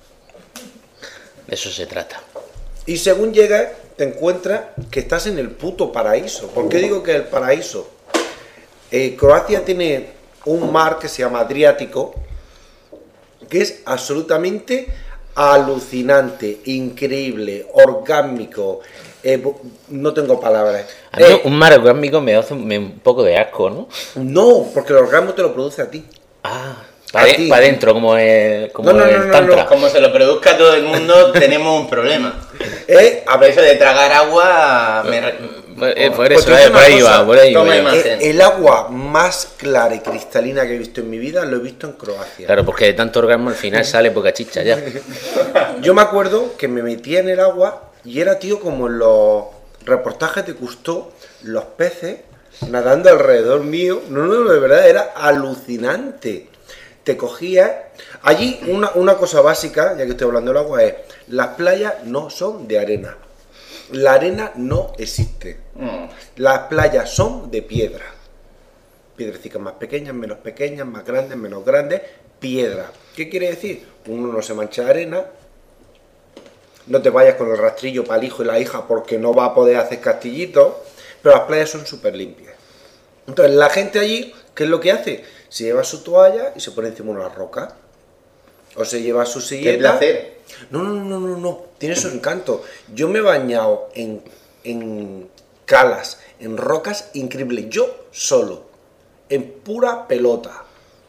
De eso se trata. Y según llegas, te encuentras que estás en el puto paraíso. ¿Por qué digo que es el paraíso? Eh, Croacia tiene un mar que se llama Adriático, que es absolutamente alucinante, increíble, orgánico. eh, bo- no tengo palabras. A mí Eh, un mar orgánico me hace me- un poco de asco, ¿no? no, porque el orgasmo te lo produce a ti. Ah, A para ti. adentro, como el, como No, no, el no, no, tantra. no. Como se lo produzca todo el mundo, tenemos un problema. Eh, A ver, eso de tragar agua. Me re- Eh, por Pues eso, te voy a eh, decir por una ahí cosa. va, por ahí Toma va. imagen. eh, el agua más clara y cristalina que he visto en mi vida lo he visto en Croacia. Claro, porque de tanto orgasmo al final sale poca chicha ya. Yo me acuerdo que me metía en el agua y era, tío, como en los reportajes de Cousteau, los peces nadando alrededor mío. No, no, de verdad, era alucinante. Te cogías... Allí una, una cosa básica, ya que estoy hablando del agua, es las playas no son de arena. La arena no existe. Las playas son de piedra. Piedrecitas más pequeñas, menos pequeñas, más grandes, menos grandes. Piedra. ¿Qué quiere decir? Uno no se mancha de arena. No te vayas con el rastrillo para el hijo y la hija porque no va a poder hacer castillitos. Pero las playas son súper limpias. Entonces la gente allí, ¿qué es lo que hace? Se lleva su toalla y se pone encima de una roca. O se lleva su silleta. ¡Qué placer! No, no, no, no, no. Tiene su encanto. Yo me he bañado en, en calas, en rocas increíbles. Yo solo. En pura pelota.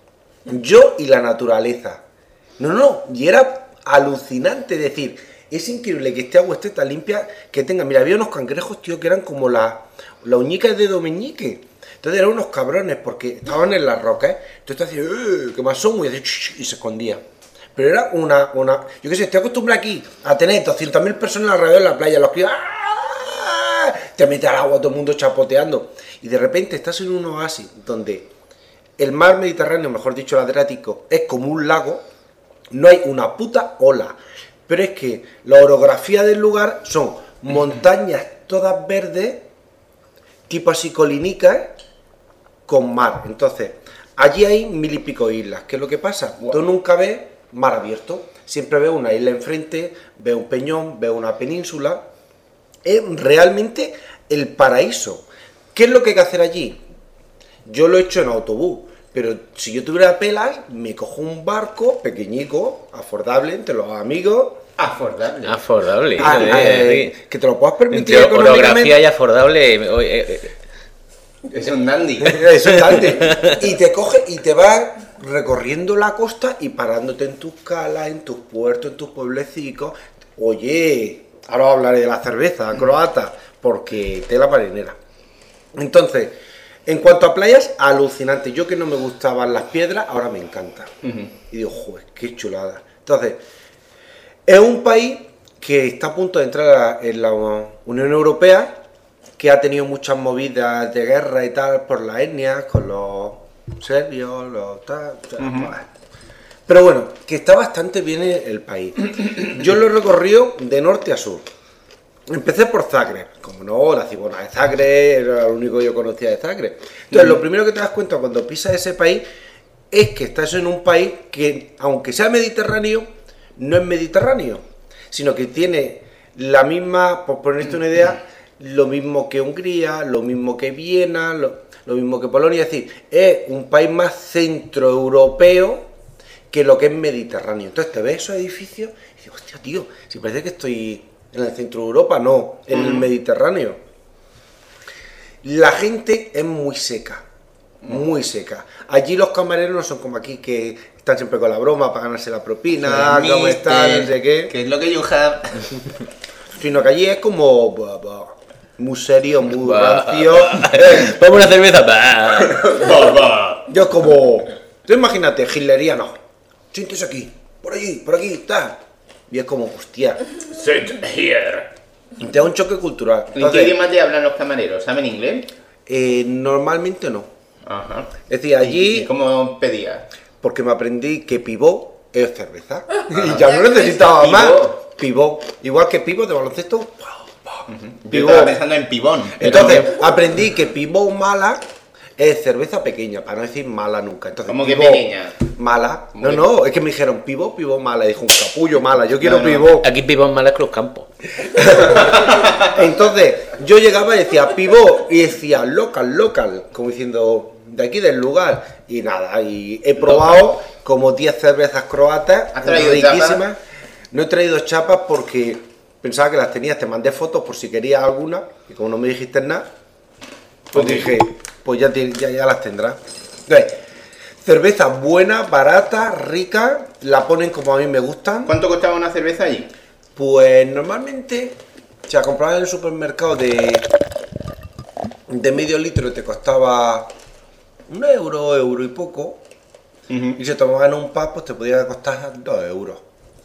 Yo y la naturaleza. No, no. Y era alucinante decir... Es increíble que este agua esté tan limpia que tenga... Mira, había unos cangrejos, tío, que eran como las la uñicas de Domeñique. Entonces eran unos cabrones porque estaban en las rocas. Entonces te hacía, ¡eh! ¡Qué más son! Y, y se escondía. Pero era una, una... Yo qué sé, estoy acostumbrado aquí a tener doscientas mil personas alrededor de la playa. Los críos... ¡ah! Te metes al agua, todo el mundo chapoteando. Y de repente estás en un oasis donde el mar Mediterráneo, mejor dicho el Adriático, es como un lago. No hay una puta ola. Pero es que la orografía del lugar son montañas todas verdes, tipo así colinicas, con mar. Entonces, allí hay mil y pico islas. ¿Qué es lo que pasa? Wow. Tú nunca ves mar abierto. Siempre ves una isla enfrente, ves un peñón, ves una península. Es realmente el paraíso. ¿Qué es lo que hay que hacer allí? Yo lo he hecho en autobús. Pero si yo tuviera pelas, me cojo un barco pequeñico, afordable, entre los amigos. Afordable. Afordable. Ah, eh, que te lo puedas permitir Entre económicamente. orografía y afordable. Eh, eh. Es un dandy. Es un dandy. Y te coge y te vas recorriendo la costa y parándote en tus calas, en tus puertos, en tus pueblecicos. Oye, ahora hablaré de la cerveza croata, porque tela marinera. Entonces... En cuanto a playas, alucinante. Yo que no me gustaban las piedras, ahora me encanta. Uh-huh. Y digo, joder, qué chulada. Entonces, es un país que está a punto de entrar en la Unión Europea, que ha tenido muchas movidas de guerra y tal por las etnias, con los serbios, los tal, tal, uh-huh. Pero bueno, que está bastante bien el país. Yo lo he recorrido de norte a sur. Empecé por Zagreb, como no, la cibona de Zagreb, era lo único que yo conocía de Zagreb. Entonces, mm. lo primero que te das cuenta cuando pisas ese país es que estás en un país que, aunque sea mediterráneo, no es mediterráneo, sino que tiene la misma, por ponerte una idea, lo mismo que Hungría, lo mismo que Viena, lo, lo mismo que Polonia, es decir, es un país más centroeuropeo que lo que es mediterráneo. Entonces te ves esos edificios y dices, hostia, tío, si parece que estoy... En el centro de Europa, no, en el Mediterráneo. La gente es muy seca, muy seca. Allí los camareros no son como aquí, que están siempre con la broma para ganarse la propina, cómo están, no sé qué. ¿Qué es lo que you have? Sino que allí es como bah, bah, muy serio, muy rancio. Vamos una cerveza. Yo como, tú imagínate, hitleriano. Siéntese aquí, por allí, por aquí, está. Y es como, hostia. Sit here. Te da un choque cultural. ¿En qué idioma te hablan los camareros? ¿Saben inglés? Eh, normalmente no. Ajá. Es decir, allí... ¿Y cómo pedías? Porque me aprendí que pivot es cerveza. Y ya no necesitaba ¿Pivot? más. Pivot. Igual que pivot de baloncesto. Uh-huh. Yo estaba pensando en pibón. Entonces, aprendí que pivot mala es cerveza pequeña, para no decir mala nunca. Entonces, ¿cómo que pivot pequeña? Mala. ¿Cómo No, que- no, es que me dijeron pivot, pivot mala. Dijo un capullo mala. Yo quiero No, no. pivot. Aquí pibón mala Cruz Campo. Entonces, yo llegaba y decía pivot y decía local, local, como diciendo de aquí del lugar. Y nada, y he probado como diez cervezas croatas, ¿Has traído riquísimas. chapas? No he traído chapas porque pensaba que las tenías, te mandé fotos por si querías alguna, y como no me dijiste nada, pues dije, pues ya, te- ya, ya las tendrás. Entonces, cerveza buena, barata, rica, la ponen como a mí me gustan. ¿Cuánto costaba una cerveza allí? Pues normalmente, si la comprabas en el supermercado de, de medio litro te costaba un euro, euro y poco. Uh-huh. Y si tomaban un pub, pues te podía costar dos euros.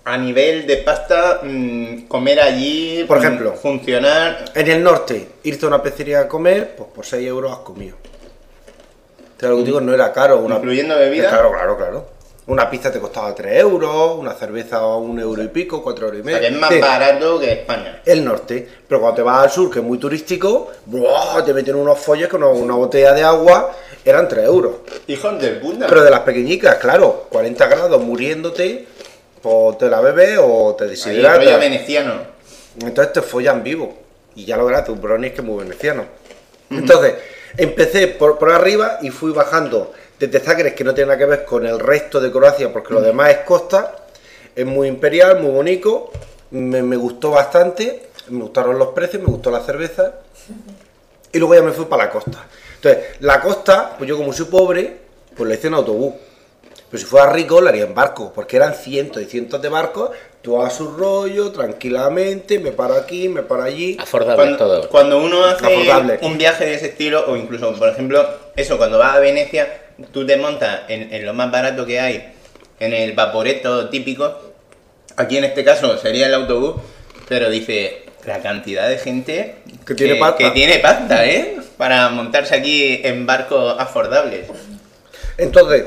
a nivel de pasta, mmm, comer allí, Por ejemplo, mmm, funcionar... En el norte, irte a una pizzería a comer, pues por seis euros has comido. Te lo digo, no era caro. Una... ¿Incluyendo bebida? Claro, claro, claro. Una pizza te costaba tres euros, una cerveza a un euro y pico, cuatro euros y O medio. sea, que es más Sí, barato que España. el norte. Pero cuando te vas al sur, que es muy turístico, ¡buah! Te meten unos folles con una, una botella de agua, eran tres euros. Hijos de puta. Pero de las pequeñicas, claro, cuarenta grados muriéndote, pues te la bebes o te Ahí, deshidratas. rollo veneciano. Entonces te follan vivo. Y ya lo verás, tu brownie es que es muy veneciano. Entonces, empecé por, por arriba y fui bajando desde Zagreb, que no tiene nada que ver con el resto de Croacia, porque lo demás es costa. Es muy imperial, muy bonito. Me, me gustó bastante. Me gustaron los precios, me gustó la cerveza. Y luego ya me fui para la costa. Entonces, la costa, pues yo como soy pobre, pues la hice en autobús. Pero si fuera rico, la haría en barco, porque eran cientos y cientos de barcos, tú a su rollo, tranquilamente, me paro aquí, me paro allí. Afordable Cuando, todo. cuando uno hace Afordable. un viaje de ese estilo, o incluso, por ejemplo, eso, cuando vas a Venecia, tú te montas en, en lo más barato que hay, en el vaporetto típico. Aquí en este caso sería el autobús, pero dice la cantidad de gente Que tiene pasta. que tiene pasta, ¿eh? Para montarse aquí en barcos afordables. Entonces,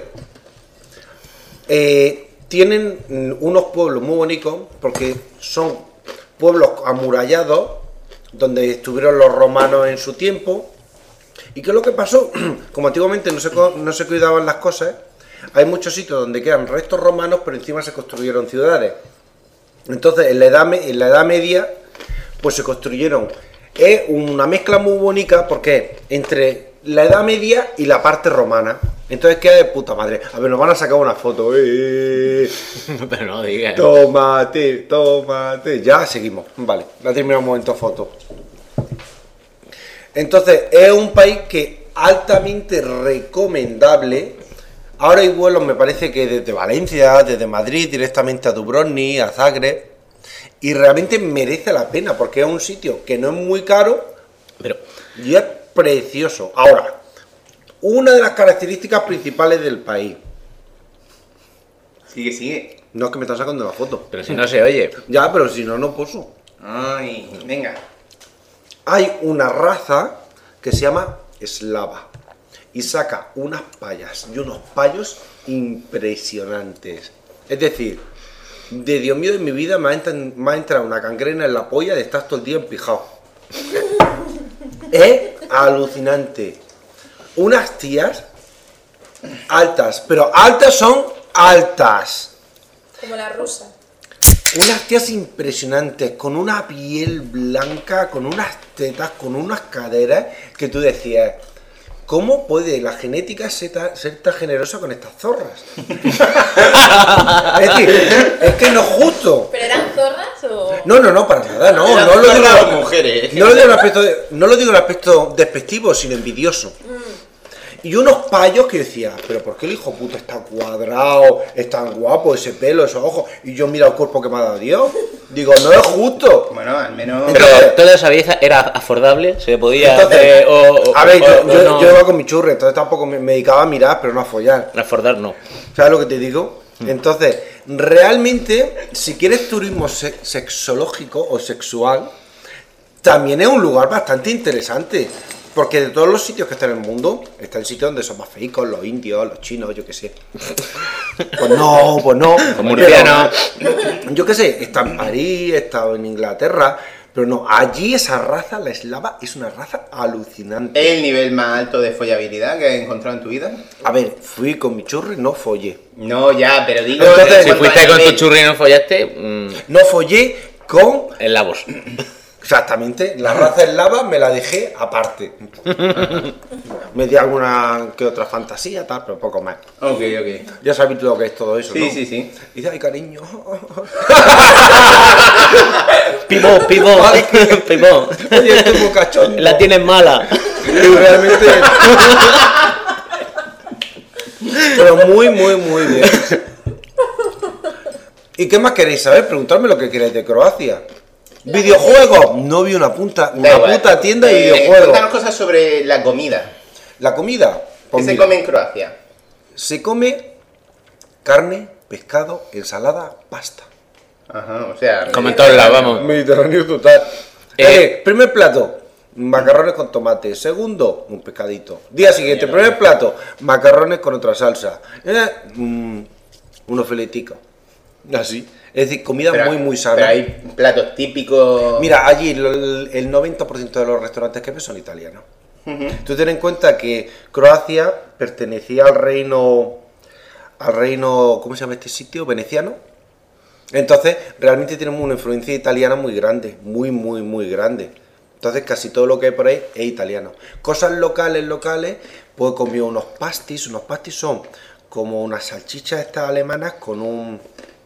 eh, tienen mm, unos pueblos muy bonitos, porque son pueblos amurallados, donde estuvieron los romanos en su tiempo. ¿Y qué es lo que pasó? Como antiguamente no se, co- no se cuidaban las cosas, hay muchos sitios donde quedan restos romanos, pero encima se construyeron ciudades. Entonces, en la edad, me- en la edad media, pues se construyeron. Es una mezcla muy bonita, porque entre la edad media y la parte romana. Entonces queda de puta madre. A ver, nos van a sacar una foto. ¡Eh! Pero no digas. Tómate, tómate. Ya seguimos. Vale, la terminamos un momento foto. Entonces, es un país que altamente recomendable. Ahora hay vuelos, me parece que desde Valencia, desde Madrid, directamente a Dubrovnik, a Zagreb. Y realmente merece la pena, porque es un sitio que no es muy caro Pero, y es precioso. Ahora, una de las características principales del país. Sigue, sigue. No es que me están sacando la foto. pero si no se oye. Ya, pero si no, no puso. Ay, venga. Hay una raza que se llama eslava y saca unas payas y unos payos impresionantes. Es decir, de Dios mío de mi vida me ha, entran- me ha entrado una cangrena en la polla de estar todo el día empijado. Es alucinante. Unas tías altas, pero altas son altas. Como la rusa. Unas tías impresionantes, con una piel blanca, con unas tetas, con unas caderas, que tú decías, ¿cómo puede la genética ser tan, ser tan generosa con estas zorras? Es decir, es que no es justo. ¿Pero eran zorras o...? No, no, no, para nada, no. Eran No lo digo, zorras o mujeres. no lo digo en aspecto, de- no lo digo en aspecto despectivo, sino envidioso. Y unos payos que decía, pero ¿por qué el hijo puto está cuadrado, es tan guapo, ese pelo, esos ojos? Y yo mira el cuerpo que me ha dado Dios. Digo, no es justo. Bueno, al menos... Pero Entonces- toda esa belleza era afordable, se podía Entonces, hacer o, o- a ver, o- yo, o yo, no. yo iba con mi churri, entonces tampoco me, me dedicaba a mirar, pero no a follar. Afordar no. ¿Sabes lo que te digo? Entonces, realmente, si quieres turismo se- sexológico o sexual, también es un lugar bastante interesante. Porque de todos los sitios que están en el mundo, está el sitio donde son más feicos, los indios, los chinos, yo qué sé. Pues no, pues no. Los murcianos. Pero, yo qué sé, está en París, está en Inglaterra, pero no, allí esa raza, la eslava, es una raza alucinante. ¿Es el nivel más alto de follabilidad que has encontrado en tu vida? A ver, fui con mi churri, no follé. No, ya, pero digo... Entonces, en Si cuanto fuiste a con tu nivel. churri y no follaste, mmm, No follé con... en labos. Exactamente, la raza eslava me la dejé aparte. Me di alguna que otra fantasía, tal, pero poco más. Ok, ok. Ya sabéis lo que es todo eso, Sí, ¿no? sí, sí. Y dice, ay, cariño. Pibón, pibón, pibón. Oye, estoy muy cachondo. La tienes mala. Y realmente... Pero muy, muy, muy bien. ¿Y qué más queréis saber? Preguntadme lo que queréis de Croacia. ¿Videojuegos? No vi una punta, Da una igual. puta tienda de Eh, videojuegos. Cuéntanos cosas sobre la comida. La comida. ¿Qué Pues se mira, come en Croacia? se come carne, pescado, ensalada, pasta. Ajá, o sea... Como en todos lados, vamos. Mediterráneo total. Eh. Eh, primer plato, macarrones con tomate. Segundo, un pescadito. Día siguiente, primer plato, macarrones con otra salsa. Eh, mm, unos fileticos. Así. Es decir, comida Pero- muy, muy sana. Pero hay platos típicos... Mira, allí lo- el noventa por ciento de los restaurantes que ves son italianos. Tú ten en cuenta que Croacia pertenecía al reino, al reino, ¿cómo se llama este sitio? Veneciano. Entonces, realmente tenemos una influencia italiana muy grande, muy, muy, muy grande. Entonces, casi todo lo que hay por ahí es italiano. Cosas locales, locales, pues he comido unos pastis. Unos pastis son como unas salchichas estas alemanas con un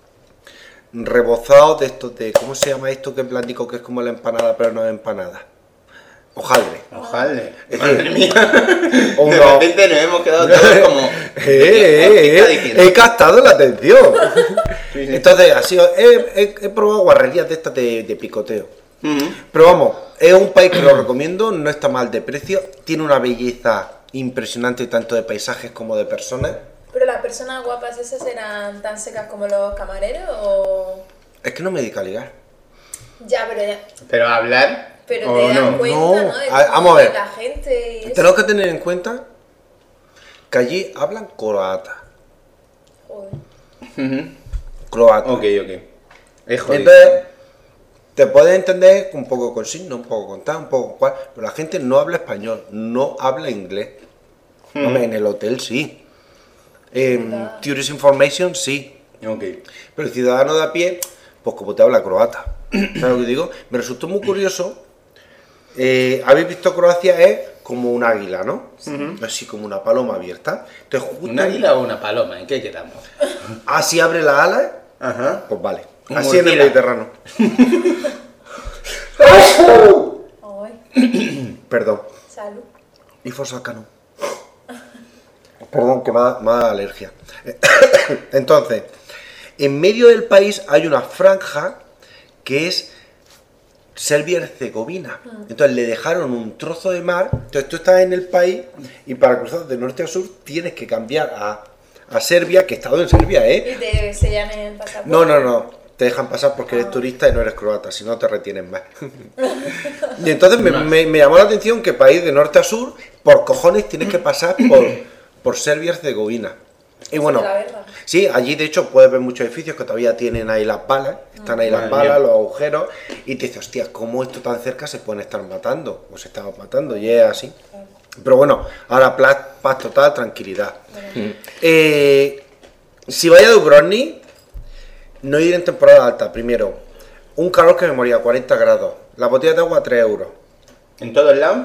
rebozado de estos de, ¿cómo se llama esto que es blandico, que es como la empanada, pero no es empanada? Hojaldre. Hojaldre. Es Madre decir, mía. o De no. repente nos hemos quedado todos como... Eh, ¿Qué eh, está eh, diciendo? he captado la atención. Sí, sí. Entonces, así, he, he- he probado guarrerías de estas de, de picoteo. Ujú. Pero vamos, es un país que lo recomiendo, no está mal de precio, tiene una belleza impresionante tanto de paisajes como de personas. ¿Pero las personas guapas esas eran tan secas como los camareros o...? Es que no me dedico a ligar. Ya, pero ya... Pero hablar... Pero ¿o te das no? cuenta, no. ¿no? De A- cómo vamos a ver. la gente y eso. Tenemos que tener en cuenta que allí hablan croata. Joder. Ujú. Croata. Ok, ok. Es jodido. Entonces, te puedes entender un poco con signo, un poco con tal, un poco con cual, pero la gente no habla español, no habla inglés. Hombre, en el hotel sí. En Tourist Information sí. Ok. Pero el ciudadano de a pie, pues como te habla croata. ¿Sabes lo que digo? Me resultó muy curioso. Eh, Habéis visto Croacia es como un águila, ¿no? Así como una paloma abierta. Entonces, justo ¿Un águila o una paloma? ¿En qué quedamos? así abre las alas. Ajá. Pues vale. Un Así en el murciélago. Mediterráneo. Ay, Perdón. salud. Y Fosacano. Perdón, que me da, me da alergia. Entonces, en medio del país hay una franja que es Serbia y Herzegovina. Entonces le dejaron un trozo de mar. Entonces tú estás en el país y para cruzar de norte a sur tienes que cambiar a, a Serbia, que he estado en Serbia, ¿eh? Y te sellan el pasaporte. No, no, no. Te dejan pasar porque eres turista y no eres croata, si no te retienen más. Y entonces me, me- me llamó la atención que país de norte a sur, por cojones tienes que pasar por, por Serbia y Herzegovina. Y bueno, La verdad. sí, allí de hecho puedes ver muchos edificios que todavía tienen ahí las balas, están ahí las Madre balas, mía. los agujeros, y te dices, hostia, ¿cómo esto tan cerca se pueden estar matando? O se estaban matando, y es así. Pero bueno, ahora paz, paz total, tranquilidad. Eh, si vais a Dubrovnik, no ir en temporada alta, primero. Un calor que me moría, cuarenta grados. La botella de agua, tres euros. ¿En todos lados?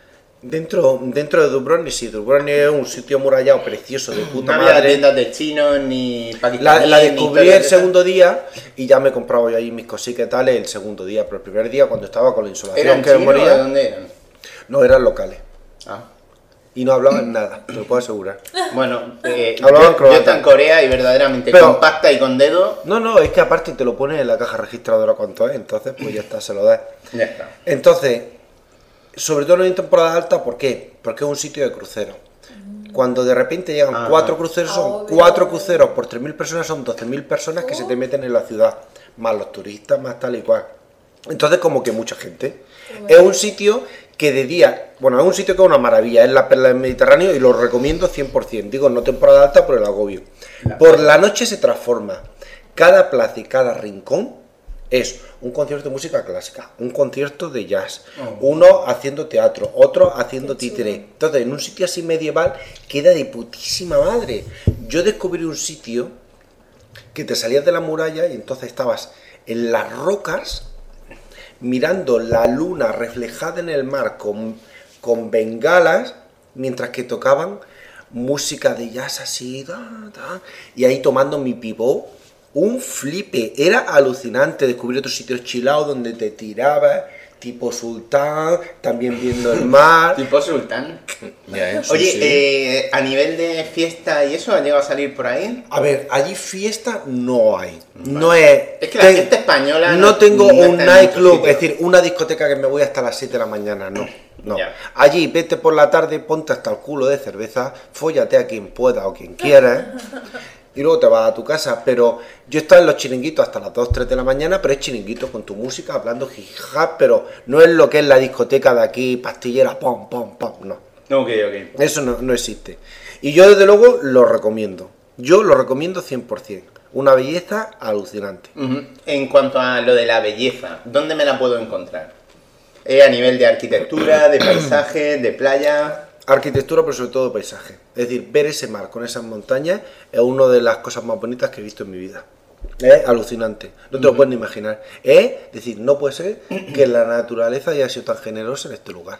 Dentro, dentro de Dubrovnik, sí, Dubrovnik es un sitio amurallado precioso de No puta había madre. tiendas de chinos ni La, pakistaníes. la ni descubrí historias el de esas. segundo día y ya me compraba yo ahí mis cositas y tal el segundo día, pero el primer día cuando estaba con la insolación ¿Eran que me chinos o de moría, dónde eran? no eran locales Ah. y no hablaban nada, te lo puedo asegurar. Bueno, eh, Hablaban yo, croata. yo estaba en Corea y verdaderamente Pero- con pasta y con dedo, No, no, es que aparte te lo pones en la caja registradora cuánto es, entonces pues ya está, se lo das. ya está. Entonces, sobre todo en temporada alta, ¿por qué? Porque es un sitio de cruceros. Cuando de repente llegan Ajá. cuatro cruceros, son Obvio. cuatro cruceros por tres mil personas, son doce mil personas que se te meten en la ciudad, más los turistas, más tal y cual. Entonces, como que mucha gente. Es un sitio que de día, bueno, es un sitio que es una maravilla, es la perla del Mediterráneo y lo recomiendo cien por ciento. Digo, no temporada alta por el agobio. Por la noche se transforma. Cada plaza y cada rincón es un concierto de música clásica, un concierto de jazz, uno haciendo teatro, otro haciendo títere. Entonces, en un sitio así medieval queda de putísima madre. Yo descubrí un sitio que te salías de la muralla y entonces estabas en las rocas mirando la luna reflejada en el mar con, con bengalas mientras que tocaban música de jazz así, da, da, y ahí tomando mi pibó. Un flipe, era alucinante descubrir otros sitios chilados donde te tirabas, tipo sultán, también viendo el mar. Tipo sultán. Ya, ¿eh? Sí, Oye, sí. eh, a nivel de fiesta y eso, ¿ha llegado a salir por ahí? A ver, allí fiesta no hay. No es. Es que la ten- gente española No no- tengo no un está en muchos nightclub, sitios. es decir, una discoteca que me voy hasta las siete de la mañana, no. No. Ya. Allí, vete por la tarde, ponte hasta el culo de cerveza, fóllate a quien pueda o quien quiera. y luego te vas a tu casa. Pero yo he estado en los chiringuitos hasta las dos, tres de la mañana, pero es chiringuito con tu música, hablando jijá, pero no es lo que es la discoteca de aquí, pastillera, pom, pom, pom, no. Ok, ok. Eso no, no existe. Y yo desde luego lo recomiendo. Yo lo recomiendo cien por ciento. Una belleza alucinante. Uh-huh. En cuanto a lo de la belleza, ¿dónde me la puedo encontrar? ¿Eh, a nivel de arquitectura, de paisaje, de playa? Arquitectura, pero sobre todo paisaje. Es decir, ver ese mar con esas montañas es una de las cosas más bonitas que he visto en mi vida. Es alucinante. No te lo puedes ni imaginar. Es decir, no puede ser que la naturaleza haya sido tan generosa en este lugar.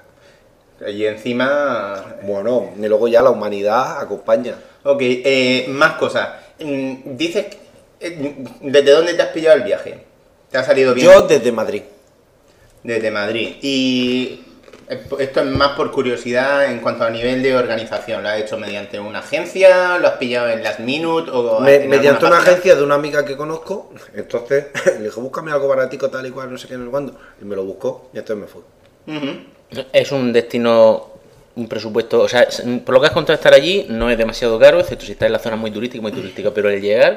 Y encima... Bueno, y luego ya la humanidad acompaña. Ok, eh, más cosas. Mm, Dices, eh, ¿desde dónde te has pillado el viaje? ¿Te ha salido bien? Yo desde Madrid. Desde Madrid. Y esto es más por curiosidad en cuanto a nivel de organización. ¿Lo has hecho mediante una agencia? ¿Lo has pillado en Last Minute? O Me, en mediante una página? agencia de una amiga que conozco. Entonces le dije, búscame algo baratico, tal y cual, no sé qué, no sé cuándo. Y me lo buscó y entonces me fui. Uh-huh. Es un destino, un presupuesto, o sea, por lo que has contado, estar allí no es demasiado caro, excepto si estás en la zona muy turística, muy turística, pero el llegar...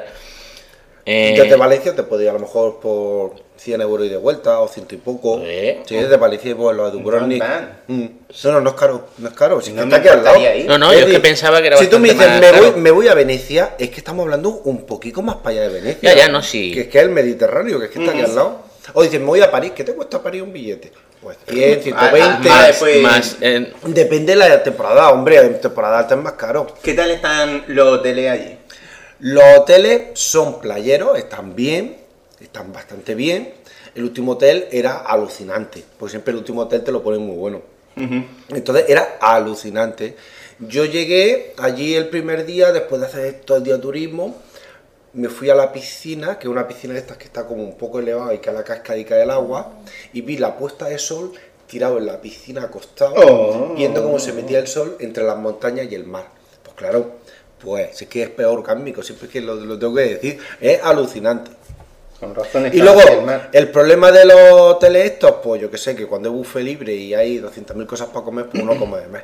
Eh, Desde Valencia te puede ir a lo mejor por cien euros y de vuelta, o ciento y poco. ¿Eh? Sí, desde Valencia y por lo de Dubrovnik. Not bad. Mm. No, no, no es caro, no es caro, si es No que me está aquí al lado. importaría ir. No, no, Es yo es que decir, pensaba que era si tú me bastante dices, más me voy, caro. me voy a Venecia, es que estamos hablando un poquito más para allá de Venecia. Ya, ya, no, sí. Que es que es el Mediterráneo, que es que está aquí al lado. O dices, me voy a París, ¿qué te cuesta París un billete? Pues cien, ciento veinte. Ah, más, después- más, eh, Depende de la temporada, hombre, en temporada alta es más caro. ¿Qué tal están los hoteles allí? Los hoteles son playeros, están bien, están bastante bien. El último hotel era alucinante, porque siempre el último hotel te lo ponen muy bueno. Entonces era alucinante. Yo llegué allí el primer día, después de hacer todo el día de turismo, me fui a la piscina, que es una piscina de estas que está como un poco elevada y que a la cascadica del agua, y vi la puesta de sol tirado en la piscina acostado, Oh. viendo cómo se metía el sol entre las montañas y el mar. Pues claro, pues es que es peor cármico, siempre que lo, lo tengo que decir, es alucinante. Con razón Y está luego, el mar. el problema de los hoteles estos, pues yo que sé, que cuando hay buffet libre y hay doscientas mil cosas para comer, pues uno come de más.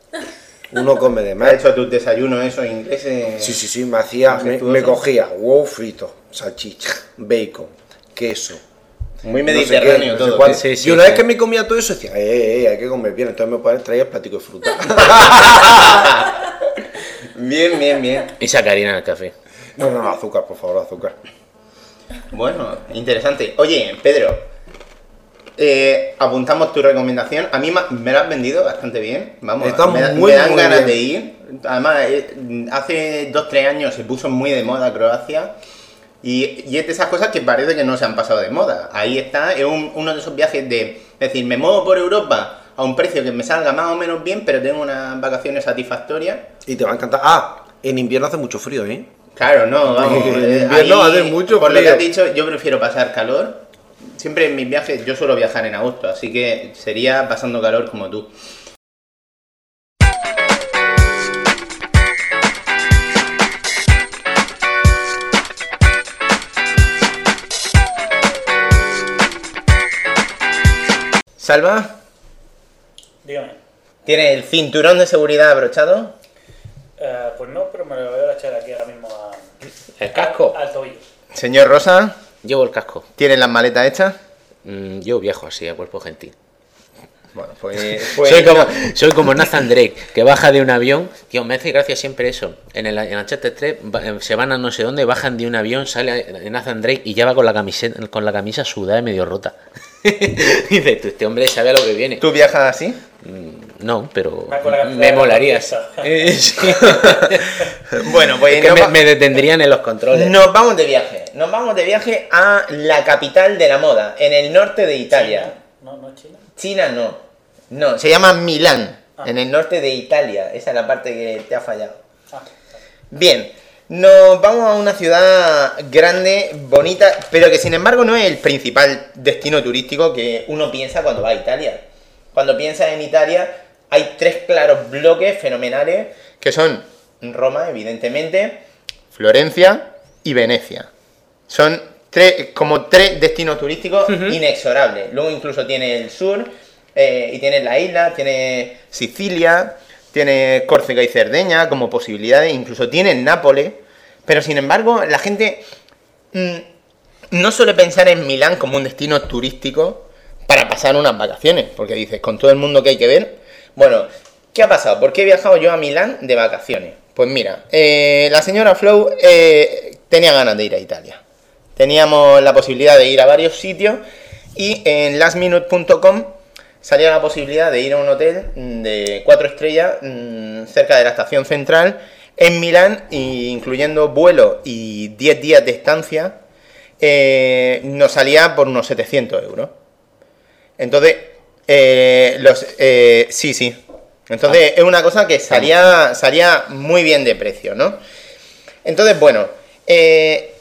Uno come de ¿Me más. has hecho tus desayunos esos ingleses? Sí, sí, sí, me hacía, me, Majestuoso. me cogía huevo frito, salchicha, bacon, queso. Muy no sé mediterráneo qué, no sé todo. cuánto. Sí, sí, y una sí. vez que me comía todo eso, decía, eh, eh, hay que comer bien. Entonces me traía el platico de fruta. Bien, bien, bien. y sacarina en el café. No, no, no, azúcar, por favor, azúcar. Bueno, interesante. Oye, Pedro, eh, apuntamos tu recomendación. A mí ma- me la has vendido bastante bien. Vamos, Está me, da- muy, me dan muy ganas bien. de ir. Además, eh, hace dos tres años se puso muy de moda Croacia. Y, y es de esas cosas que parece que no se han pasado de moda. Ahí está, es un- uno de esos viajes de es decir, me muevo por Europa a un precio que me salga más o menos bien, pero tengo unas vacaciones satisfactorias. Y te va a encantar. Ah, en invierno hace mucho frío, ¿eh? Claro, no, vamos. En eh, invierno ahí, hace mucho por lo que frío. has dicho, yo prefiero pasar calor. Siempre en mis viajes, yo suelo viajar en agosto, así que sería pasando calor como tú. Salva, Dígame. ¿tienes el cinturón de seguridad abrochado? Eh, pues no, pero me lo voy a echar aquí ahora mismo a, ¿El casco? al tobillo. Señor Rosa, Llevo el casco. ¿tienes las maletas hechas? Mm, yo viajo así, a cuerpo gentil. Bueno, pues... pues soy, como, soy como Nathan Drake, que baja de un avión. Tío, me hace gracia siempre eso. En el en Uncharted tres va- eh, se van a no sé dónde, bajan de un avión, sale Nathan Drake y ya va con la camiseta, con la camisa sudada y medio rota. Dices, tú, este hombre sabe a lo que viene. ¿Tú viajas así? Mm, No, pero Va con la camisa me de la molaría. fiesta. Eh, sí. Bueno, pues... Es que nos me, va- me detendrían en los controles. Nos vamos de viaje, nos vamos de viaje a la capital de la moda, en el norte de Italia. No, no es China. China no, no, se llama Milán, Ah. en el norte de Italia, esa es la parte que te ha fallado. Ah, Bien, nos vamos a una ciudad grande, bonita, pero que sin embargo no es el principal destino turístico que uno piensa cuando va a Italia. Cuando piensas en Italia hay tres claros bloques fenomenales, que son Roma, evidentemente, Florencia y Venecia. Son tres, como tres destinos turísticos inexorables. Luego incluso tiene el sur, eh, y tiene la isla, tiene Sicilia, tiene Córcega y Cerdeña como posibilidades, incluso tiene Nápoles, Pero sin embargo, la gente mmm, no suele pensar en Milán como un destino turístico para pasar unas vacaciones, porque dices, con todo el mundo que hay que ver. Bueno, ¿qué ha pasado? ¿Por qué he viajado yo a Milán de vacaciones? Pues mira, eh, la señora Flow eh, tenía ganas de ir a Italia. Teníamos la posibilidad de ir a varios sitios y en last minute punto com salía la posibilidad de ir a un hotel de cuatro estrellas mmm, cerca de la estación central en Milán, incluyendo vuelo y diez días de estancia, eh, nos salía por unos setecientos euros. Entonces, eh, los eh, sí, sí. Entonces, es una cosa que salía, salía muy bien de precio, ¿no? Entonces, bueno, eh,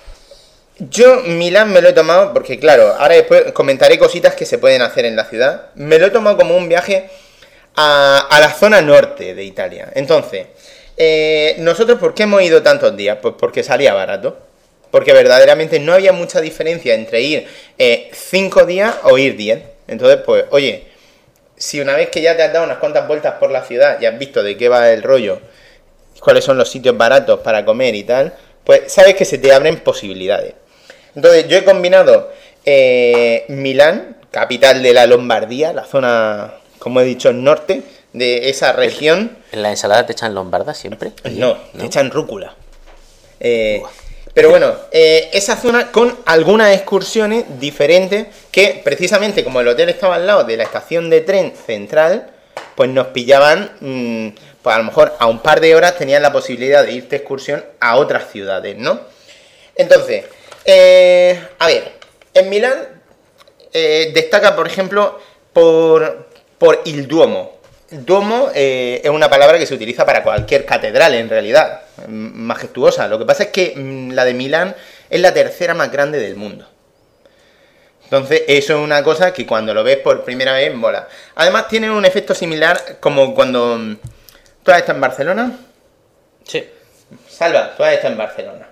yo Milán me lo he tomado, porque claro, ahora después comentaré cositas que se pueden hacer en la ciudad. Me lo he tomado como un viaje a, a la zona norte de Italia. Entonces, eh, nosotros, ¿por qué hemos ido tantos días? Pues porque salía barato. Porque verdaderamente no había mucha diferencia entre ir cinco eh, días o ir diez. Entonces, pues, oye, si una vez que ya te has dado unas cuantas vueltas por la ciudad y has visto de qué va el rollo, cuáles son los sitios baratos para comer y tal, pues sabes que se te abren posibilidades. Entonces, yo he combinado eh, Milán, capital de la Lombardía, la zona, como he dicho, norte de esa región. ¿En la ensalada te echan lombarda siempre? No, ¿no? Te echan rúcula. Eh... Pero bueno, eh, esa zona con algunas excursiones diferentes que precisamente como el hotel estaba al lado de la estación de tren central, pues nos pillaban, mmm, pues a lo mejor a un par de horas tenías la posibilidad de irte de excursión a otras ciudades, ¿no? Entonces, eh, a ver, en Milán eh, destaca, por ejemplo, por, por il Duomo. Duomo eh, es una palabra que se utiliza para cualquier catedral, en realidad, majestuosa. Lo que pasa es que mmm, la de Milán es la tercera más grande del mundo. Entonces, eso es una cosa que cuando lo ves por primera vez mola. Además, tiene un efecto similar como cuando... ¿Tú has estado en Barcelona? Sí. Salva, tú has estado en Barcelona.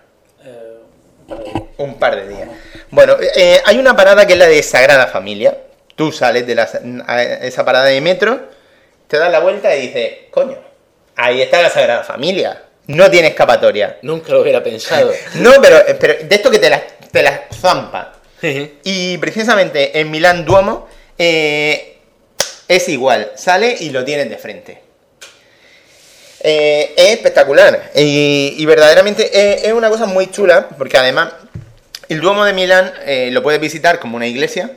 Eh, un par de días. Bueno, eh, hay una parada que es la de Sagrada Familia. Tú sales de la, esa parada de metro, te das la vuelta y dices, coño, ahí está la Sagrada Familia. No tiene escapatoria. Nunca lo hubiera pensado. No, pero, pero de esto que te las te la zampa. Y precisamente en Milán Duomo eh, es igual. Sale y lo tienes de frente. Eh, es espectacular. Y, y verdaderamente es, es una cosa muy chula, porque además el Duomo de Milán eh, lo puedes visitar como una iglesia.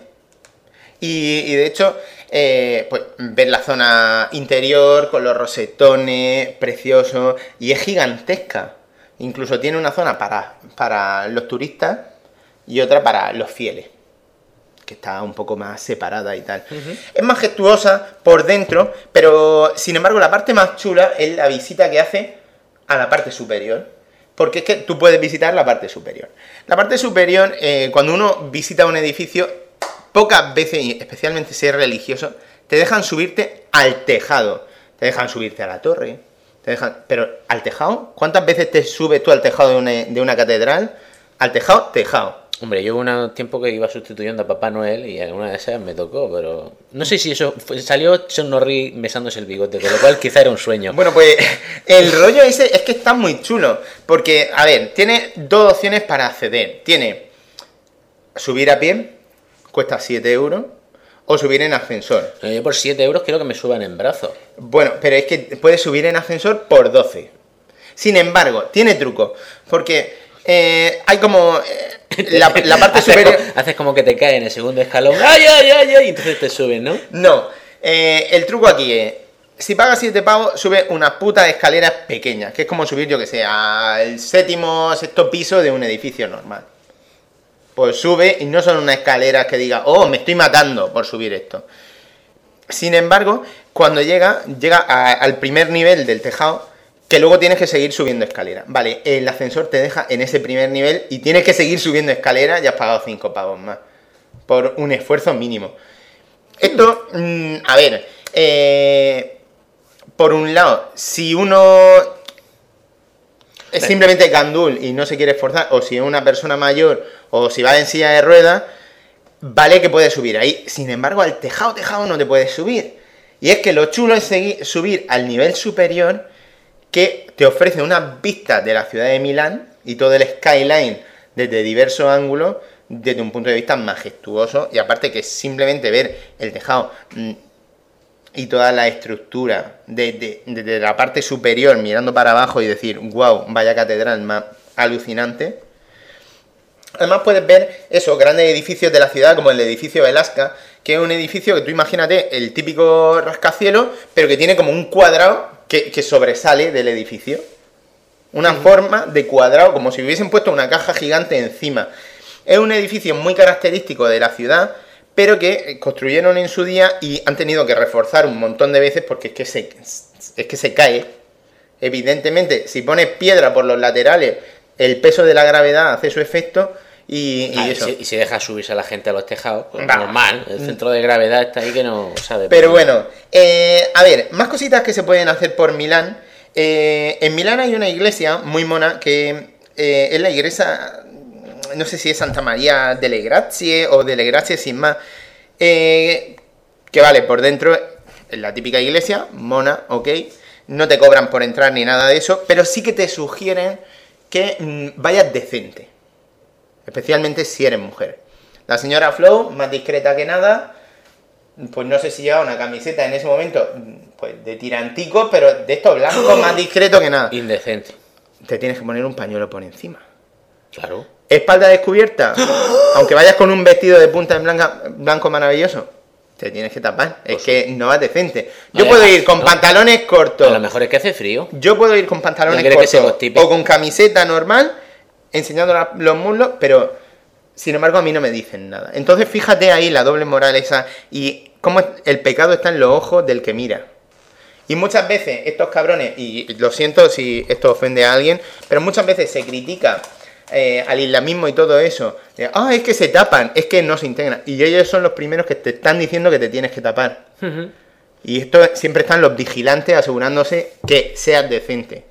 Y, y de hecho... Eh, pues ver la zona interior con los rosetones, precioso, y es gigantesca. Incluso tiene una zona para, para los turistas y otra para los fieles, que está un poco más separada y tal. Uh-huh. Es majestuosa por dentro, pero sin embargo la parte más chula es la visita que hace a la parte superior. Porque es que tú puedes visitar la parte superior. La parte superior, eh, cuando uno visita un edificio, pocas veces, especialmente si es religioso, te dejan subirte al tejado. Te dejan subirte a la torre. Te dejan... Pero, ¿al tejado? ¿Cuántas veces te subes tú al tejado de una, de una catedral? Al tejado, tejado. Hombre, yo hubo un tiempo que iba sustituyendo a Papá Noel y alguna de esas me tocó, pero... No sé si eso... Fue... Salió Sean Norris besándose el bigote, con lo cual quizá era un sueño. Bueno, pues el rollo ese es que está muy chulo. Porque, a ver, tiene dos opciones para acceder. Tiene subir a pie... Cuesta siete euros, o subir en ascensor. Yo por siete euros quiero que me suban en brazos. Bueno, pero es que puedes subir en ascensor por doce. Sin embargo, tiene truco, porque eh, hay como... Eh, la, la parte haces superior... Como, haces como que te cae en el segundo escalón, ¡ay, ay, ay, ay! Y entonces te suben, ¿no? No, eh, el truco aquí es... Si pagas siete pavos, sube unas putas escaleras pequeñas, que es como subir, yo que sé, al séptimo, sexto piso de un edificio normal. Pues sube y no son unas escaleras que diga, oh, me estoy matando por subir esto. Sin embargo, cuando llega, llega a, al primer nivel del tejado, que luego tienes que seguir subiendo escaleras. Vale, el ascensor te deja en ese primer nivel y tienes que seguir subiendo escaleras y has pagado cinco pavos más. Por un esfuerzo mínimo. Esto, mmm, a ver, eh, por un lado, si uno... es simplemente gandul y no se quiere esforzar, o si es una persona mayor, o si va en silla de ruedas, vale que puedes subir ahí. Sin embargo, al tejado, tejado no te puedes subir. Y es que lo chulo es seguir, subir al nivel superior que te ofrece unas vistas de la ciudad de Milán y todo el skyline desde diversos ángulos, desde un punto de vista majestuoso, y aparte que simplemente ver el tejado mmm, y toda la estructura desde de, de la parte superior mirando para abajo y decir, wow, vaya catedral más alucinante. Además puedes ver esos grandes edificios de la ciudad, como el edificio Velasca, que es un edificio que tú imagínate el típico rascacielos, pero que tiene como un cuadrado que, que sobresale del edificio. Una mm. forma de cuadrado, como si hubiesen puesto una caja gigante encima. Es un edificio muy característico de la ciudad, pero que construyeron en su día y han tenido que reforzar un montón de veces porque es que se, es que se cae. Evidentemente, si pones piedra por los laterales, el peso de la gravedad hace su efecto y, y ah, eso. Y si, y si dejas subirse a la gente a los tejados, pues Va. normal, el centro de gravedad está ahí que no sabe. Pero bueno, eh, a ver, más cositas que se pueden hacer por Milán. Eh, en Milán hay una iglesia muy mona que eh, es la iglesia, no sé si es Santa María delle Grazie o delle Grazie sin más, eh, que vale, por dentro es la típica iglesia, mona, ok, no te cobran por entrar ni nada de eso, pero sí que te sugieren que mmm, vayas decente, especialmente si eres mujer. La señora Flow, más discreta que nada, pues no sé si lleva una camiseta en ese momento, pues de tirantico, pero de estos blancos, más discreto que nada. Indecente. Te tienes que poner un pañuelo por encima. Claro. Espalda descubierta, aunque vayas con un vestido de punta en blanca, blanco maravilloso, te tienes que tapar, es pues que no vas decente. Yo puedo ir con no. pantalones cortos. A lo mejor es que hace frío. Yo puedo ir con pantalones ¿No cortos o con camiseta normal, enseñando la, los muslos, pero sin embargo a mí no me dicen nada. Entonces fíjate ahí la doble moral esa y cómo el pecado está en los ojos del que mira. Y muchas veces estos cabrones, y lo siento si esto ofende a alguien, pero muchas veces se critica Eh, al islamismo y todo eso, eh, ah, es que se tapan, es que no se integran, y ellos son los primeros que te están diciendo que te tienes que tapar. Uh-huh. Y esto siempre están los vigilantes asegurándose que seas decente.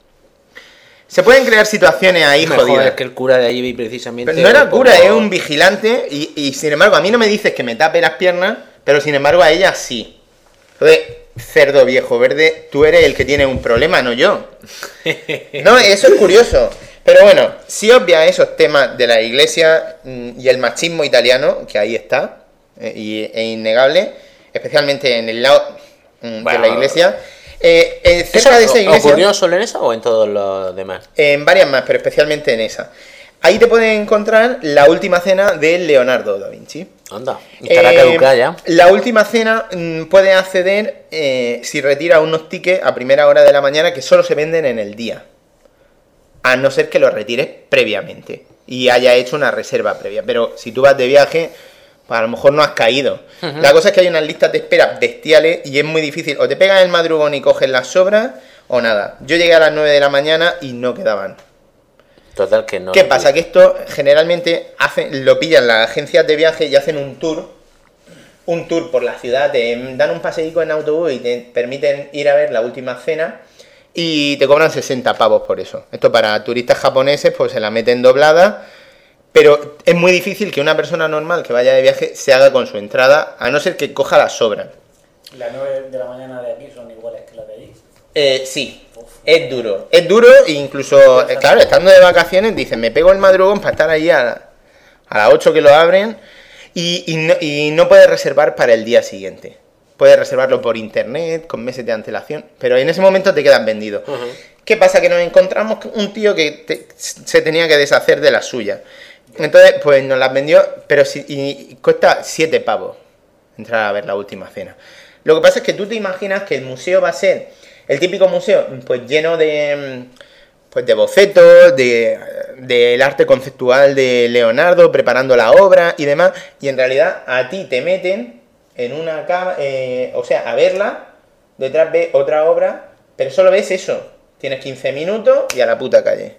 Se pueden crear situaciones ahí Mejor jodidas. Es que el cura de allí precisamente... Pero no era cura, es un vigilante, y, y sin embargo a mí no me dices que me tape las piernas, pero sin embargo a ella sí. Entonces, cerdo viejo verde, tú eres el que tiene un problema, no yo. No, eso es curioso. Pero bueno, si obvia esos temas de la iglesia mmm, y el machismo italiano, que ahí está, eh, y es innegable, especialmente en el lado mmm, bueno, de la iglesia, eh, eh, cerca de esa iglesia... ¿Ocurrió solo en esa o en todos los demás? En varias más, pero especialmente en esa. Ahí te puedes encontrar la última cena de Leonardo da Vinci. Anda, estará eh, caducada ya. La última cena mmm, puedes acceder eh, si retiras unos tickets a primera hora de la mañana que solo se venden en el día. A no ser que lo retires previamente y haya hecho una reserva previa. Pero si tú vas de viaje, pues a lo mejor no has caído. Uh-huh. La cosa es que hay unas listas de espera bestiales y es muy difícil. O te pegas el madrugón y coges las sobras, o nada. Yo llegué a las nueve de la mañana y no quedaban. Total que no. ¿Qué pasa? Que esto generalmente hacen, lo pillan las agencias de viaje y hacen un tour. Un tour por la ciudad. Te dan un paseíco en autobús y te permiten ir a ver la última cena. Y te cobran sesenta pavos por eso. Esto para turistas japoneses pues se la meten doblada, pero es muy difícil que una persona normal que vaya de viaje se haga con su entrada, a no ser que coja la sobra. ¿Las nueve de la mañana de aquí son iguales que las de allí? Eh, sí, Uf. es duro. Es duro e incluso, eh, claro, estando de vacaciones, dicen, me pego el madrugón para estar allí a, a las ocho que lo abren y, y, no, y no puedes reservar para el día siguiente. Puedes reservarlo por internet, con meses de antelación, pero en ese momento te quedan vendidos. Uh-huh. ¿Qué pasa? Que nos encontramos un tío que te, se tenía que deshacer de la suya. Entonces, pues nos las vendió, pero si, y cuesta siete pavos entrar a ver la última cena. Lo que pasa es que tú te imaginas que el museo va a ser el típico museo, pues lleno de, pues de bocetos, de del arte conceptual de Leonardo, preparando la obra y demás, y en realidad a ti te meten en una cama, eh, o sea, a verla, detrás ves otra obra, pero solo ves eso. Tienes quince minutos y a la puta calle.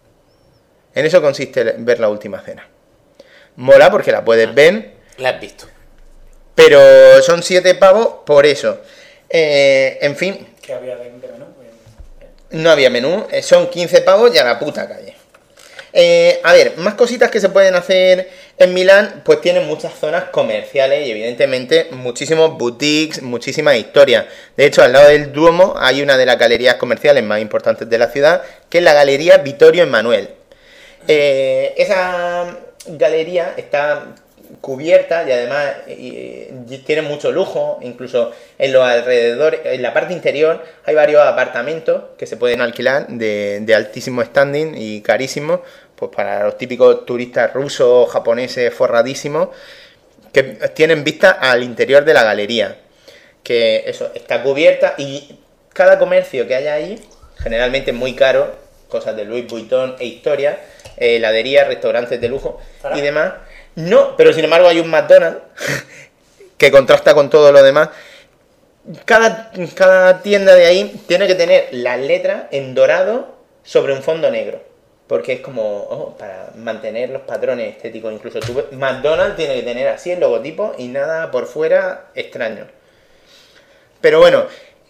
En eso consiste ver la última cena. Mola porque la puedes ver. La has visto. Pero son siete pavos por eso. Eh, en fin. ¿Qué había de menú? No había menú, son quince pavos y a la puta calle. Eh, a ver, más cositas que se pueden hacer en Milán, pues tienen muchas zonas comerciales y evidentemente muchísimos boutiques, muchísimas historias. De hecho, al lado del Duomo hay una de las galerías comerciales más importantes de la ciudad, que es la Galería Vittorio Emanuele. Eh, esa galería está cubierta y además y, y tiene mucho lujo, incluso en los alrededores, en la parte interior hay varios apartamentos que se pueden alquilar de, de altísimo standing y carísimos, pues para los típicos turistas rusos, japoneses, forradísimos, que tienen vista al interior de la galería, que eso, está cubierta y cada comercio que haya ahí, generalmente muy caro, cosas de Louis Vuitton e historia, eh, heladerías, restaurantes de lujo y demás. No, pero sin embargo hay un McDonald's que contrasta con todo lo demás. Cada, cada tienda de ahí tiene que tener las letras en dorado sobre un fondo negro, porque es como oh, para mantener los patrones estéticos. Incluso tú, McDonald's tiene que tener así el logotipo y nada por fuera extraño. Pero bueno,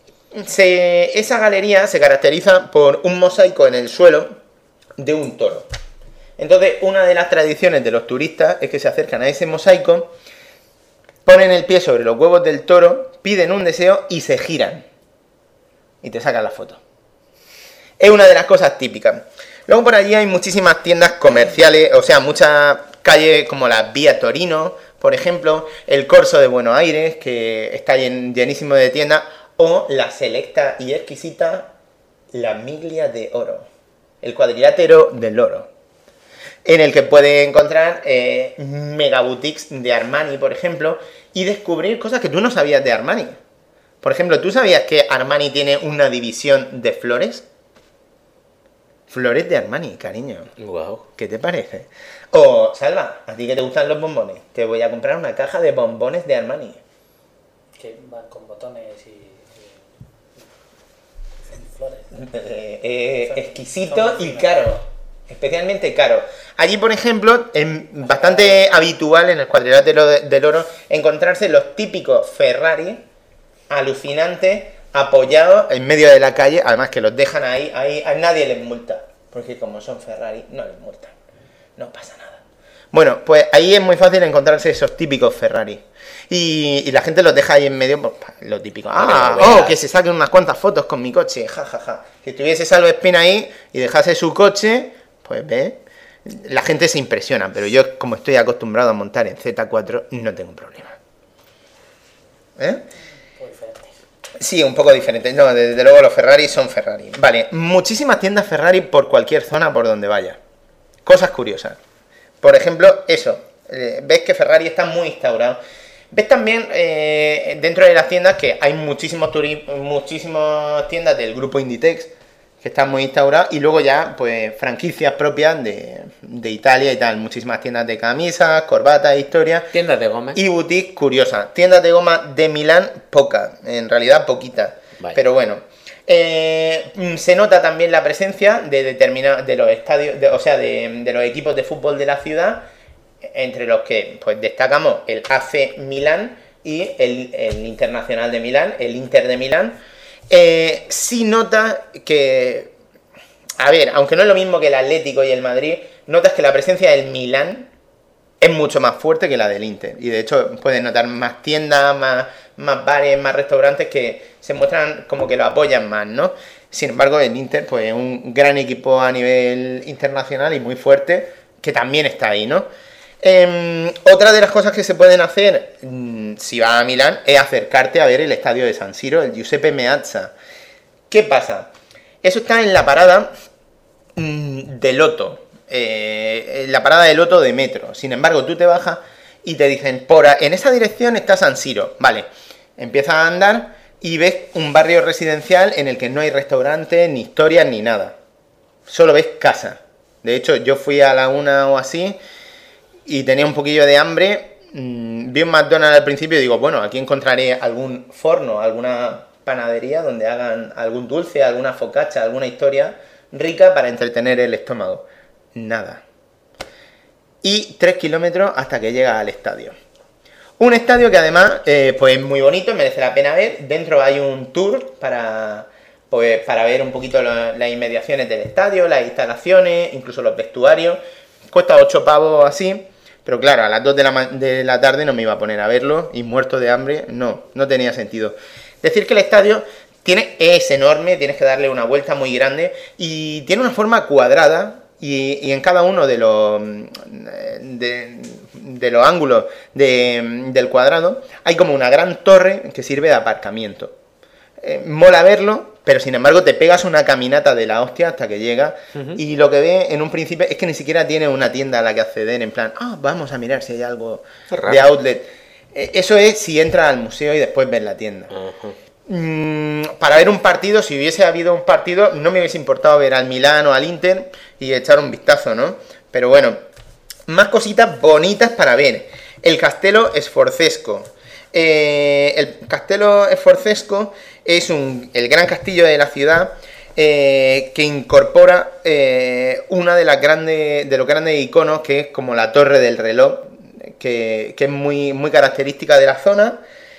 se, esa galería se caracteriza por un mosaico en el suelo de un toro. Entonces, una de las tradiciones de los turistas es que se acercan a ese mosaico, ponen el pie sobre los huevos del toro, piden un deseo y se giran. Y te sacan la foto. Es una de las cosas típicas. Luego por allí hay muchísimas tiendas comerciales, o sea, muchas calles como la Vía Torino, por ejemplo, el Corso de Buenos Aires, que está llen, llenísimo de tiendas, o la selecta y exquisita La Miglia de Oro, el cuadrilátero del oro, en el que puedes encontrar eh, mega boutiques de Armani, por ejemplo, y descubrir cosas que tú no sabías de Armani. Por ejemplo, ¿tú sabías que Armani tiene una división de flores? Flores de Armani, cariño. Wow. ¿Qué te parece? O, Salva, ¿a ti que te gustan los bombones? Te voy a comprar una caja de bombones de Armani. Que van con botones y, y flores. Eh, eh, son, exquisito son y caro. Especialmente caro. Allí, por ejemplo, es bastante habitual en el cuadrilátero de, del oro encontrarse los típicos Ferrari alucinantes apoyados en medio de la calle, además que los dejan ahí, ahí a nadie les multa, porque como son Ferrari no les multan, no pasa nada. Bueno, pues ahí es muy fácil encontrarse esos típicos Ferrari y, y la gente los deja ahí en medio, pues, lo típico, ah, oh, que se saquen unas cuantas fotos con mi coche, jajaja. Ja, ja. Si tuviese Salva Espina ahí y dejase su coche, pues ve, la gente se impresiona, pero yo como estoy acostumbrado a montar en Z cuatro no tengo problema. ¿Eh? Sí, un poco diferente. No, desde luego los Ferrari son Ferrari. Vale, muchísimas tiendas Ferrari por cualquier zona por donde vaya. Cosas curiosas. Por ejemplo, eso. Eh, ves que Ferrari está muy instaurado. Ves también eh, dentro de las tiendas que hay muchísimos turi- muchísimas tiendas del grupo Inditex que están muy instaurados, y luego ya, pues, franquicias propias de, de Italia y tal, muchísimas tiendas de camisas, corbatas, historias. Tiendas de goma. Y boutiques curiosas. Tiendas de goma de Milán, pocas, en realidad poquitas. Vale. Pero bueno. Eh, se nota también la presencia de determinados, de los estadios, de, o sea, de, de los equipos de fútbol de la ciudad, entre los que, pues, destacamos el A C Milán y el, el Internacional de Milán, el Inter de Milán. Eh, sí nota que, a ver, aunque no es lo mismo que el Atlético y el Madrid, notas que la presencia del Milán es mucho más fuerte que la del Inter. Y de hecho puedes notar más tiendas, más, más bares, más restaurantes que se muestran como que lo apoyan más, ¿no? Sin embargo, el Inter, pues, es un gran equipo a nivel internacional y muy fuerte, que también está ahí, ¿no? Eh, otra de las cosas que se pueden hacer mmm, si vas a Milán es acercarte a ver el estadio de San Siro, el Giuseppe Meazza. ¿Qué pasa? Eso está en la parada mmm, de Loto, eh, en la parada de Loto de metro. Sin embargo, tú te bajas y te dicen, por a, en esa dirección está San Siro. Vale, empiezas a andar y ves un barrio residencial en el que no hay restaurantes, ni historias, ni nada. Solo ves casas. De hecho, yo fui a la una o así y tenía un poquillo de hambre, mmm, vi un McDonald's al principio y digo, bueno, aquí encontraré algún forno, alguna panadería donde hagan algún dulce, alguna focaccia, alguna historia rica para entretener el estómago. Nada. Y tres kilómetros hasta que llegas al estadio. Un estadio que además, eh, pues es muy bonito, merece la pena ver. Dentro hay un tour para, pues para ver un poquito lo, las inmediaciones del estadio, las instalaciones, incluso los vestuarios. Cuesta ocho pavos así, pero claro, a las dos de la, de la tarde no me iba a poner a verlo y muerto de hambre, no, no tenía sentido. Decir que el estadio tiene, es enorme, tienes que darle una vuelta muy grande y tiene una forma cuadrada y, y en cada uno de los, de, de los ángulos de, del cuadrado hay como una gran torre que sirve de aparcamiento. Eh, mola verlo, pero sin embargo te pegas una caminata de la hostia hasta que llega. Uh-huh. Y lo que ve en un principio es que ni siquiera tiene una tienda a la que acceder en plan, ah, vamos a mirar si hay algo de outlet. Eh, eso es si entras al museo y después ves la tienda. Uh-huh. Mm, para ver un partido, si hubiese habido un partido, no me hubiese importado ver al Milán o al Inter y echar un vistazo, ¿no? Pero bueno, más cositas bonitas para ver. El Castello Sforzesco. Eh, el Castello Sforzesco es un, el gran castillo de la ciudad eh, que incorpora eh, una de las grandes de los grandes iconos, que es como la torre del reloj, que, que es muy, muy característica de la zona.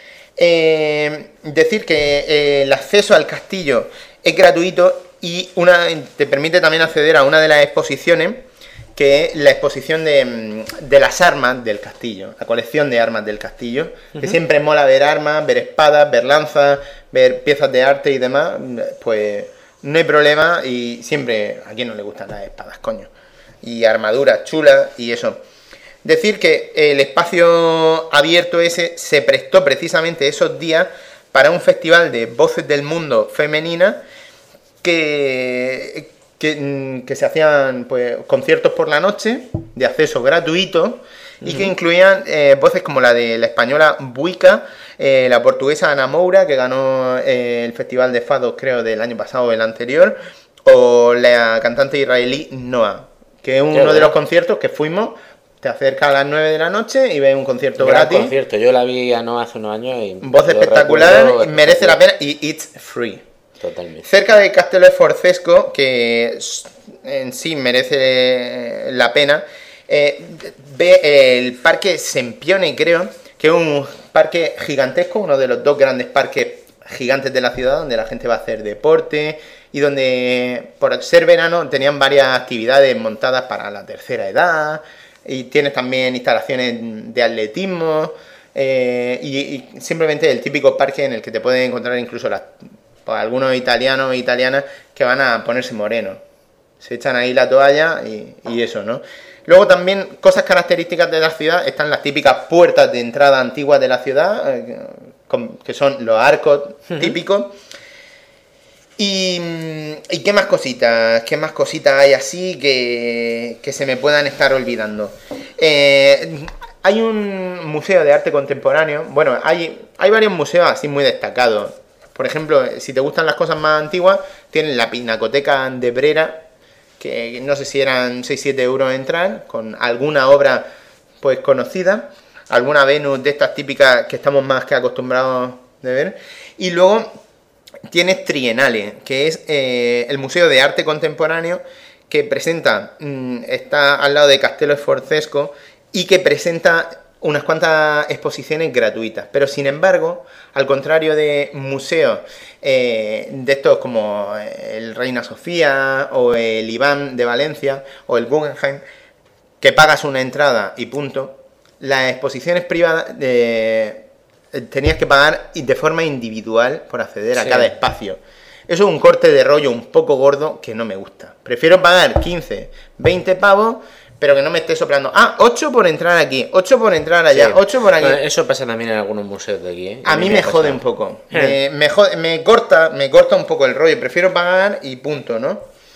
Eh, decir que eh, el acceso al castillo es gratuito y una, te permite también acceder a una de las exposiciones, que es la exposición de, de las armas del castillo, la colección de armas del castillo, uh-huh. que siempre mola ver armas, ver espadas, ver lanzas, ver piezas de arte y demás, pues no hay problema y siempre, a quien no le gustan las espadas, coño, y armaduras chulas y eso. Decir que el espacio abierto ese se prestó precisamente esos días para un festival de voces del mundo femenina que... Que, que se hacían pues conciertos por la noche de acceso gratuito y uh-huh. que incluían eh, voces como la de la española Buica, eh, la portuguesa Ana Moura, que ganó eh, el Festival de Fado creo del año pasado o el anterior, o la cantante israelí Noah, que es uno bueno. de los conciertos que fuimos. Te acercas a las nueve de la noche y ves un concierto Gran gratis. concierto, yo la vi a Noah hace unos años y voz espectacular, merece la pena y it's free. Totalmente. Cerca del Castello Sforzesco, que en sí merece la pena, eh, ve el Parque Sempione, creo, que es un parque gigantesco, uno de los dos grandes parques gigantes de la ciudad, donde la gente va a hacer deporte y donde, por ser verano, tenían varias actividades montadas para la tercera edad, y tienes también instalaciones de atletismo, eh, y, y simplemente el típico parque en el que te pueden encontrar incluso las... Pues algunos italianos e italianas que van a ponerse morenos. Se echan ahí la toalla y, y eso, ¿no? Luego también, cosas características de la ciudad, están las típicas puertas de entrada antiguas de la ciudad, eh, con, que son los arcos típicos. Y, y qué más cositas, qué más cositas hay así que, que se me puedan estar olvidando. Eh, hay un museo de arte contemporáneo, bueno, hay, hay varios museos así muy destacados. Por ejemplo, si te gustan las cosas más antiguas, tienen la Pinacoteca de Brera, que no sé si eran seis siete euros entrar, con alguna obra pues conocida, alguna Venus de estas típicas que estamos más que acostumbrados de ver. Y luego tienes Triennale, que es eh, el Museo de Arte Contemporáneo, que presenta, mmm, está al lado de Castello Sforzesco, y que presenta unas cuantas exposiciones gratuitas, pero sin embargo, al contrario de museos eh, de estos como el Reina Sofía o el Iván de Valencia o el Guggenheim, que pagas una entrada y punto, las exposiciones privadas de, tenías que pagar de forma individual por acceder a sí. cada espacio. Eso es un corte de rollo un poco gordo que no me gusta. Prefiero pagar quince, veinte pavos, pero que no me esté soplando. Ah, ocho por entrar aquí, ocho por entrar allá, sí. ocho por aquí. Bueno, eso pasa también en algunos museos de aquí, ¿eh? A, a mí me, me jode un poco. Me, me, jode, me, corta, me corta un poco el rollo. Prefiero pagar y punto, ¿no?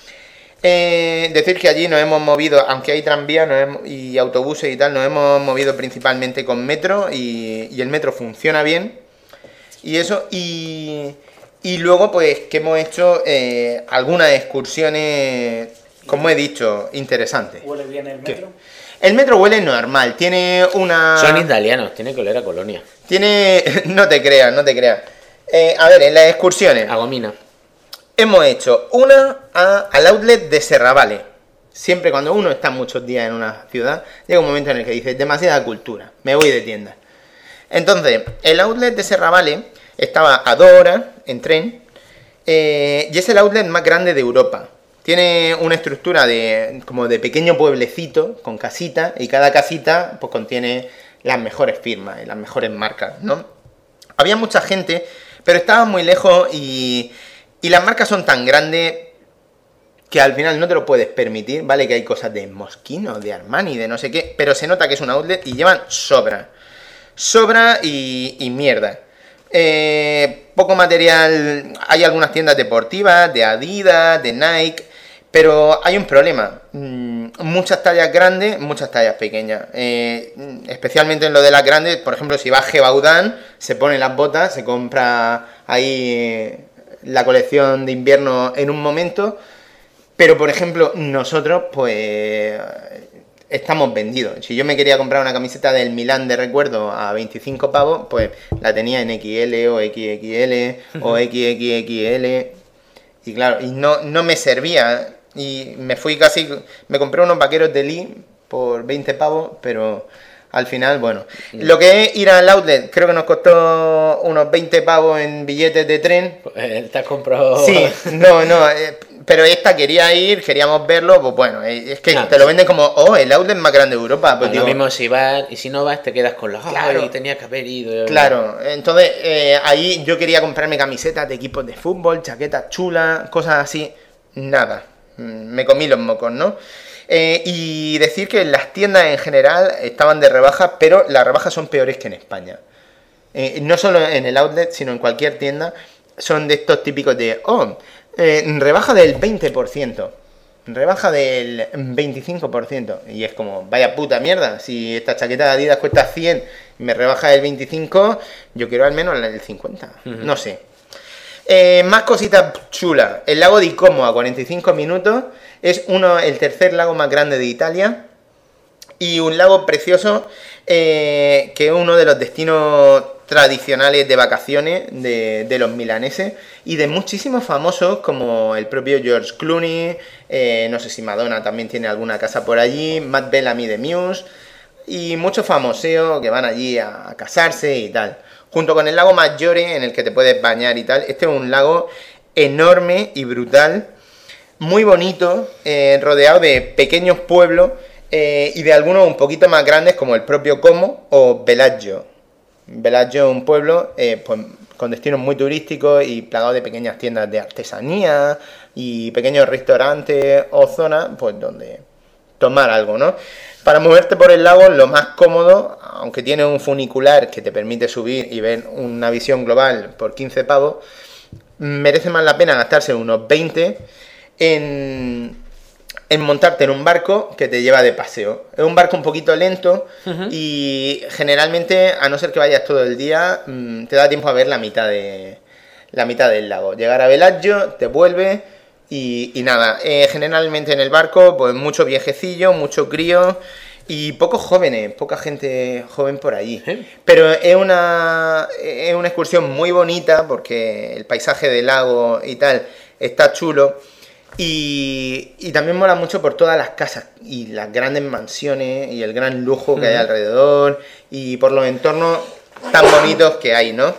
Eh, decir que allí nos hemos movido, aunque hay tranvías nos hemos, y autobuses y tal, nos hemos movido principalmente con metro y, y el metro funciona bien. Y eso, y, y luego pues que hemos hecho eh, algunas excursiones... Como he dicho, interesante. ¿Huele bien el metro? ¿Qué? El metro huele normal, tiene una... Son italianos, tiene que oler a colonia. Tiene... No te creas, no te creas. Eh, a ver, en las excursiones... A gomina. Hemos hecho una a, al outlet de Serravalle. Siempre cuando uno está muchos días en una ciudad, llega un momento en el que dice, demasiada cultura, me voy de tienda. Entonces, el outlet de Serravalle estaba a dos horas en tren Eh, y es el outlet más grande de Europa. Tiene una estructura de como de pequeño pueblecito con casitas, y cada casita pues contiene las mejores firmas y las mejores marcas, ¿no? Había mucha gente, pero estaba muy lejos y, y las marcas son tan grandes que al final no te lo puedes permitir, ¿vale? Que hay cosas de Moschino, de Armani, de no sé qué, pero se nota que es un outlet y llevan sobra. Sobra y, y mierda. Eh, poco material, hay algunas tiendas deportivas, de Adidas, de Nike, pero hay un problema. Mm, muchas tallas grandes, muchas tallas pequeñas. Eh, especialmente en lo de las grandes, por ejemplo, si va a Gebaudan, se pone las botas, se compra ahí la colección de invierno en un momento. Pero, por ejemplo, nosotros, pues, estamos vendidos. Si yo me quería comprar una camiseta del Milán de recuerdo a veinticinco pavos, pues la tenía en equis ele o equis equis ele o equis equis equis ele. Y claro, y no, no me servía. Y me fui casi... Me compré unos vaqueros de Lee por veinte pavos, pero al final, bueno. Lo que es ir al outlet, creo que nos costó unos veinte pavos en billetes de tren. Pues te has comprado... Sí, no, no... Eh, pero esta quería ir, queríamos verlo, pues bueno, es que no, te lo venden como, oh, el outlet más grande de Europa. Pues lo digo, mismo si vas, y si no vas te quedas con los, claro, ay, tenía que haber ido. Claro, entonces eh, ahí yo quería comprarme camisetas de equipos de fútbol, chaquetas chulas, cosas así, nada, me comí los mocos, ¿no? Eh, y decir que las tiendas en general estaban de rebajas, pero las rebajas son peores que en España. Eh, no solo en el outlet, sino en cualquier tienda, son de estos típicos de, oh, Eh, rebaja del veinte por ciento, rebaja del veinticinco por ciento, y es como, vaya puta mierda, si esta chaqueta de Adidas cuesta cien y me rebaja el veinticinco, yo quiero al menos la del cincuenta, uh-huh. No sé. Eh, más cositas chulas, el lago di Como a cuarenta y cinco minutos, es uno, el tercer lago más grande de Italia, y un lago precioso, eh, que es uno de los destinos tradicionales de vacaciones de, de los milaneses y de muchísimos famosos como el propio George Clooney, eh, no sé si Madonna también tiene alguna casa por allí, Matt Bellamy de Muse y muchos famoseos que van allí a, a casarse y tal. Junto con el lago Maggiore en el que te puedes bañar y tal, este es un lago enorme y brutal, muy bonito, eh, rodeado de pequeños pueblos eh, y de algunos un poquito más grandes como el propio Como o Bellagio. Bellagio es un pueblo eh, pues, con destinos muy turísticos y plagado de pequeñas tiendas de artesanía y pequeños restaurantes o zonas pues donde tomar algo, ¿no? Para moverte por el lago lo más cómodo, aunque tiene un funicular que te permite subir y ver una visión global por quince pavos, merece más la pena gastarse unos veinte en... en montarte en un barco que te lleva de paseo. Es un barco un poquito lento uh-huh. y generalmente, a no ser que vayas todo el día, te da tiempo a ver la mitad de la mitad del lago. Llegar a Bellagio, te vuelves y, y nada. Eh, generalmente en el barco, pues mucho viejecillo, mucho crío y pocos jóvenes, poca gente joven por allí. ¿Eh? Pero es una, es una excursión muy bonita porque el paisaje del lago y tal está chulo. Y, y también mola mucho por todas las casas y las grandes mansiones y el gran lujo que hay alrededor y por los entornos tan bonitos que hay, ¿no?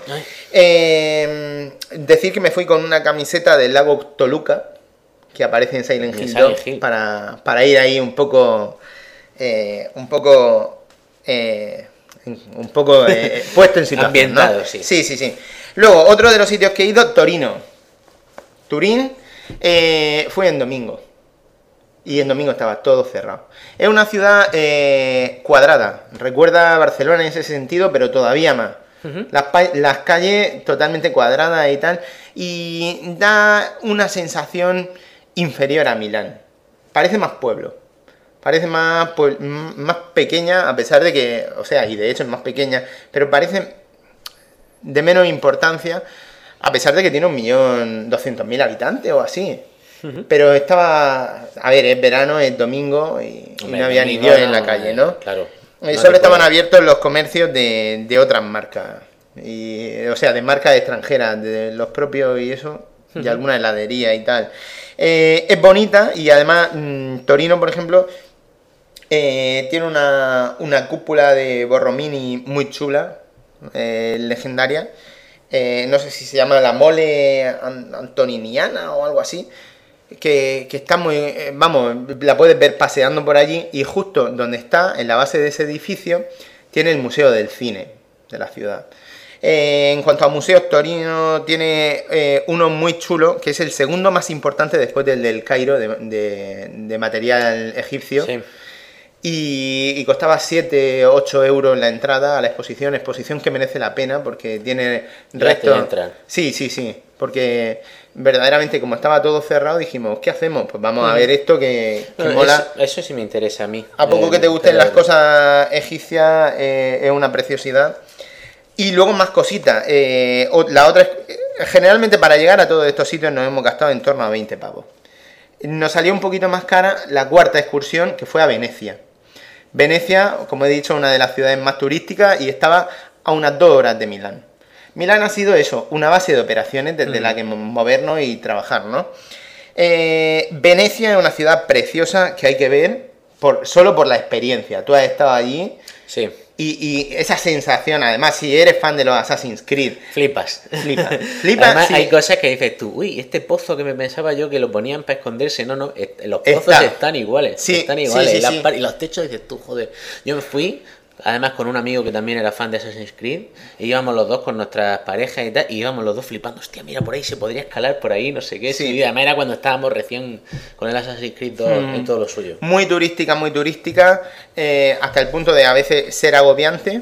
Eh, decir que me fui con una camiseta del lago Toluca que aparece en Silent Hill, Silent Hill. Para, para ir ahí un poco eh, un poco eh, un poco eh, puesto en situación, ambientado, ¿no? sí. Sí, sí, sí. Luego, otro de los sitios que he ido, Torino. Turín. Eh, fui en domingo y en domingo estaba todo cerrado. Es una ciudad eh, cuadrada, recuerda a Barcelona en ese sentido, pero todavía más. Uh-huh. Las, las calles totalmente cuadradas y tal, y da una sensación inferior a Milán. Parece más pueblo, parece más, pues, más pequeña, a pesar de que, o sea, y de hecho es más pequeña, pero parece de menos importancia. A pesar de que tiene un millón doscientos mil habitantes o así. Uh-huh. Pero estaba... A ver, es verano, es domingo y, Hombre, y no había ni Dios no, en la calle, ¿no? Claro. Y no solo estaban abiertos los comercios de, de otras marcas. Y, o sea, de marcas extranjeras, de los propios y eso. Uh-huh. Y alguna heladería y tal. Eh, es bonita y además mmm, Torino, por ejemplo, eh, tiene una, una cúpula de Borromini muy chula, eh, legendaria. eh, no sé si se llama la mole an- antoniniana o algo así, que, que está muy, eh, vamos, la puedes ver paseando por allí, y justo donde está, en la base de ese edificio, tiene el Museo del Cine de la ciudad. Eh, en cuanto a museos, Torino tiene eh, uno muy chulo, que es el segundo más importante después del del Cairo, de, de, de material egipcio. Sí. Y, y costaba siete ocho euros la entrada a la exposición, exposición que merece la pena porque tiene Gratis resto. entrar. Sí, sí, sí, porque verdaderamente como estaba todo cerrado dijimos, ¿qué hacemos? Pues vamos a ver esto que, que No, mola. Eso, eso sí me interesa a mí. A poco Eh, que te gusten pero- las cosas egipcias, eh, es una preciosidad. Y luego más cositas. Eh, o- la otra es, eh, generalmente para llegar a todos estos sitios nos hemos gastado en torno a veinte pavos. Nos salió un poquito más cara la cuarta excursión, que fue a Venecia. Venecia, como he dicho, una de las ciudades más turísticas y estaba a unas dos horas de Milán. Milán ha sido eso, una base de operaciones desde mm. la que movernos y trabajar, ¿no? Eh, Venecia es una ciudad preciosa que hay que ver por, solo por la experiencia. Tú has estado allí. Sí. Y, y esa sensación, además, si eres fan de los Assassin's Creed, Flipas. Flipas. Flipas. Además, Sí. hay cosas que dices tú, uy, este pozo que me pensaba yo que lo ponían para esconderse. No, no, est- los pozos Está. están iguales. Sí, están sí, iguales. sí, y, las sí. par- y los techos dices tú, joder. Yo me fui, además, con un amigo que también era fan de Assassin's Creed, y íbamos los dos con nuestras parejas y tal, y íbamos los dos flipando. Hostia, mira, por ahí se podría escalar por ahí, no sé qué. Sí. Sí. Y además era cuando estábamos recién con el Assassin's Creed dos Mm. en todo lo suyo. Muy turística, muy turística, eh, hasta el punto de a veces ser agobiante.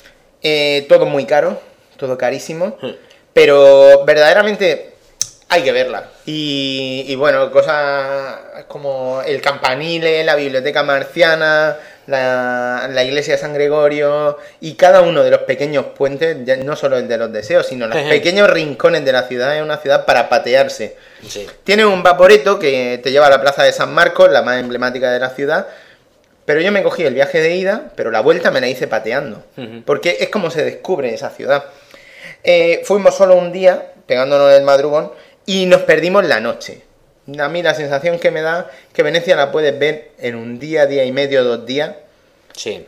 Eh, todo muy caro, todo carísimo, Mm. pero verdaderamente hay que verla. Y, y bueno, cosas como el campanile, la biblioteca marciana, la, la iglesia de San Gregorio y cada uno de los pequeños puentes, ya no solo el de los deseos, sino los pequeños rincones de la ciudad, es una ciudad para patearse. Sí. Tiene un vaporeto que te lleva a la plaza de San Marcos, la más emblemática de la ciudad. Pero yo me cogí el viaje de ida, pero la vuelta me la hice pateando. Ujú. Porque es como se descubre esa ciudad. Eh, fuimos solo un día, pegándonos el madrugón, y nos perdimos la noche. A mí la sensación que me da que Venecia la puedes ver en un día, día y medio, dos días, Sí.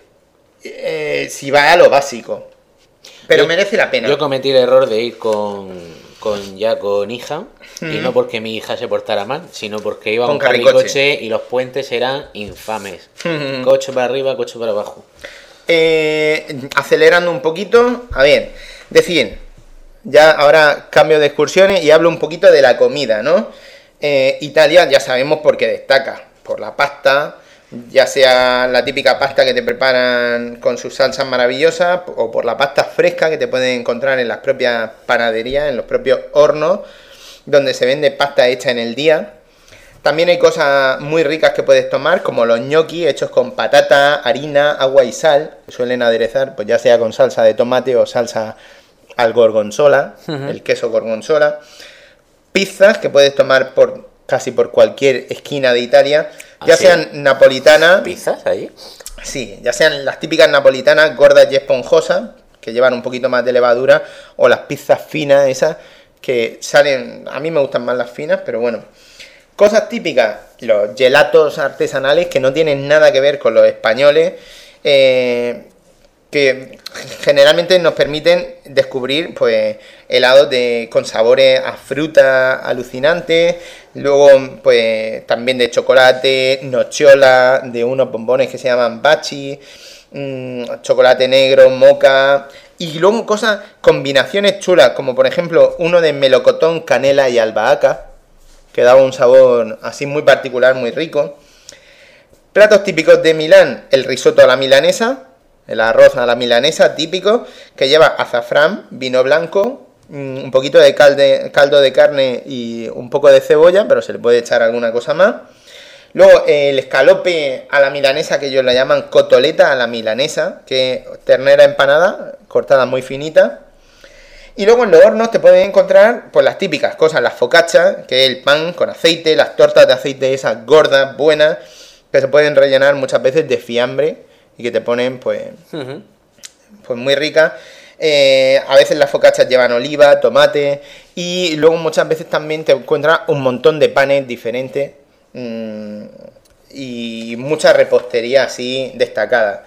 eh, si va a lo básico. Pero Yo- merece la pena. Yo cometí el error de ir con, con ya con hija, y no porque mi hija se portara mal, sino porque iba Con con carricoche. carricoche y los puentes eran infames. Coche para arriba, coche para abajo. Eh, acelerando un poquito, a ver, decir, ya ahora cambio de excursiones y hablo un poquito de la comida, ¿no? Eh, Italia ya sabemos por qué destaca, por la pasta, ya sea la típica pasta que te preparan con sus salsas maravillosas o por la pasta fresca que te pueden encontrar en las propias panaderías, en los propios hornos, donde se vende pasta hecha en el día. También hay cosas muy ricas que puedes tomar, como los gnocchi hechos con patata, harina, agua y sal, que suelen aderezar, pues ya sea con salsa de tomate o salsa al gorgonzola, uh-huh. el queso gorgonzola. Pizzas que puedes tomar por casi por cualquier esquina de Italia, ¿Ah, ya sí? sean napolitanas. ¿Pizzas ahí? Sí, ya sean las típicas napolitanas gordas y esponjosas, que llevan un poquito más de levadura, o las pizzas finas esas, que salen, a mí me gustan más las finas, pero bueno. Cosas típicas, los gelatos artesanales que no tienen nada que ver con los españoles, eh, que generalmente nos permiten descubrir pues helados de, con sabores a fruta alucinantes, luego pues también de chocolate, nocciola, de unos bombones que se llaman bachi, mmm, chocolate negro, moca, y luego cosas, combinaciones chulas, como por ejemplo uno de melocotón, canela y albahaca, que daba un sabor así muy particular, muy rico. Platos típicos de Milán, el risotto a la milanesa, el arroz a la milanesa típico, que lleva azafrán, vino blanco, un poquito de calde, caldo de carne y un poco de cebolla, pero se le puede echar alguna cosa más. Luego el escalope a la milanesa, que ellos la llaman cotoleta a la milanesa, que es ternera empanada, cortada muy finita. Y luego en los hornos te pueden encontrar pues las típicas cosas, las focaccias, que es el pan con aceite, las tortas de aceite esas gordas, buenas, que se pueden rellenar muchas veces de fiambre y que te ponen pues, uh-huh. pues muy ricas. Eh, a veces las focaccias llevan oliva, tomate y luego muchas veces también te encuentras un montón de panes diferentes mmm, y mucha repostería así destacada.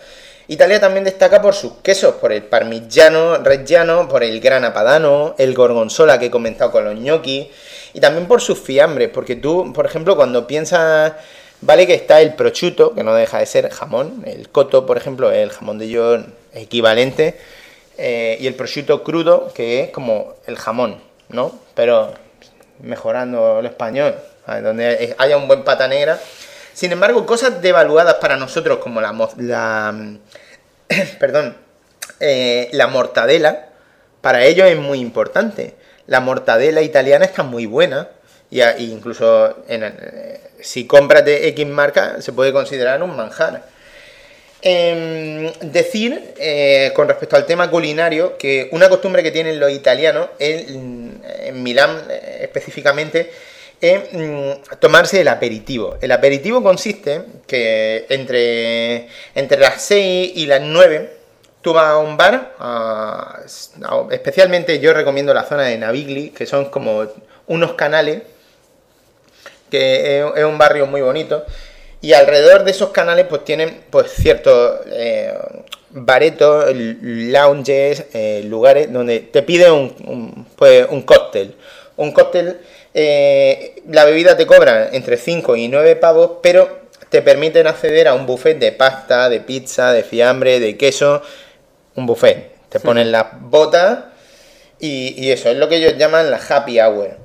Italia también destaca por sus quesos, por el parmigiano reggiano, por el grana padano, el gorgonzola que he comentado con los gnocchi, y también por sus fiambres, porque tú, por ejemplo, cuando piensas, vale que está el prosciutto, que no deja de ser jamón, el cotto, por ejemplo, es el jamón de york equivalente, eh, y el prosciutto crudo, que es como el jamón, ¿no? Pero mejorando el español, ¿sabes? Donde haya un buen pata negra. Sin embargo, cosas devaluadas para nosotros como la, la perdón, eh, la mortadela, para ellos es muy importante. La mortadela italiana está muy buena, y a, incluso en, eh, si compras de X marca se puede considerar un manjar. Eh, decir, eh, con respecto al tema culinario, que una costumbre que tienen los italianos, en, en Milán eh, específicamente, es mm, tomarse el aperitivo. El aperitivo consiste que entre, entre las seis y las nueve tú vas a un bar, a, a, especialmente yo recomiendo la zona de Navigli, que son como unos canales, que es, es un barrio muy bonito, y alrededor de esos canales pues tienen pues ciertos eh, baretos, lounges, eh, lugares donde te piden un, un, pues, un cóctel. Un cóctel, eh, la bebida te cobra entre cinco y nueve pavos, pero te permiten acceder a un buffet de pasta, de pizza, de fiambre, de queso, un buffet. Te ponen las botas y, y eso, es lo que ellos llaman la happy hour.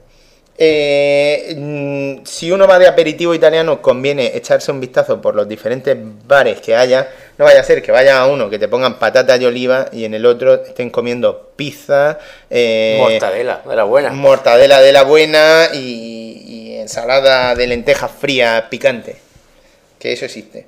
Eh, si uno va de aperitivo italiano, conviene echarse un vistazo por los diferentes bares que haya. No vaya a ser que vaya a uno que te pongan patatas de oliva y en el otro estén comiendo pizza, eh, mortadela de la buena, mortadela de la buena y, y ensalada de lentejas frías picante, que eso existe.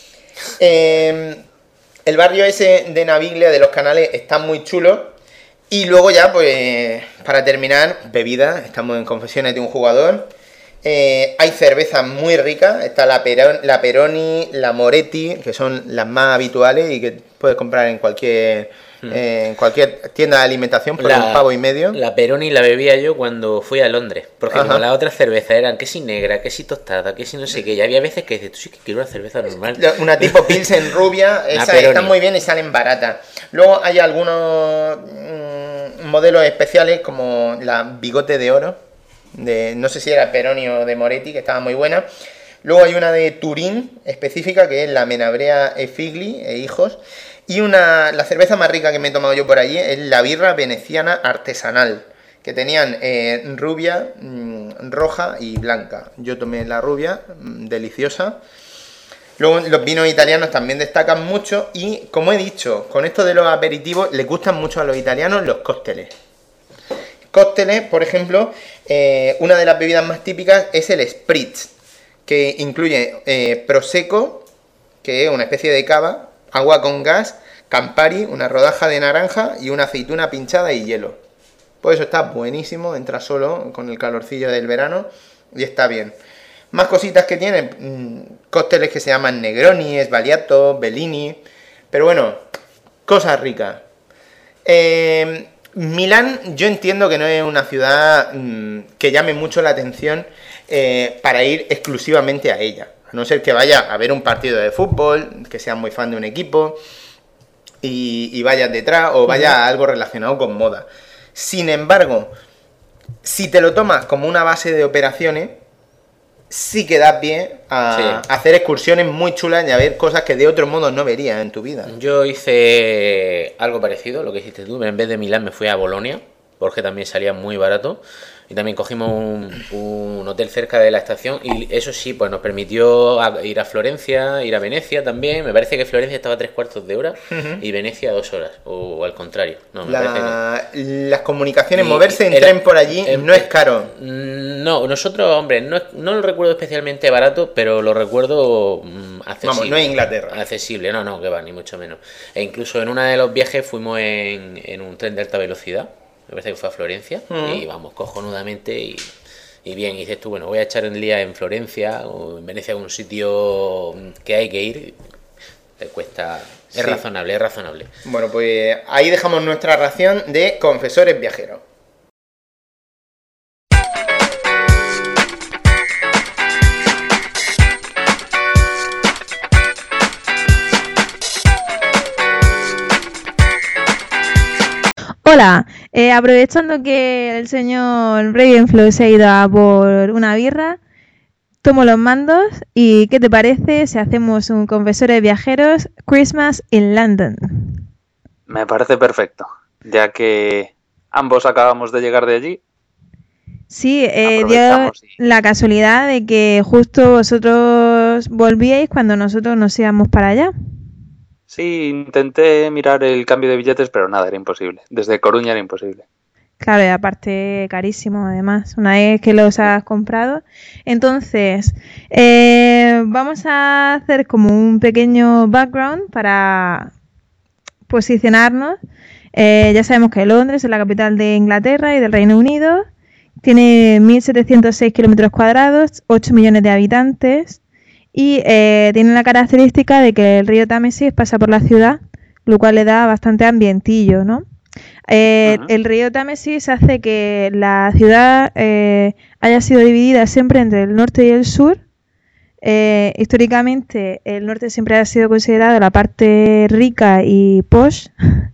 Eh, el barrio ese de Naviglia, de los canales, está muy chulo. Y luego ya, pues, para terminar, bebidas. Estamos en Confesiones de un Jugador. Eh, hay cervezas muy ricas. Está la, Peron, la Peroni, la Moretti, que son las más habituales y que puedes comprar en cualquier hmm. eh, en cualquier tienda de alimentación por la, un pavo y medio. La Peroni la bebía yo cuando fui a Londres. Porque Ajá. como las otras cervezas eran que si negra, que si tostada, que si no sé qué. Y había veces que dices, tú sí que quiero una cerveza normal. Una tipo Pilsen rubia. Esa está muy bien y salen baratas. Luego hay algunos mmm, modelos especiales como la Bigote de Oro, de no sé si era Peroni o de Moretti, que estaba muy buena. Luego hay una de Turín específica, que es la Menabrea e Figli e hijos. Y una, la cerveza más rica que me he tomado yo por allí es la birra veneciana artesanal, que tenían eh, rubia, mmm, roja y blanca. Yo tomé la rubia, mmm, deliciosa. Luego los vinos italianos también destacan mucho y, como he dicho, con esto de los aperitivos, les gustan mucho a los italianos los cócteles. Cócteles, por ejemplo, eh, una de las bebidas más típicas es el spritz, que incluye eh, prosecco, que es una especie de cava, agua con gas, Campari, una rodaja de naranja y una aceituna pinchada y hielo. Pues eso está buenísimo, entra solo con el calorcillo del verano y está bien. Más cositas que tienen, mmm, cócteles que se llaman Negroni, Sbagliato, Bellini, pero bueno, cosas ricas. Eh, Milán, yo entiendo que no es una ciudad mmm, que llame mucho la atención eh, para ir exclusivamente a ella. A no ser que vaya a ver un partido de fútbol, que seas muy fan de un equipo y, y vayas detrás o vaya a algo relacionado con moda. Sin embargo, si te lo tomas como una base de operaciones, sí que das pie a, sí. a hacer excursiones muy chulas y a ver cosas que de otro modo no verías en tu vida. Yo hice algo parecido, lo que hiciste tú. En vez de Milán me fui a Bolonia, porque también salía muy barato. Y también cogimos un, un hotel cerca de la estación y eso sí, pues nos permitió a, ir a Florencia, ir a Venecia también. Me parece que Florencia estaba a tres cuartos de hora uh-huh. y Venecia a dos horas, o, o al contrario. No, me la, que... Las comunicaciones, y moverse en era, tren por allí eh, no es caro. No, nosotros, hombre, no, no lo recuerdo especialmente barato, pero lo recuerdo mm, accesible. Vamos, no es Inglaterra. Accesible, no, no, que va, ni mucho menos. E incluso en uno de los viajes fuimos en, en un tren de alta velocidad. Me parece que fue a Florencia uh-huh. y vamos cojonudamente y, y bien, y dices tú, bueno, voy a echar el día en Florencia o en Venecia, algún sitio que hay que ir, te cuesta, es sí. razonable, es razonable. Bueno, pues ahí dejamos nuestra ración de Confesores Viajeros. hola, eh, aprovechando que el señor Ravenflow se ha ido a por una birra, tomo los mandos y ¿qué te parece si hacemos un Confesores Viajeros Christmas in London? Me parece perfecto, ya que ambos acabamos de llegar de allí. Sí, eh, dio Aprovechamos y- la casualidad de que justo vosotros volvíais cuando nosotros nos íbamos para allá. Sí, intenté mirar el cambio de billetes, pero nada, era imposible. Desde Coruña era imposible. Claro, y aparte carísimo además, una vez que los has comprado. Entonces, eh, vamos a hacer como un pequeño background para posicionarnos. Eh, ya sabemos que Londres es la capital de Inglaterra y del Reino Unido. Tiene mil setecientos seis kilómetros cuadrados, ocho millones de habitantes y eh, tiene la característica de que el río Támesis pasa por la ciudad, lo cual le da bastante ambientillo, ¿no? Eh, Ujú. El río Támesis hace que la ciudad eh, haya sido dividida siempre entre el norte y el sur. Eh, históricamente, el norte siempre ha sido considerado la parte rica y posh,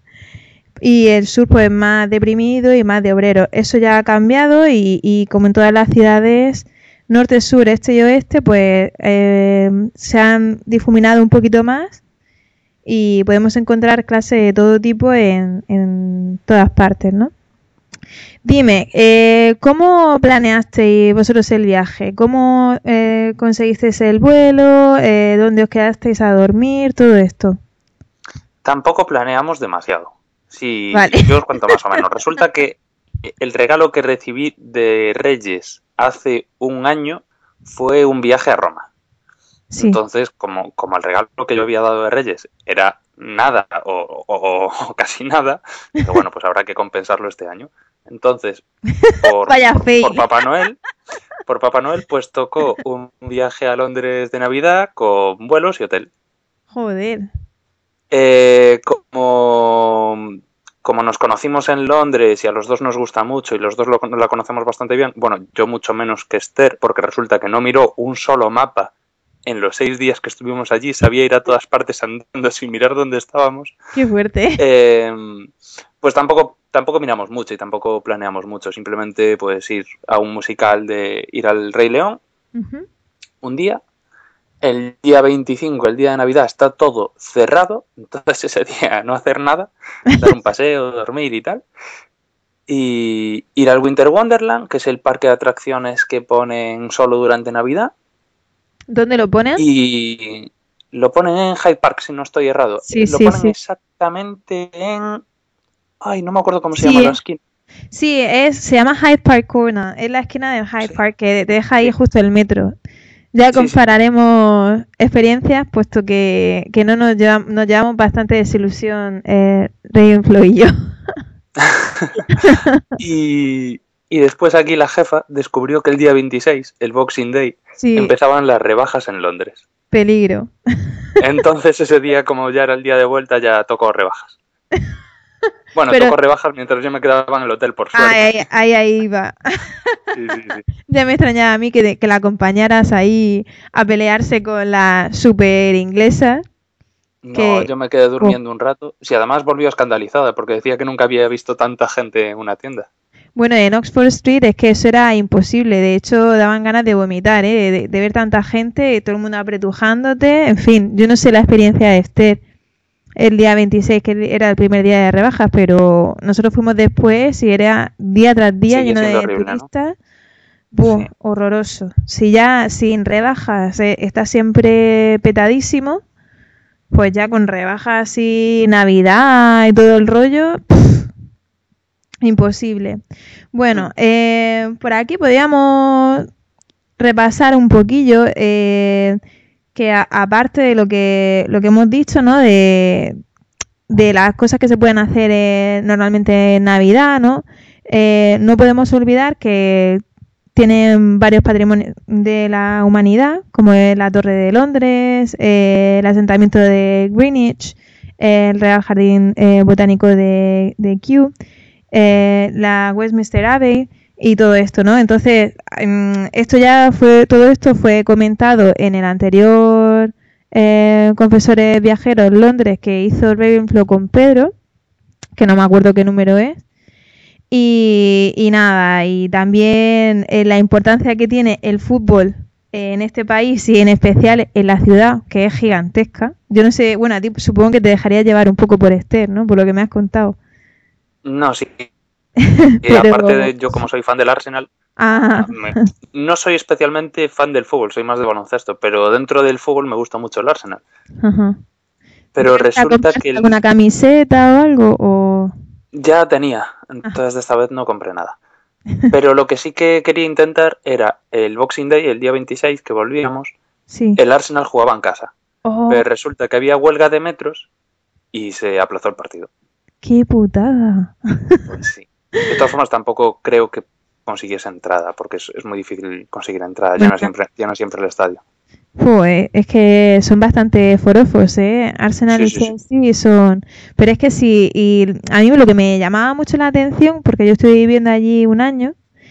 y el sur pues más deprimido y más de obreros. Eso ya ha cambiado y, y como en todas las ciudades norte, sur, este y oeste, pues eh, se han difuminado un poquito más y podemos encontrar clases de todo tipo en, en todas partes, ¿no? Dime, eh, ¿cómo planeasteis vosotros el viaje? ¿Cómo eh, conseguisteis el vuelo? Eh, ¿Dónde os quedasteis a dormir? Todo esto. Tampoco planeamos demasiado. Sí, Vale. yo os cuento más o menos. Resulta que el regalo que recibí de Reyes hace un año fue un viaje a Roma. Sí. Entonces, como, como el regalo que yo había dado de Reyes era nada o, o- o casi nada, dije, bueno, pues habrá que compensarlo este año. Entonces, por, Vaya por- fail. por Papá Noel, por Papá Noel, pues tocó un viaje a Londres de Navidad con vuelos y hotel. Joder. Eh, como, como nos conocimos en Londres y a los dos nos gusta mucho y los dos lo- la conocemos bastante bien, bueno, yo mucho menos que Esther, porque resulta que no miró un solo mapa en los seis días que estuvimos allí, sabía ir a todas partes andando sin mirar dónde estábamos. Qué fuerte. Eh, pues tampoco, tampoco miramos mucho y tampoco planeamos mucho, simplemente pues ir a un musical de ir al Rey León Ujú. un día. El día veinticinco, el día de Navidad, está todo cerrado, entonces ese día no hacer nada, dar un paseo, dormir y tal. Y ir al Winter Wonderland, que es el parque de atracciones que ponen solo durante Navidad. ¿Dónde lo ponen? Y lo ponen en Hyde Park, si no estoy errado. Sí, lo sí, ponen sí. exactamente en... Ay, no me acuerdo cómo se Sí. llama la esquina. Sí, es, se llama Hyde Park Corner. Es la esquina del Hyde Sí. Park que te deja ahí justo el metro. Ya Sí, sí. compararemos experiencias, puesto que, que no nos, lleva- nos llevamos bastante desilusión eh, Ravenflow y yo. Y, y después aquí la jefa descubrió que el día veintiséis, el Boxing Day, Sí, empezaban las rebajas en Londres. peligro. Entonces ese día, como ya era el día de vuelta, ya tocó rebajas. Bueno, Pero- tocó rebajas mientras yo me quedaba en el hotel, por suerte. Ahí, ahí, ahí va. Sí, sí, sí. Ya me extrañaba a mí que, que la acompañaras ahí a pelearse con la super inglesa. No, Que- yo me quedé durmiendo un rato. Sí, además volvió escandalizada porque decía que nunca había visto tanta gente en una tienda. Bueno, en Oxford Street es que eso era imposible. De hecho, daban ganas de vomitar, ¿eh? De, de ver tanta gente, todo el mundo apretujándote. En fin, yo no sé la experiencia de Esther el día veintiséis, que era el primer día de rebajas, pero nosotros fuimos después y era día tras día Sigue lleno de siendo horrible, ¿no? turistas. Buh, Sí. horroroso. Si ya sin rebajas eh, está siempre petadísimo, pues ya con rebajas y Navidad y todo el rollo, pff, imposible. Bueno, eh, por aquí podríamos repasar un poquillo eh, que a- aparte de lo que lo que hemos dicho, ¿no? De, de las cosas que se pueden hacer eh, normalmente en Navidad, ¿no? Eh, no podemos olvidar que tienen varios patrimonios de la humanidad, como es la Torre de Londres, eh, el asentamiento de Greenwich, eh, el Real Jardín eh, Botánico de, de Kew, eh, la Westminster Abbey y todo esto, ¿no? Entonces, mm, esto ya fue, todo esto fue comentado en el anterior eh, Confesores Viajeros Londres que hizo Ravenflow con Pedro, que no me acuerdo qué número es. Y, y nada, y también eh, la importancia que tiene el fútbol en este país y en especial en la ciudad, que es gigantesca. Yo no sé, bueno, a ti supongo que te dejaría llevar un poco por Esther, ¿no? Por lo que me has contado. No, sí. Pero- Y aparte de yo, como soy fan del Arsenal, Ah, me- no soy especialmente fan del fútbol, soy más de baloncesto, pero dentro del fútbol me gusta mucho el Arsenal. ajá. Pero ¿Te resulta compraste que el- alguna camiseta o algo? O... ya tenía, entonces de esta vez no compré nada. Pero lo que sí que quería intentar era el Boxing Day, el día veintiséis, que volvíamos, Sí. el Arsenal jugaba en casa. Oh, Pero resulta que había huelga de metros y se aplazó el partido. qué putada. Pues sí. De todas formas, tampoco creo que consiguiese entrada, porque es, es muy difícil conseguir entrada, ya no Bueno. siempre, ya no siempre el estadio. Pues es que son bastante forofos, ¿eh? Arsenal Sí, y sí, sí. Chelsea son... Pero es que sí, y a mí lo que me llamaba mucho la atención, porque yo estuve viviendo allí un año,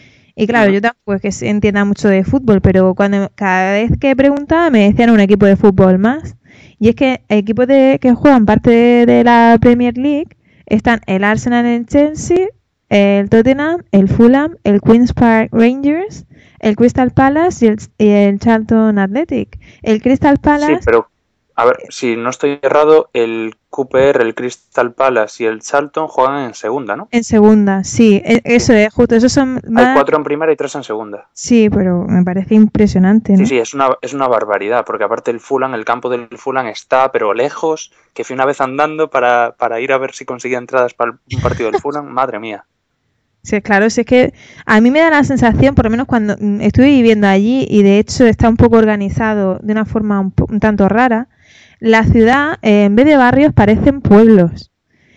y claro, Ujú. yo tampoco es que se entienda mucho de fútbol, pero cuando cada vez que preguntaba me decían un equipo de fútbol más. Y es que equipos de, que juegan parte de, de la Premier League están el Arsenal, el Chelsea, el Tottenham, el Fulham, el Queen's Park Rangers, el Crystal Palace y el, y el Charlton Athletic. El Crystal Sí, Palace, pero, a ver, si no estoy errado, el Q P R, el Crystal Palace y el Charlton juegan en segunda, ¿no? en segunda, sí, e- eso es justo, esos son Hay más... cuatro en primera y tres en segunda. Sí, pero me parece impresionante, ¿no? Sí, sí, es una, es una barbaridad, porque aparte el Fulham, el campo del Fulham está, pero lejos, que fui una vez andando para, para ir a ver si conseguía entradas para un partido del Fulham, madre mía. Sí, claro, si es que a mí me da la sensación, por lo menos cuando mm, estuve viviendo allí, y de hecho está un poco organizado de una forma un, po- un tanto rara, la ciudad, eh, en vez de barrios, parecen pueblos.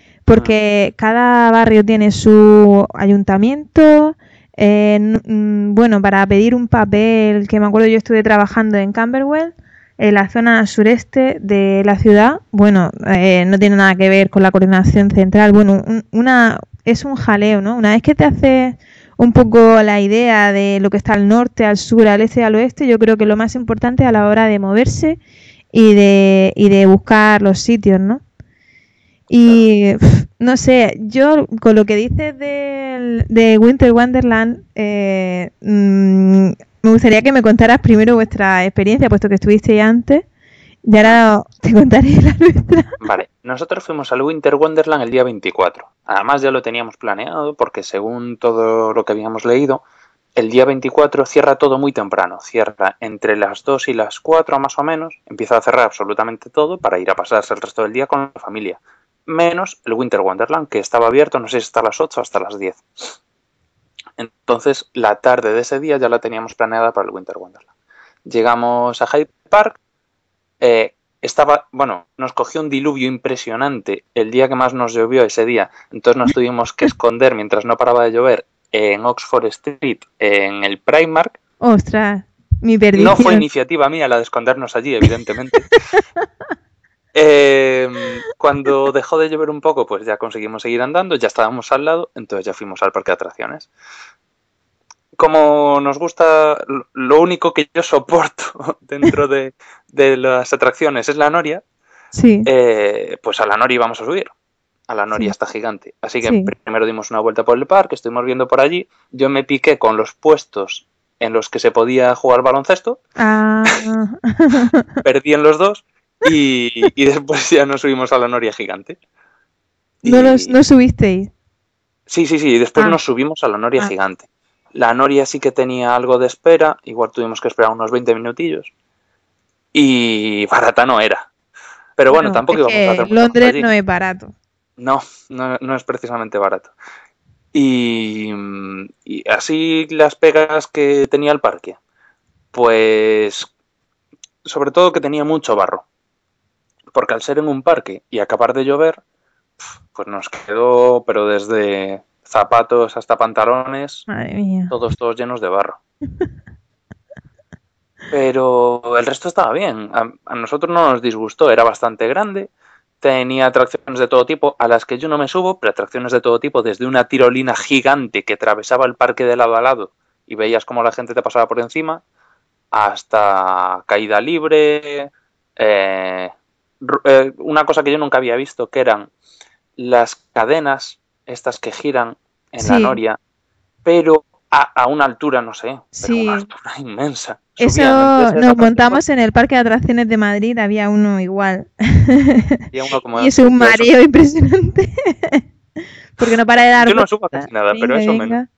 Porque cada barrio tiene su ayuntamiento, eh, n- mm, bueno, para pedir un papel, que me acuerdo yo estuve trabajando en Camberwell, en la zona sureste de la ciudad, bueno, eh, no tiene nada que ver con la coordinación central, bueno, un- una, es un jaleo, ¿no? Una vez que te haces un poco la idea de lo que está al norte, al sur, al este y al oeste, yo creo que lo más importante a la hora de moverse y de, y de buscar los sitios, ¿no? Y pf, no sé, yo con lo que dices del- de Winter Wonderland, eh, mm, me gustaría que me contaras primero vuestra experiencia, puesto que estuvisteis antes, y ahora te contaré la nuestra. Vale, nosotros fuimos al Winter Wonderland el día veinticuatro. Además ya lo teníamos planeado porque según todo lo que habíamos leído, el día veinticuatro cierra todo muy temprano. Cierra entre las dos y las cuatro más o menos. Empieza a cerrar absolutamente todo para ir a pasarse el resto del día con la familia. Menos el Winter Wonderland, que estaba abierto, no sé si hasta las ocho o hasta las diez. Entonces la tarde de ese día ya la teníamos planeada para el Winter Wonderland. Llegamos a Hyde Park. Eh, estaba, bueno, nos cogió un diluvio impresionante el día que más nos llovió ese día, entonces nos tuvimos que esconder mientras no paraba de llover en Oxford Street, en el Primark. Ostras, mi perdición. No fue iniciativa mía la de escondernos allí, evidentemente. Eh, cuando dejó de llover un poco, pues ya conseguimos seguir andando, ya estábamos al lado, entonces ya fuimos al parque de atracciones. Como nos gusta, lo único que yo soporto dentro de, de las atracciones es la noria, Sí, eh, pues a la noria íbamos a subir. A la noria Sí. está gigante. Así que Sí. primero dimos una vuelta por el parque, estuvimos viendo por allí. Yo me piqué con los puestos en los que se podía jugar baloncesto, ah, perdí en los dos y, y después ya nos subimos a la noria gigante. no, Y- los, no subisteis. Sí, sí, sí, y después Ah. nos subimos a la noria Ah. gigante. La noria sí que tenía algo de espera, igual tuvimos que esperar unos veinte minutillos. Y barata no era. Pero bueno, tampoco es íbamos a que hacer mucha Londres cosa allí. no es barato. No, no, no es precisamente barato. Y, y así las pegas que tenía el parque. Pues sobre todo que tenía mucho barro. Porque al ser en un parque y acabar de llover, pues nos quedó, pero desde zapatos hasta pantalones, Madre mía. todos, todos llenos de barro. Pero el resto estaba bien. A, a nosotros no nos disgustó, era bastante grande. Tenía atracciones de todo tipo, a las que yo no me subo, pero atracciones de todo tipo, desde una tirolina gigante que atravesaba el parque de lado a lado y veías cómo la gente te pasaba por encima, hasta caída libre, eh, ru- eh, una cosa que yo nunca había visto, que eran las cadenas, estas que giran en Sí. la Noria, pero a, a una altura, no sé, pero Sí. una altura inmensa. Eso Subían entre nos esas montamos en el Parque de Atracciones de Madrid, había uno igual. y uno como Y es un yo eso- mareo impresionante. Porque no para de dar Yo no vueltas. subo casi nada, pero Venga, eso venga. menos.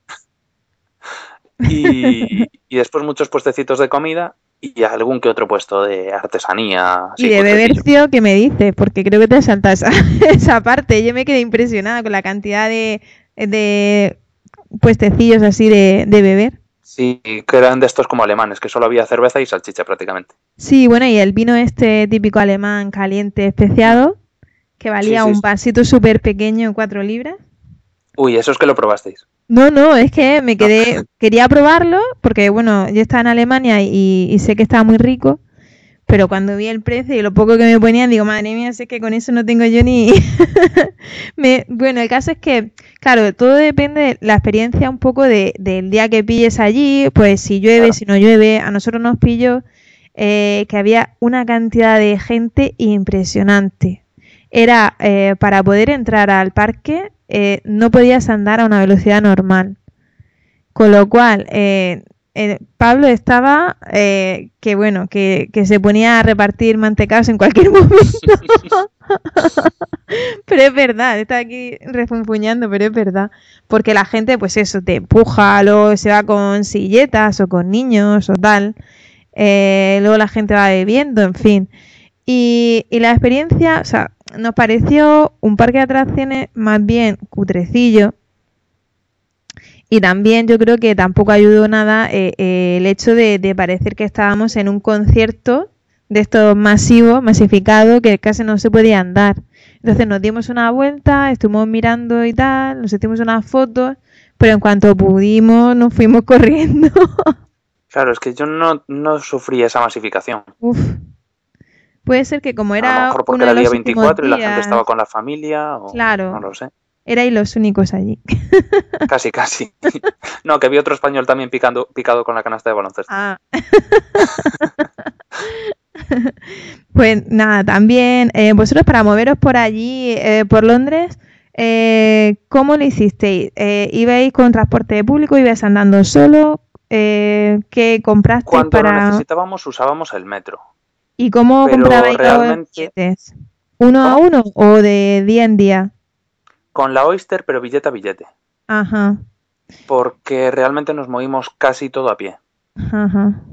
Y, y después muchos puestecitos de comida y algún que otro puesto de artesanía. así Y de cutrecillo. bebercio, ¿qué me dices? Porque creo que te saltas esa, esa parte. Yo me quedé impresionada con la cantidad de, de puestecillos así de, de beber. Sí, que eran de estos como alemanes, que solo había cerveza y salchicha prácticamente. Sí, bueno, y el vino este típico alemán caliente especiado, que valía Sí, sí, un sí. vasito súper pequeño, cuatro libras. Uy, eso es que lo probasteis. No, no, es que me quedé, quería probarlo, porque bueno, yo estaba en Alemania y, y sé que estaba muy rico, pero cuando vi el precio y lo poco que me ponían, digo, madre mía, sé que con eso no tengo yo ni... me... Bueno, el caso es que, claro, todo depende de la experiencia un poco de, del día que pilles allí, pues si llueve, Claro. si no llueve, a nosotros nos pilló eh, que había una cantidad de gente impresionante. Era, eh, para poder entrar al parque, eh, no podías andar a una velocidad normal. Con lo cual, eh, eh, Pablo estaba, eh, que bueno, que, que se ponía a repartir mantecados en cualquier momento. Pero es verdad, está aquí refunfuñando, pero es verdad. Porque la gente, pues eso, te empuja, luego se va con silletas o con niños o tal. Eh, luego la gente va bebiendo, en fin. Y, y la experiencia, o sea, nos pareció un parque de atracciones más bien cutrecillo. Y también yo creo que tampoco ayudó nada eh, eh, el hecho de, de parecer que estábamos en un concierto de estos masivos, masificados, que casi no se podía andar. Entonces nos dimos una vuelta, estuvimos mirando y tal, nos hicimos unas fotos, pero en cuanto pudimos nos fuimos corriendo. Claro, es que yo no, no sufrí esa masificación. Uf. Puede ser que como A lo era mejor porque uno era de día los últimos veinticuatro y la gente días, estaba con la familia o claro, no lo sé. erais los únicos allí. Casi, casi. No, que vi otro español también picando, picado con la canasta de baloncesto. Ah. Pues nada, también eh, vosotros para moveros por allí, eh, por Londres, eh, ¿cómo lo hicisteis? Eh, ¿Ibais con transporte público? ¿Ibais andando solo? Eh, ¿Qué comprasteis Cuando para...? lo necesitábamos usábamos el metro. ¿Y cómo Pero comprabais los realmente- billetes? ¿Uno a ¿Cómo? uno o de día en día? Con la Oyster, pero billete a billete. Ajá, Porque realmente nos movimos casi todo a pie. ajá.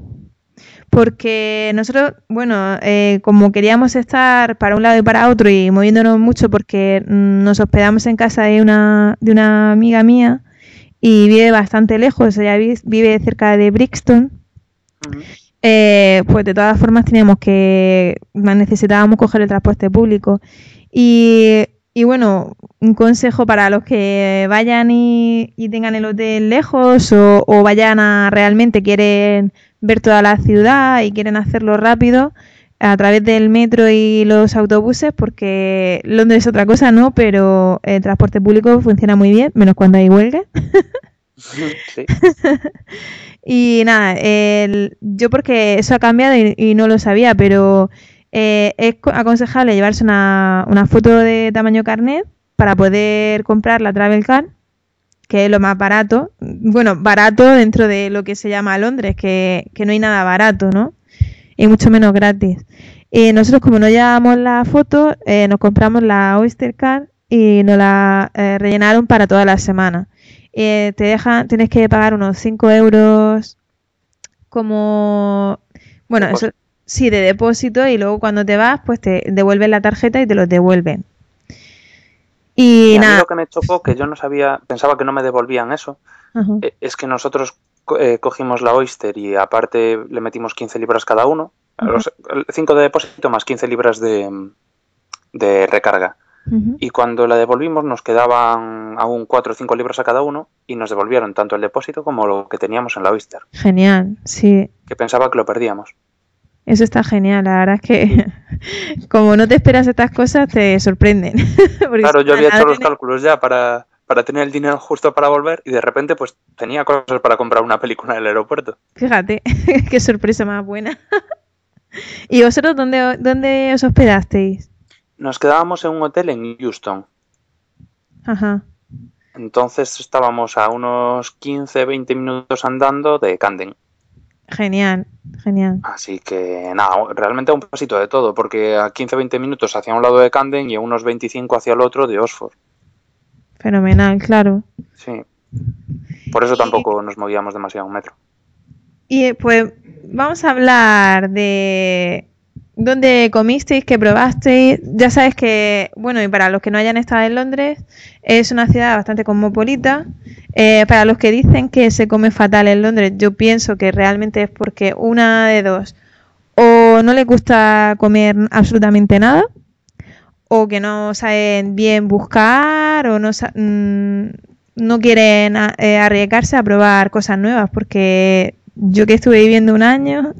Porque nosotros, bueno, eh, como queríamos estar para un lado y para otro y moviéndonos mucho porque mm, nos hospedamos en casa de una, de una amiga mía y vive bastante lejos, ella vi- vive cerca de Brixton, Ujú. eh, pues de todas formas teníamos que, necesitábamos coger el transporte público. Y, y bueno, un consejo para los que vayan y, y tengan el hotel lejos o, o vayan a realmente quieren ver toda la ciudad y quieren hacerlo rápido a través del metro y los autobuses, porque Londres es otra cosa, ¿no? Pero el transporte público funciona muy bien, menos cuando hay huelga. Sí. Y nada, el- yo porque eso ha cambiado y, y no lo sabía, pero eh, es co- aconsejable llevarse una, una foto de tamaño carnet para poder comprar la Travel Card, que es lo más barato. Bueno, barato dentro de lo que se llama Londres, que, que no hay nada barato, ¿no? Y mucho menos gratis. Y nosotros, como no llevábamos la foto, eh, nos compramos la Oyster Card y nos la eh, rellenaron para toda la semana. Eh, te dejan, tienes que pagar unos cinco euros como, bueno, eso Depósito. sí, de depósito, y luego cuando te vas, pues te devuelven la tarjeta y te los devuelven. Y, Y a mí nada, lo que me chocó, que yo no sabía, pensaba que no me devolvían eso, ajá, eh, es que nosotros co- eh, cogimos la Oyster y aparte le metimos quince libras cada uno, Ujú. los cinco de depósito más quince libras de, de recarga. ujú. Y cuando la devolvimos nos quedaban aún cuatro o cinco libras a cada uno y nos devolvieron tanto el depósito como lo que teníamos en la Oyster, Genial, sí, que pensaba que lo perdíamos. eso está genial, la verdad es que como no te esperas estas cosas, te sorprenden. Porque Claro, son yo había hecho los ladrones. cálculos ya para, para tener el dinero justo para volver y de repente pues tenía cosas para comprar una película en el aeropuerto. Fíjate, qué sorpresa más buena. ¿Y vosotros dónde, dónde os hospedasteis? Nos quedábamos en un hotel en Houston. Ajá. Entonces estábamos a unos quince veinte minutos andando de Camden. Genial, genial. Así que nada, realmente a un pasito de todo, porque a quince veinte minutos hacia un lado de Camden y a unos veinticinco hacia el otro de Oxford. Fenomenal, claro. Sí. Por eso tampoco nos movíamos demasiado en metro. Y pues vamos a hablar de dónde comisteis, qué probasteis. Ya sabes que, bueno, y para los que no hayan estado en Londres, es una ciudad bastante cosmopolita. Eh, para los que dicen que se come fatal en Londres, yo pienso que realmente es porque una de dos, o no les gusta comer absolutamente nada, o que no saben bien buscar, o no, mmm, no quieren eh, arriesgarse a probar cosas nuevas, porque yo que estuve viviendo un año,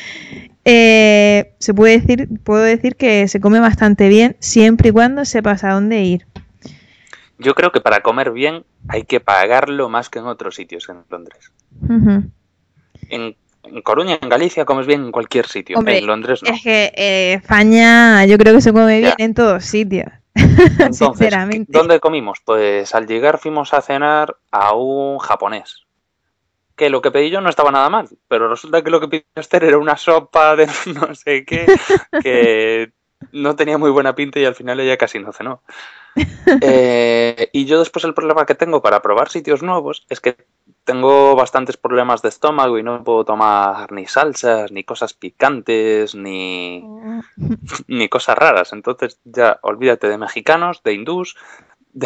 eh, se puede decir, puedo decir que se come bastante bien, siempre y cuando sepas a dónde ir. Yo creo que para comer bien hay que pagarlo más que en otros sitios en Londres. Uh-huh. En, en Coruña, en Galicia, comes bien en cualquier sitio. Hombre, en Londres no. Es que eh, España yo creo que se come bien ya. En todos sitios. Entonces, sinceramente. ¿dónde comimos? Pues al llegar fuimos a cenar a un japonés. Que lo que pedí yo no estaba nada mal, pero resulta que lo que pidió Esther era una sopa de no sé qué, que no tenía muy buena pinta y al final ella casi no cenó. Eh, y yo después el problema que tengo para probar sitios nuevos es que tengo bastantes problemas de estómago y no puedo tomar ni salsas, ni cosas picantes, ni, ni cosas raras. Entonces ya olvídate de mexicanos, de hindús, de,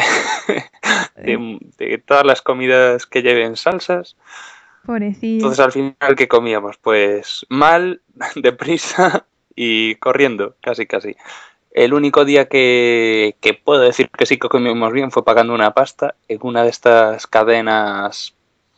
de, de todas las comidas que lleven salsas. Pobrecillo. Entonces al final, ¿qué comíamos? Pues mal, deprisa y corriendo, casi casi. El único día que, que puedo decir que sí que comimos bien fue pagando una pasta en una de estas cadenas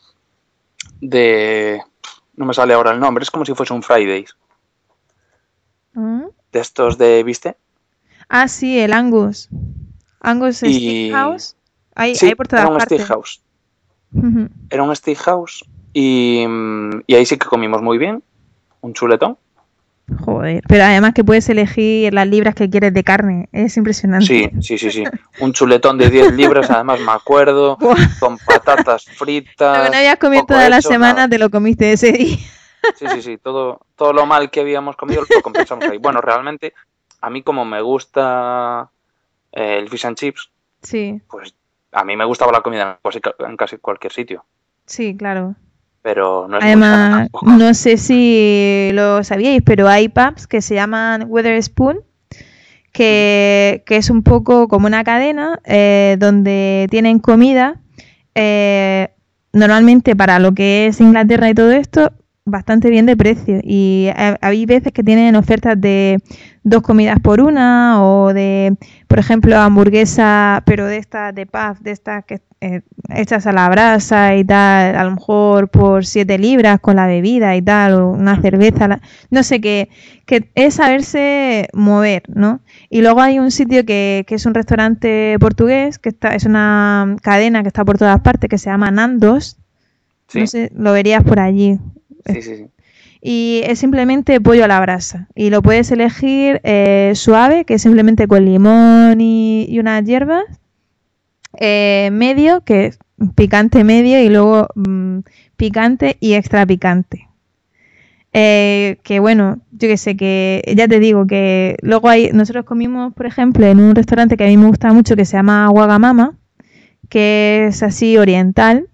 de... No me sale ahora el nombre, es como si fuese un Fridays. ¿Mm? De estos de, ¿viste? Ah, sí, el Angus. Angus y... Steakhouse. Hay, sí, hay por todas era un partes. Steakhouse. Uh-huh. Era un Steakhouse y, y ahí sí que comimos muy bien. Un chuletón. Joder, pero además que puedes elegir las libras que quieres de carne, es impresionante. Sí, sí, sí, sí. Un chuletón de diez libras, además me acuerdo, con patatas fritas. Lo que no habías comido toda la semana nada. Te lo comiste ese día. Sí, sí, sí, todo, todo lo mal que habíamos comido lo compensamos ahí. Bueno, realmente, a mí como me gusta eh, el fish and chips, sí. Pues a mí me gustaba la comida en casi, en casi cualquier sitio. Sí, claro. Pero no es Además, no sé si lo sabíais, pero hay pubs que se llaman Wetherspoon, que, que es un poco como una cadena eh, donde tienen comida, eh, normalmente para lo que es Inglaterra y todo esto, bastante bien de precio. Y hay veces que tienen ofertas de dos comidas por una, o de, por ejemplo, hamburguesa, pero de estas de pub, de estas que eh, hechas a la brasa y tal, a lo mejor por siete libras con la bebida y tal, o una cerveza, la, no sé, que, que es saberse mover, ¿no? Y luego hay un sitio que, que es un restaurante portugués, que está, es una cadena que está por todas partes, que se llama Nandos. Sí. No sé, lo verías por allí. Sí, sí, sí. Y es simplemente pollo a la brasa. Y lo puedes elegir eh, suave, que es simplemente con limón y, y unas hierbas. Eh, medio, que es picante medio, y luego mmm, picante y extra picante. Eh, que bueno, yo que sé, que ya te digo que luego hay, nosotros comimos, por ejemplo, en un restaurante que a mí me gusta mucho, que se llama Wagamama, que es así oriental.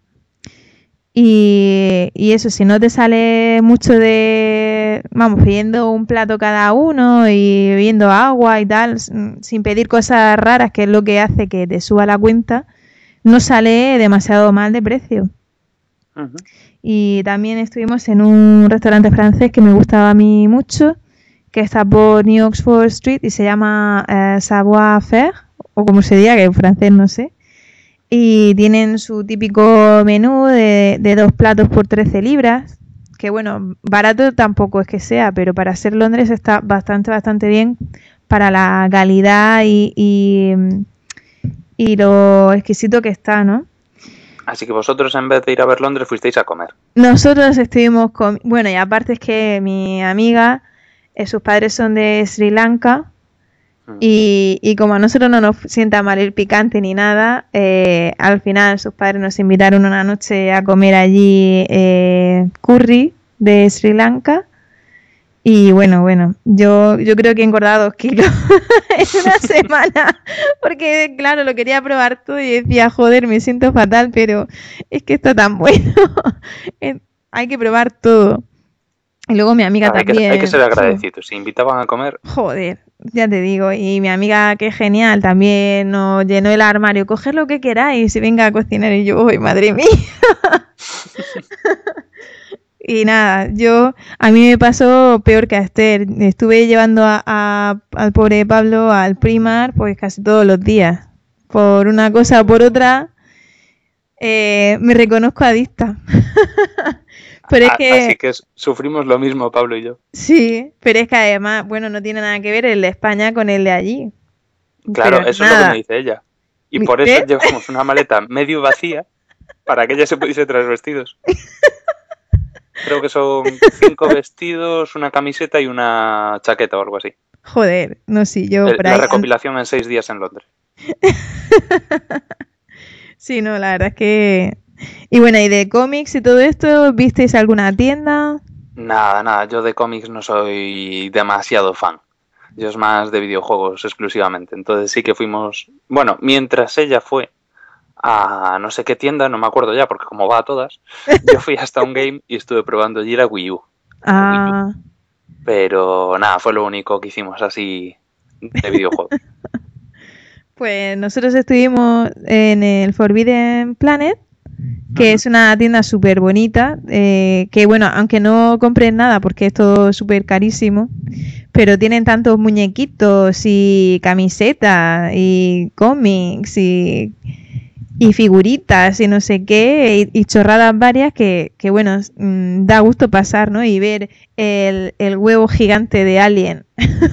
Y, y eso, si no te sale mucho de, vamos, pidiendo un plato cada uno y bebiendo agua y tal, sin pedir cosas raras, que es lo que hace que te suba la cuenta, no sale demasiado mal de precio. Uh-huh. Y también estuvimos en un restaurante francés que me gustaba a mí mucho, que está por New Oxford Street y se llama eh, Savoir Faire, o como se diga, que en francés no sé. Y tienen su típico menú de, de dos platos por trece libras, que bueno, barato tampoco es que sea, pero para ser Londres está bastante, bastante bien para la calidad y, y, y lo exquisito que está, ¿no? Así que vosotros, en vez de ir a ver Londres, fuisteis a comer. Nosotros estuvimos con... Bueno, y aparte es que mi amiga, eh, sus padres son de Sri Lanka, Y, y como a nosotros no nos sienta mal el picante ni nada, eh, al final sus padres nos invitaron una noche a comer allí eh, curry de Sri Lanka. Y bueno, bueno, yo, yo creo que he engordado dos kilos en una semana, porque claro, lo quería probar todo y decía, joder, me siento fatal, pero es que está tan bueno. Hay que probar todo. Y luego mi amiga hay también. Que, hay que ser agradecidos. Si invitaban a comer. Joder, ya te digo. Y mi amiga, que genial, también nos llenó el armario. Coger lo que queráis y venga a cocinar. Y yo, ¡ay, madre mía! Y nada, yo, a mí me pasó peor que a Esther. Estuve llevando a, a, al pobre Pablo al Primark pues casi todos los días. Por una cosa o por otra, eh, me reconozco adicta. Pero es que, así que sufrimos lo mismo, Pablo y yo. Sí, pero es que además, bueno, no tiene nada que ver el de España con el de allí. Claro, pero eso nada. es lo que me dice ella. Y por ¿Eh? eso llevamos una maleta medio vacía para que ella se pudiese traer vestidos. Creo que son cinco vestidos, una camiseta y una chaqueta o algo así. Joder, no sé, yo El, por la ahí... recopilación en seis días en Londres. Sí, no, la verdad es que... Y bueno, ¿y de cómics y todo esto? ¿Visteis alguna tienda? Nada, nada, yo de cómics no soy demasiado fan. Yo es más de videojuegos exclusivamente. Entonces sí que fuimos... Bueno, mientras ella fue a no sé qué tienda, no me acuerdo ya, porque como va a todas, yo fui hasta un game y estuve probando allí la Wii U. Ah... Wii U. Pero nada, fue lo único que hicimos así de videojuegos. Pues nosotros estuvimos en el Forbidden Planet, que uh-huh. es una tienda súper bonita, eh, que bueno, aunque no compren nada porque es todo súper carísimo, pero tienen tantos muñequitos y camisetas y cómics y, y figuritas y no sé qué, y, y chorradas varias que, que bueno, mmm, da gusto pasar, ¿no? Y ver el, el huevo gigante de Alien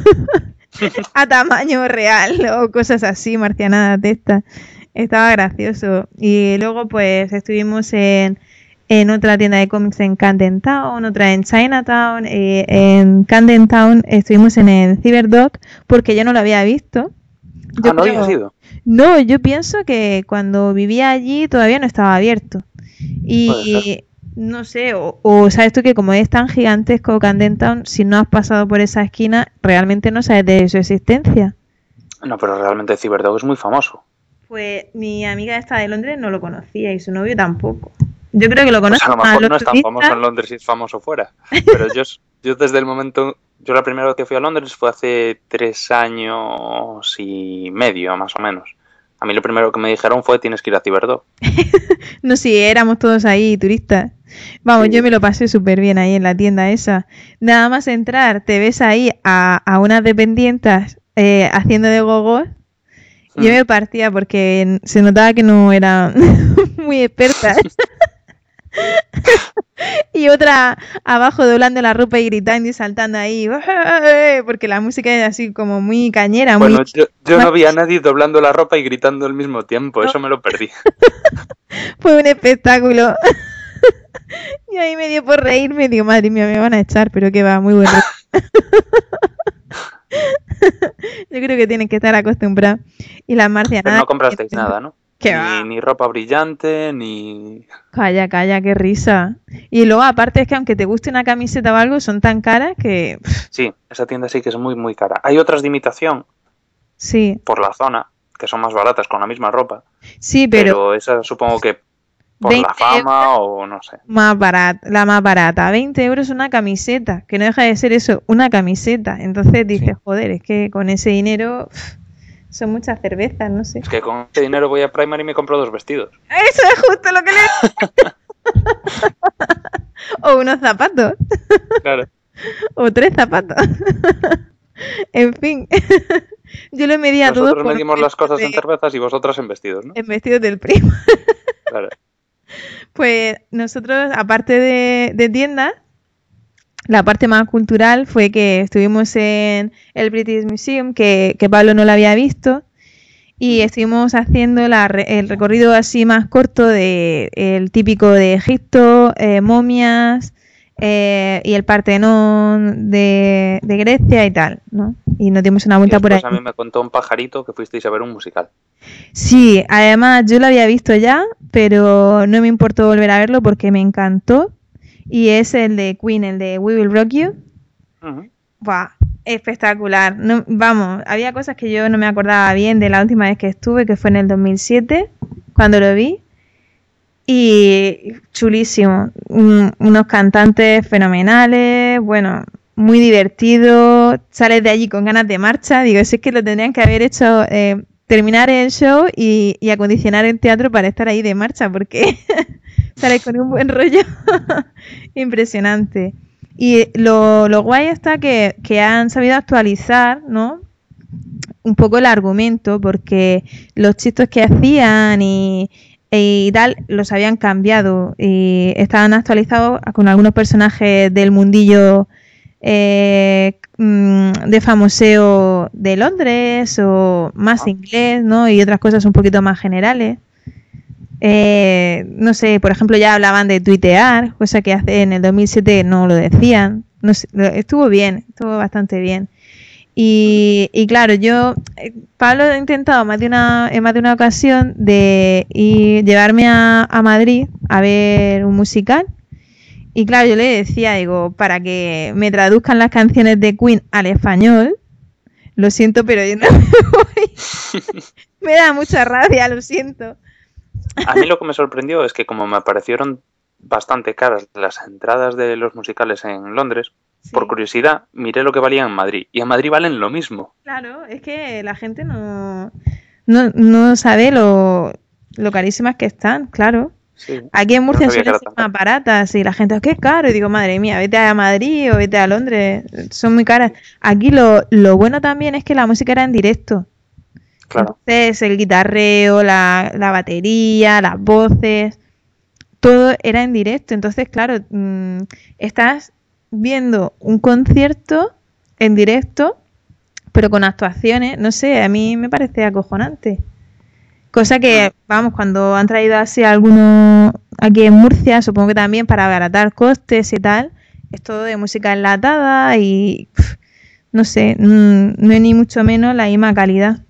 a tamaño real o cosas así, marcianadas de estas. Estaba gracioso. Y luego pues estuvimos en, en otra tienda de cómics en Camden Town, otra en Chinatown. Eh, en Camden Town estuvimos en el Cyberdog porque yo no lo había visto. Yo ah, ¿no creo, había sido? No, yo pienso que cuando vivía allí todavía no estaba abierto. Y no sé, o, o sabes tú que como es tan gigantesco Camden Town, si no has pasado por esa esquina, realmente no sabes de su existencia. No, pero realmente el Cyberdog es muy famoso. Pues mi amiga esta de Londres no lo conocía y su novio tampoco. Yo creo que lo conoce. Pues a lo mejor no es tan famoso en Londres y es famoso fuera. Pero yo, yo desde el momento... Yo la primera vez que fui a Londres fue hace tres años y medio, más o menos. A mí lo primero que me dijeron fue tienes que ir a Cyberdog. No, sí, éramos todos ahí turistas. Vamos, sí. Yo me lo pasé súper bien ahí en la tienda esa. Nada más entrar, te ves ahí a, a unas dependientes eh, haciendo de gogos. Mm. Yo me partía porque se notaba que no era muy experta. Y otra abajo doblando la ropa y gritando y saltando ahí porque la música es así como muy cañera. Bueno, muy... yo, yo no vi a nadie doblando la ropa y gritando al mismo tiempo, no. Eso me lo perdí. Fue un espectáculo. Y ahí me dio por reírme, digo, madre mía, me van a echar, pero que va, muy bueno. Yo creo que tienen que estar acostumbrados. Y las marcianadas... Pero no comprasteis nada, ¿no? ¿Qué ni, va? Ni ropa brillante, ni... Calla, calla, qué risa. Y luego, aparte, es que aunque te guste una camiseta o algo, son tan caras que... Sí, esa tienda sí que es muy, muy cara. Hay otras de imitación. Sí. Por la zona, que son más baratas, con la misma ropa. Sí, pero... Pero esa supongo que por la fama o no sé. Más barata, la más barata. veinte euros una camiseta, que no deja de ser eso, una camiseta. Entonces dices, sí. Joder, es que con ese dinero... Son muchas cervezas, no sé. Es que con ese dinero voy a Primark y me compro dos vestidos. Eso es justo lo que le... O unos zapatos. Claro. O tres zapatos. En fin. Yo lo medía todo. Nosotros medimos las cosas de... en cervezas y vosotras en vestidos, ¿no? En vestidos del primo. Claro. Pues nosotros, aparte de, de tiendas, la parte más cultural fue que estuvimos en el British Museum, que, que Pablo no lo había visto, y estuvimos haciendo la, el recorrido así más corto de el típico de Egipto, eh, momias, eh, y el Partenón de, de Grecia y tal, ¿no? Y nos dimos una vuelta y por ahí. a mí me contó un pajarito que fuisteis a ver un musical. Sí, además yo lo había visto ya, pero no me importó volver a verlo porque me encantó. Y es el de Queen, el de We Will Rock You. Uh-huh. Buah, espectacular. No, vamos, había cosas que yo no me acordaba bien de la última vez que estuve, que fue en el dos mil siete, cuando lo vi. Y chulísimo. Un, unos cantantes fenomenales, bueno, muy divertido. Sales de allí con ganas de marcha. Digo, si es que lo tendrían que haber hecho, eh, terminar el show y, y acondicionar el teatro para estar ahí de marcha, porque sales con un buen rollo. Impresionante. Y lo, lo guay está que, que han sabido actualizar, ¿no?, un poco el argumento, porque los chistes que hacían y, y tal los habían cambiado y estaban actualizados con algunos personajes del mundillo eh, de famoseo de Londres o más inglés, ¿no?, y otras cosas un poquito más generales. Eh, no sé, por ejemplo, ya hablaban de tuitear, cosa que hace en el dos mil siete no lo decían. No sé, estuvo bien, estuvo bastante bien. Y, y claro, yo, Pablo ha intentado más de una, en más de una ocasión de ir, llevarme a, a Madrid a ver un musical. Y claro, yo le decía, digo, para que me traduzcan las canciones de Queen al español, lo siento, pero yo no me voy. Me da mucha rabia, lo siento. A mí lo que me sorprendió es que como me parecieron bastante caras las entradas de los musicales en Londres, sí, por curiosidad miré lo que valían en Madrid y en Madrid valen lo mismo. Claro, es que la gente no, no, no sabe lo, lo carísimas que están, claro. Sí, aquí en Murcia no suelen ser más baratas y la gente, oh, qué caro, y digo, madre mía, vete a Madrid o vete a Londres, son muy caras. Aquí lo, lo bueno también es que la música era en directo. Claro. Entonces el guitarreo, la, la batería, las voces, todo era en directo. Entonces, claro, mmm, estás viendo un concierto en directo, pero con actuaciones, no sé, a mí me parece acojonante. Cosa que, vamos, cuando han traído así algunos aquí en Murcia, supongo que también para abaratar costes y tal, es todo de música enlatada y, pff, no sé, mmm, no es ni mucho menos la misma calidad.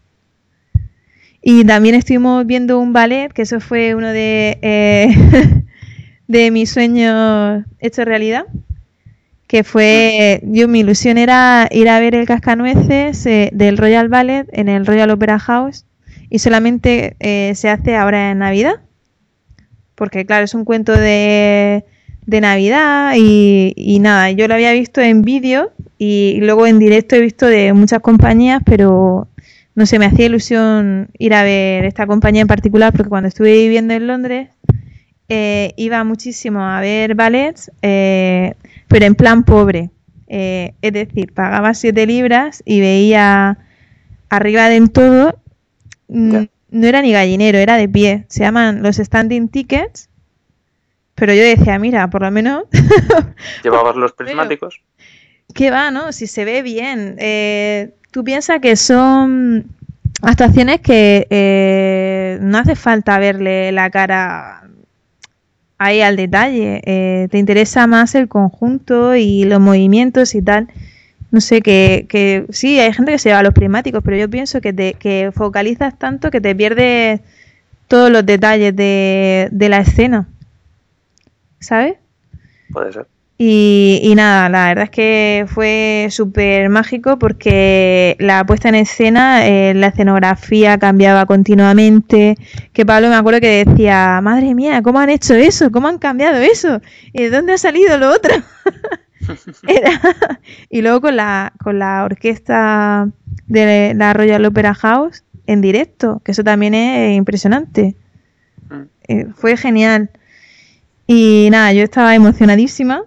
Y también estuvimos viendo un ballet, que eso fue uno de, eh, de mis sueños hechos realidad, que fue, yo mi ilusión era ir a ver el Cascanueces eh, del Royal Ballet en el Royal Opera House, y solamente eh, se hace ahora en Navidad, porque claro, es un cuento de, de Navidad y, y nada, yo lo había visto en vídeo y luego en directo he visto de muchas compañías, pero no sé, me hacía ilusión ir a ver esta compañía en particular porque cuando estuve viviendo en Londres eh, iba muchísimo a ver ballets, eh, pero en plan pobre. Eh, es decir, pagaba siete libras y veía arriba del todo, yeah. No era ni gallinero, era de pie. Se llaman los standing tickets, pero yo decía, mira, por lo menos... ¿Llevabas los prismáticos? ¿Qué va, no? Si se ve bien. Eh... Tú piensas que son actuaciones que eh, no hace falta verle la cara ahí al detalle. Eh, te interesa más el conjunto y los movimientos y tal. No sé, que, que sí, hay gente que se lleva los prismáticos, pero yo pienso que te que focalizas tanto que te pierdes todos los detalles de, de la escena. ¿Sabes? Puede ser. Y, y nada, la verdad es que fue súper mágico porque la puesta en escena, eh, la escenografía cambiaba continuamente. Que Pablo me acuerdo que decía, madre mía, ¿cómo han hecho eso? ¿Cómo han cambiado eso? ¿Y de dónde ha salido lo otro? Era... Y luego con la, con la orquesta de la Royal Opera House en directo, que eso también es impresionante. Eh, fue genial. Y nada, yo estaba emocionadísima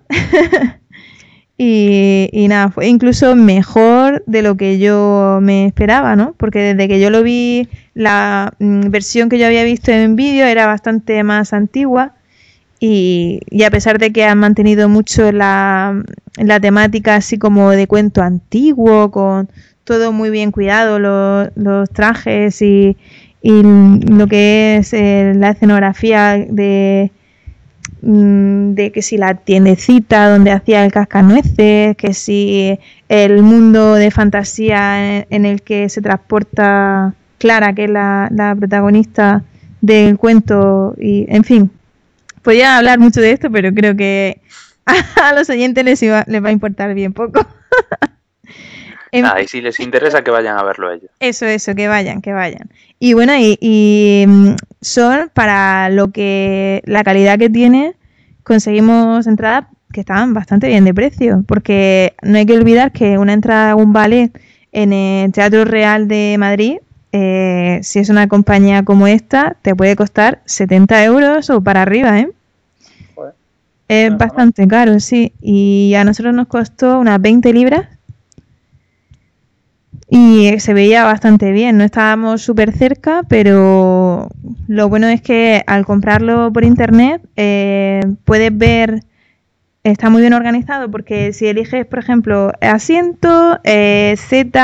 y, y nada, fue incluso mejor de lo que yo me esperaba, ¿no? Porque desde que yo lo vi, la mm, versión que yo había visto en vídeo era bastante más antigua y, y a pesar de que han mantenido mucho la, la temática así como de cuento antiguo, con todo muy bien cuidado, los, los trajes y, y lo que es eh, la escenografía de... de que si la tiendecita donde hacía el cascanueces, que si el mundo de fantasía en, en el que se transporta Clara, que es la, la protagonista del cuento, y en fin, podría hablar mucho de esto, pero creo que a los oyentes les, iba, les va a importar bien poco. en, ah, y si les interesa que vayan a verlo ellos. Eso, eso, que vayan, que vayan. Y bueno, y, y son para lo que la calidad que tiene, conseguimos entradas que estaban bastante bien de precio, porque no hay que olvidar que una entrada a un ballet en el Teatro Real de Madrid, eh, si es una compañía como esta, te puede costar setenta euros o para arriba, ¿eh? Joder. Es No, bastante caro, sí. Y a nosotros nos costó unas veinte libras. Y se veía bastante bien, no estábamos súper cerca, pero lo bueno es que al comprarlo por internet eh, puedes ver, está muy bien organizado, porque si eliges, por ejemplo, asiento eh,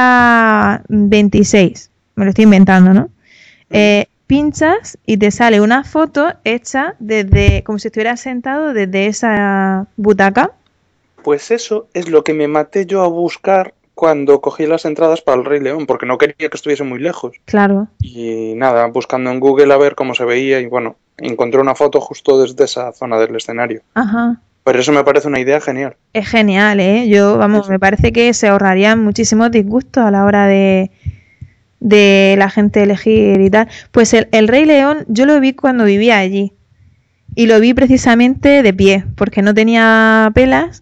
Z veintiséis, me lo estoy inventando, ¿no? Eh, pinchas y te sale una foto hecha desde, como si estuvieras sentado desde esa butaca. Pues eso es lo que me maté yo a buscar cuando cogí las entradas para el Rey León, porque no quería que estuviese muy lejos. Claro. Y nada, buscando en Google a ver cómo se veía y bueno, encontré una foto justo desde esa zona del escenario. Ajá. Pero eso me parece una idea genial. Es genial, ¿eh? Yo, vamos, Sí. me parece que se ahorrarían muchísimos disgustos a la hora de, de la gente elegir y tal. Pues el, el Rey León yo lo vi cuando vivía allí. Y lo vi precisamente de pie, porque no tenía pelas.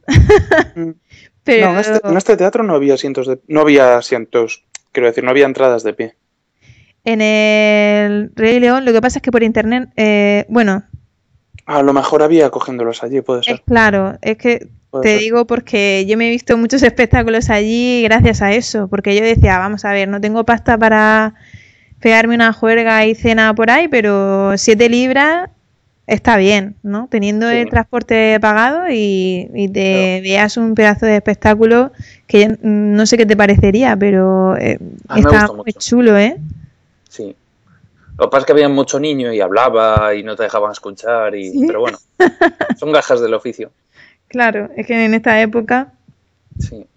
Pero... No, en este, en este teatro no había asientos de, no había asientos, quiero decir, no había entradas de pie. En el Rey León lo que pasa es que por internet, eh, bueno... A lo mejor había cogiéndolos allí, puede ser. Es claro, es que Puede te ser. digo porque yo me he visto muchos espectáculos allí gracias a eso, porque yo decía, vamos a ver, no tengo pasta para pegarme una juerga y cena por ahí, pero siete libras está bien, ¿no? Teniendo Sí. el transporte pagado y, y te veas un pedazo de espectáculo que yo, mm, no sé qué te parecería, pero eh, A mí me está gustó muy mucho. chulo, ¿eh? Sí. Lo que pasa es que había mucho niño y hablaba y no te dejaban escuchar, y... Sí. pero bueno, son gajas del oficio. Claro, es que en esta época... Sí.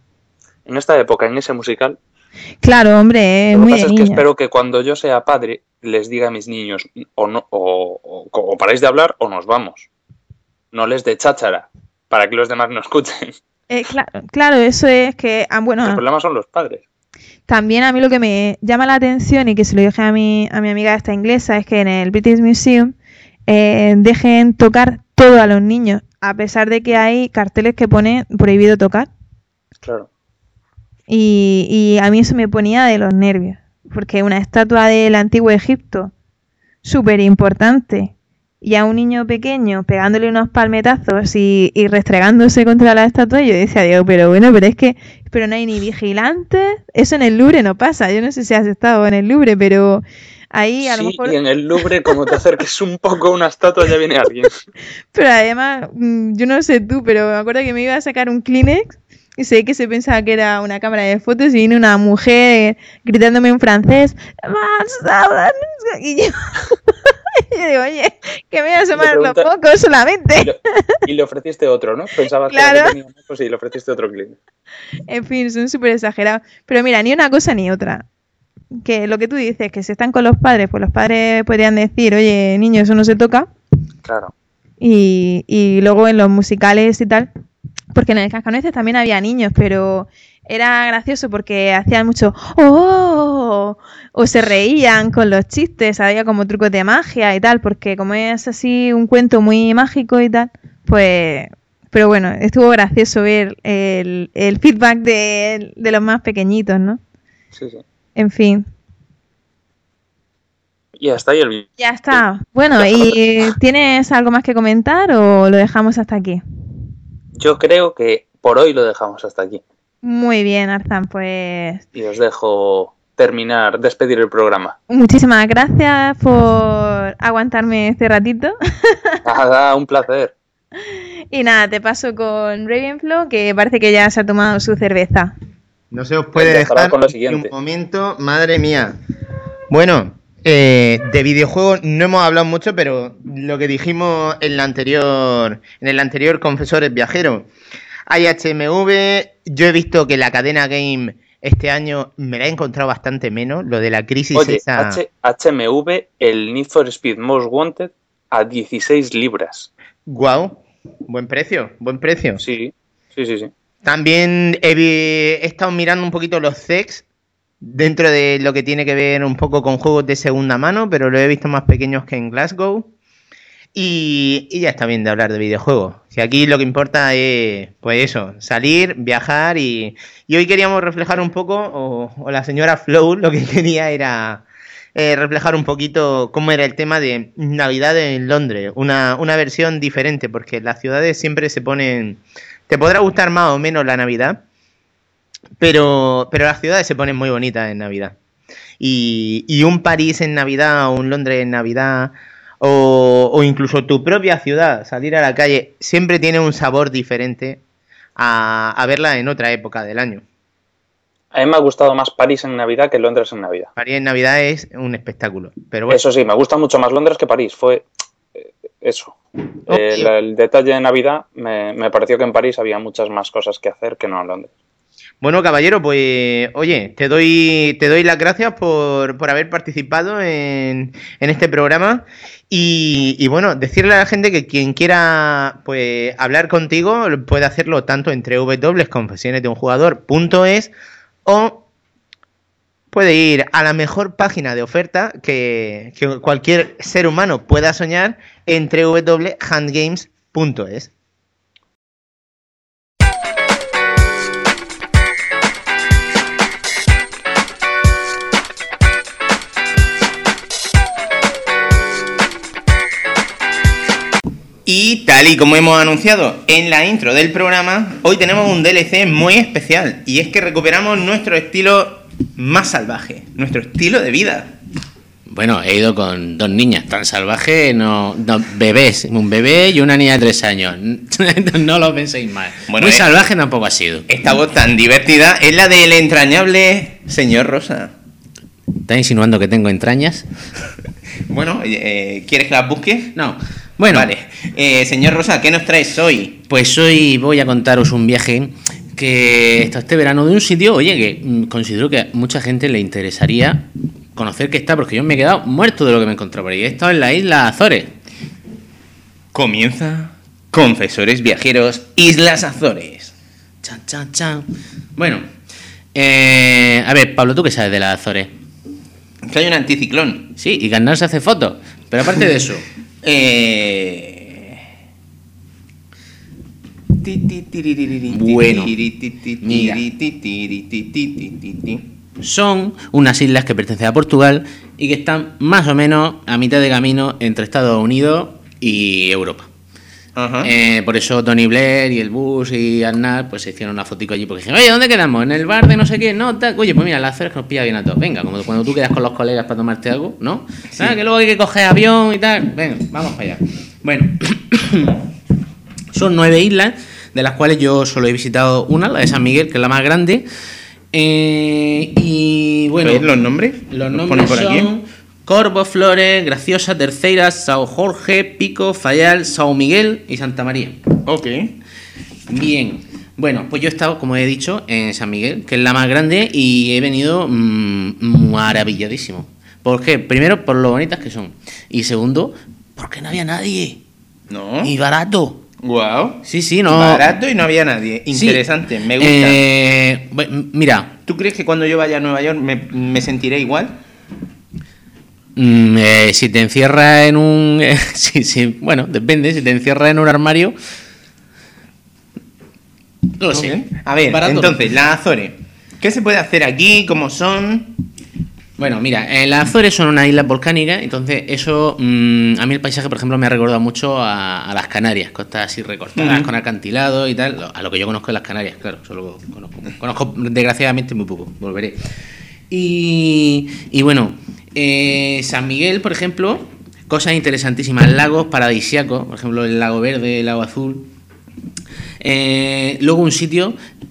En esta época, en ese musical, Claro, hombre, es lo que muy pasa de es que niña. espero que cuando yo sea padre les diga a mis niños o no o, o, o paráis de hablar o nos vamos. No les dé cháchara para que los demás no escuchen. Eh, claro, claro, eso es que, ah, bueno, El problema son los padres. también a mí lo que me llama la atención y que se lo dije a mi, a mi amiga esta inglesa es que en el British Museum eh, dejen tocar todo a los niños, a pesar de que hay carteles que pone prohibido tocar. Claro. Y, y a mí eso me ponía de los nervios, porque una estatua del antiguo Egipto, súper importante, y a un niño pequeño pegándole unos palmetazos y, y restregándose contra la estatua, yo decía, Dios, pero bueno, pero es que pero no hay ni vigilantes, eso en el Louvre no pasa, yo no sé si has estado en el Louvre, pero ahí a Sí, lo mejor... y en el Louvre, como te acerques un poco a una estatua, ya viene alguien. Pero además, mm, yo no sé tú, pero me acuerdo que me iba a sacar un Kleenex y sé que se pensaba que era una cámara de fotos y vino una mujer gritándome en francés. Y yo, y yo digo, oye, que me voy a asomar los pregunta- mocos Y, solamente. lo- y le ofreciste otro, ¿no? Pensabas Claro. que era que tenía mocos y le ofreciste otro cliente. En fin, son súper exagerados. Pero mira, ni una cosa ni otra. Que lo que tú dices, que si están con los padres, pues los padres podrían decir, oye, niño, eso no se toca. Claro. Y, y luego en los musicales y tal, porque en el Cascanueces también había niños, pero era gracioso porque hacían mucho ¡oh! O se reían con los chistes, había como trucos de magia y tal, porque como es así un cuento muy mágico y tal, pues... Pero bueno, estuvo gracioso ver el, el feedback de, de los más pequeñitos, ¿no? Sí, sí. En fin, Y hasta ahí el vídeo. ya está. Bueno, ¿y tienes algo más que comentar o lo dejamos hasta aquí? Yo creo que por hoy lo dejamos hasta aquí. Muy bien, Arzán, pues Y os dejo terminar, despedir el programa. muchísimas gracias por aguantarme este ratito. Nada, un placer. Y nada, te paso con Ravenflow, que parece que ya se ha tomado su cerveza. No se os puede Venga, para dejar con la ni un siguiente. momento, madre mía. Bueno, Eh, de videojuegos no hemos hablado mucho, pero lo que dijimos en la anterior, en el anterior Confesores Viajeros. Hay H M V, yo he visto que la cadena Game este año me la he encontrado bastante menos, lo de la crisis Oye, esa... H- HMV, el Need for Speed Most Wanted, a dieciséis libras. Guau, buen precio, buen precio. Sí, sí, sí, sí. También he, vi- he estado mirando un poquito los C E X dentro de lo que tiene que ver un poco con juegos de segunda mano, pero lo he visto más pequeños que en Glasgow. Y, y ya está bien de hablar de videojuegos. Si aquí lo que importa es, pues eso, salir, viajar y, y hoy queríamos reflejar un poco, o, o la señora Flow lo que quería era eh, reflejar un poquito cómo era el tema de Navidad en Londres. Una, una versión diferente, porque las ciudades siempre se ponen... Te podrá gustar más o menos la Navidad, pero, pero las ciudades se ponen muy bonitas en Navidad. Y, y un París en Navidad o un Londres en Navidad... O, o incluso tu propia ciudad, salir a la calle, siempre tiene un sabor diferente a, a verla en otra época del año. A mí me ha gustado más París en Navidad que Londres en Navidad. París en Navidad es un espectáculo. Pero bueno. Eso sí, me gusta mucho más Londres que París. Fue eh, eso. Oh, el, el detalle de Navidad me, me pareció que en París había muchas más cosas que hacer que no en Londres. Bueno, caballero, pues oye, te doy, te doy las gracias por, por haber participado en, en este programa y, y bueno, decirle a la gente que quien quiera pues hablar contigo puede hacerlo tanto en doble u doble u doble u punto confesiones de un jugador punto es o puede ir a la mejor página de oferta que, que cualquier ser humano pueda soñar en doble u doble u doble u punto handgames punto es. Y tal y como hemos anunciado en la intro del programa, hoy tenemos un D L C muy especial. Y es que recuperamos nuestro estilo más salvaje, nuestro estilo de vida. Bueno, he ido con dos niñas tan salvajes, no, no bebés, un bebé y una niña de tres años. No lo penséis mal. Bueno, Muy eh, salvaje tampoco ha sido. Esta voz tan divertida es la del entrañable señor Rosa. ¿Estás insinuando que tengo entrañas? Bueno, eh, ¿quieres que las busque? No. Bueno, Vale. Eh, señor Rosa, ¿qué nos traes hoy? pues hoy voy a contaros un viaje que está este verano de un sitio, oye, que mm, considero que a mucha gente le interesaría conocer que está, porque yo me he quedado muerto de lo que me he encontrado por ahí. He estado en la isla Azores. Comienza Confesores Viajeros Islas Azores. Chan, chan, chan. Bueno, eh, a ver, Pablo, ¿tú qué sabes de las Azores? Que hay un anticiclón. Sí, y Gandalf se hace fotos. Pero aparte de eso, Eh... Bueno, mira. son unas islas que pertenecen a Portugal y que están más o menos a mitad de camino entre Estados Unidos y Europa. Ajá. Eh, por eso Tony Blair y el Bush y Aznar pues se hicieron una fotico allí porque dijeron, oye, ¿dónde quedamos? ¿En el bar de no sé qué? No, tal. Oye, pues mira, las Azores que nos pilla bien a todos. Venga, como cuando tú quedas con los colegas para tomarte algo, ¿no? Sí. Ah, que luego hay que coger avión y tal. Venga, vamos para allá. Bueno, son nueve islas, de las cuales yo solo he visitado una, la de San Miguel, que es la más grande. Eh, y bueno, ¿Ves los nombres? los ¿Los nombres ponen por aquí? son Corvo, Flores, Graciosa, Terceira, Sao Jorge, Pico, Fayal, Sao Miguel y Santa María. Ok. Bien, bueno, pues yo he estado, como he dicho, en San Miguel, que es la más grande, y he venido mmm, maravilladísimo. ¿Por qué? Primero, por lo bonitas que son. Y segundo, porque no había nadie. No. Y barato. Wow. Sí, sí, no. Barato y no había nadie. Sí. Interesante, me gusta. Eh, bueno, mira, ¿Tú crees que cuando yo vaya a Nueva York me, me sentiré igual? mm, eh, si te encierras en un... eh, sí, sí, bueno, depende, si te encierras en un armario... No lo sé. Ok. A ver, Barato. entonces, las Azores. ¿Qué se puede hacer aquí? ¿Cómo son? Bueno, mira, eh, las Azores son una isla volcánica, entonces eso, mmm, a mí el paisaje, por ejemplo, me ha recordado mucho a, a las Canarias, costas así recortadas, Ujú. con acantilados y tal, lo- a lo que yo conozco de las Canarias, claro, solo conozco, conozco desgraciadamente muy poco, volveré. Y, y bueno, eh, San Miguel, por ejemplo, cosas interesantísimas, lagos paradisíacos, por ejemplo, el lago verde, el lago azul. Eh, luego un sitio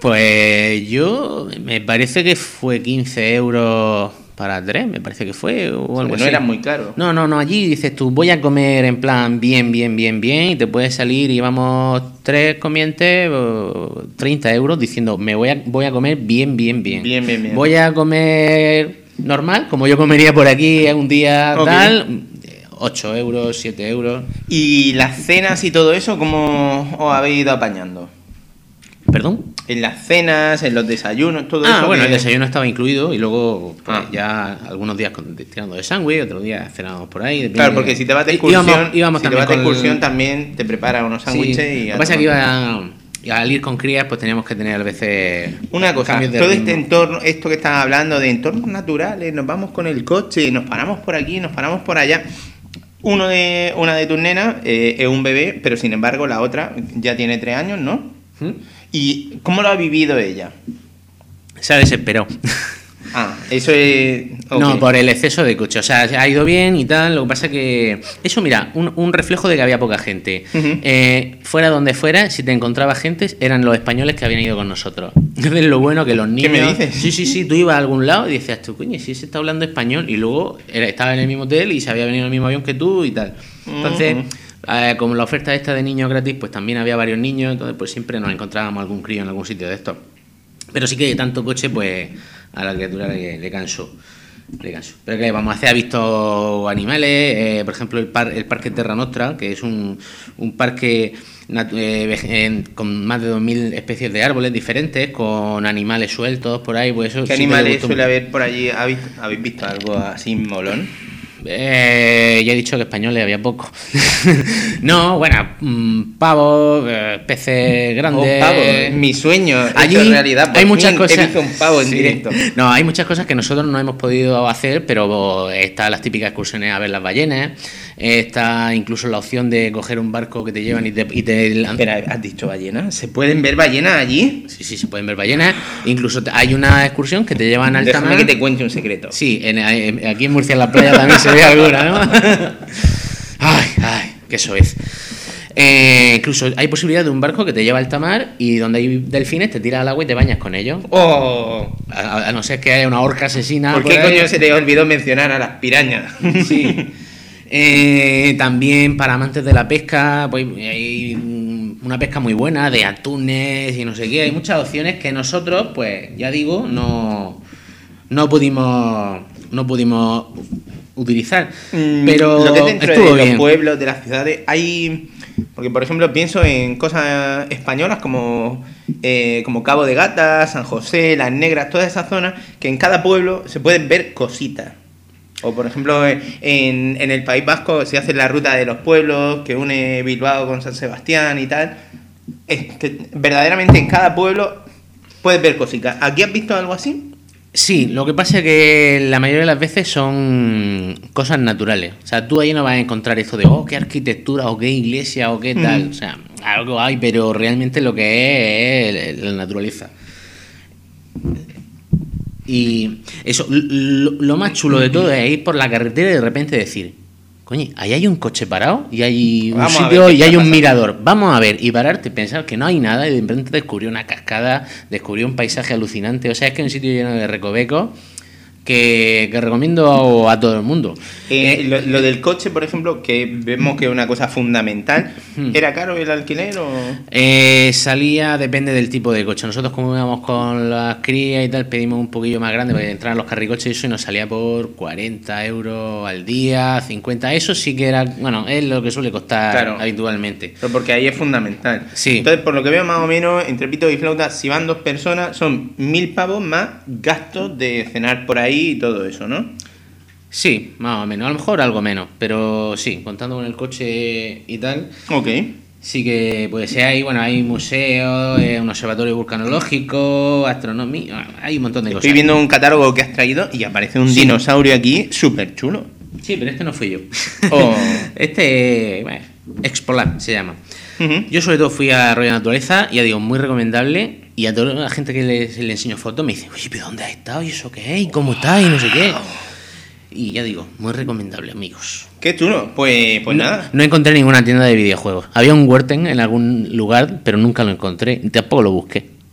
Pues yo, me parece que fue quince euros para tres, me parece que fue, o algo no así. era muy caro. No, no, no, allí dices tú, voy a comer en plan bien, bien, bien, bien, y te puedes salir y vamos tres comientes, o treinta euros, diciendo, me voy a, voy a comer bien, bien, bien. Bien, bien, bien. Voy a comer normal, como yo comería por aquí un día Ok. tal, ocho euros, siete euros. ¿Y las cenas y todo eso, cómo os habéis ido apañando? ¿Perdón? En las cenas, en los desayunos, todo eso. Ah, bueno, que- el desayuno estaba incluido y luego pues, Ah. ya algunos días con- tirando de sándwich, otros días cenábamos por ahí. depende Claro, de- porque si te vas de Í- excursión, íbamos, íbamos si te también vas de con- excursión también te preparas unos sándwiches Sí. y... Lo a que pasa es que tomar. iba a, al ir con crías, pues teníamos que tener a veces Una cosa, cambios de todo ritmo. este entorno, esto que estás hablando de entornos naturales, nos vamos con el coche, nos paramos por aquí, nos paramos por allá. Uno de, una de tus nenas eh, es un bebé, pero sin embargo la otra ya tiene tres años, ¿no? ¿Mm? ¿Y cómo lo ha vivido ella? Se ha desesperado. Ah, eso es... ok. No, por el exceso de coche. O sea, ha ido bien y tal. Lo que pasa que... Eso, mira, un, un reflejo de que había poca gente. Ujú. Eh, fuera donde fuera, si te encontrabas gente, eran los españoles que habían ido con nosotros. Entonces, lo bueno que los niños... me dices? Sí, sí, sí. Tú ibas a algún lado y decías tú, coño, si se está hablando español. Y luego era, estaba en el mismo hotel y se había venido en el mismo avión que tú y tal. Entonces... Ujú. Eh, como la oferta esta de niños gratis, pues también había varios niños, entonces pues siempre nos encontrábamos algún crío en algún sitio de estos. Pero sí que tanto coche, pues a la criatura le, le canso. Le canso. Pero que vamos a hacer, ha visto animales, eh, por ejemplo el, par, el Parque Terra Nostra, que es un, un parque natu- eh, veg- en- con más de dos mil especies de árboles diferentes, con animales sueltos por ahí, pues eso. ¿Qué sí que le animales gustó suele mucho. haber por allí? ¿Habéis, habéis visto algo así molón? Eh, ya he dicho que españoles había poco. No, bueno, mm, pavos, eh, peces grandes. Oh, pavo, mi sueño, Allí hecho realidad. Por hay muchas fin cosas. He visto un pavo en Sí. directo. No, hay muchas cosas que nosotros no hemos podido hacer, pero están las típicas excursiones a ver las ballenas. Está incluso la opción de coger un barco que te llevan y te, y te lan- Espera, ¿has dicho ballenas? ¿Se pueden ver ballenas allí? Sí, sí, se pueden ver ballenas. Incluso te- hay una excursión que te llevan al Déjame mar. que te cuente un secreto. Sí, en- en- aquí en Murcia en la playa también se ve alguna, ¿no? Ay, ay, qué soez. Eh, incluso hay posibilidad de un barco que te lleva al tamar y donde hay delfines te tiras al agua y te bañas con ellos. Oh, A, a no ser que haya una orca asesina. ¿por por qué ahí. coño se te olvidó mencionar a las pirañas? Sí. Eh, también para amantes de la pesca, pues hay mm, una pesca muy buena de atunes y no sé qué. Hay muchas opciones que nosotros, pues ya digo, no, no pudimos no pudimos utilizar. Mm, Pero lo que es dentro estuvo de los bien. pueblos, de las ciudades, hay... Porque, por ejemplo, pienso en cosas españolas como, eh, como Cabo de Gata, San José, Las Negras, todas esas zonas, que en cada pueblo se pueden ver cositas. O, por ejemplo, en, en el País Vasco se hace la ruta de los pueblos que une Bilbao con San Sebastián y tal. Es que verdaderamente en cada pueblo puedes ver cositas. ¿Aquí has visto algo así? Sí, lo que pasa es que la mayoría de las veces son cosas naturales. O sea, tú ahí no vas a encontrar esto de, oh, qué arquitectura, o qué iglesia, o qué tal. O sea, algo hay, pero realmente lo que es es la naturaleza. Y eso, lo, lo más chulo de todo es ir por la carretera y de repente decir, coño, ahí hay un coche parado y hay un Vamos a sitio ver qué y hay está un pasando. mirador. Vamos a ver y pararte, pensar que no hay nada y de repente descubrió una cascada, descubrió un paisaje alucinante. O sea, es que es un sitio lleno de recovecos que, que recomiendo a todo el mundo. Eh, lo, lo del coche, por ejemplo, que vemos que es una cosa fundamental. Hmm. ¿Era caro el alquiler o...? Eh, salía, depende del tipo de coche. Nosotros, como íbamos con las crías y tal, pedimos un poquillo más grande para que entraran los carricoches y eso, y nos salía por cuarenta euros al día, cincuenta. Eso sí que era, bueno, es lo que suele costar Claro. habitualmente. Pero porque ahí es fundamental. Sí. Entonces, por lo que veo más o menos, entre pito y flauta, si van dos personas, son mil pavos más gastos de cenar por ahí y todo eso, ¿no? Sí, más o menos. A lo mejor algo menos, pero sí, contando con el coche y tal. Ok. Sí que puede ser ahí, bueno, hay museos, eh, un observatorio vulcanológico, astronomía, hay un montón de cosas. Estoy viendo un catálogo que has traído y aparece un Sí. dinosaurio aquí súper chulo. Sí, pero este no fui yo. Oh. Este, bueno, Expolar se llama. Ujú. Yo sobre todo fui a Rollo Naturaleza, ya digo, muy recomendable. Y a toda la gente que le, le enseño fotos me dice, oye, ¿pero dónde has estado? ¿Y eso qué es? ¿Y cómo está? Y no sé qué. Y ya digo, muy recomendable, amigos. Qué chulo. Pues, pues no, nada. no encontré ninguna tienda de videojuegos. Había un Werten en algún lugar, pero nunca lo encontré. Y tampoco lo busqué.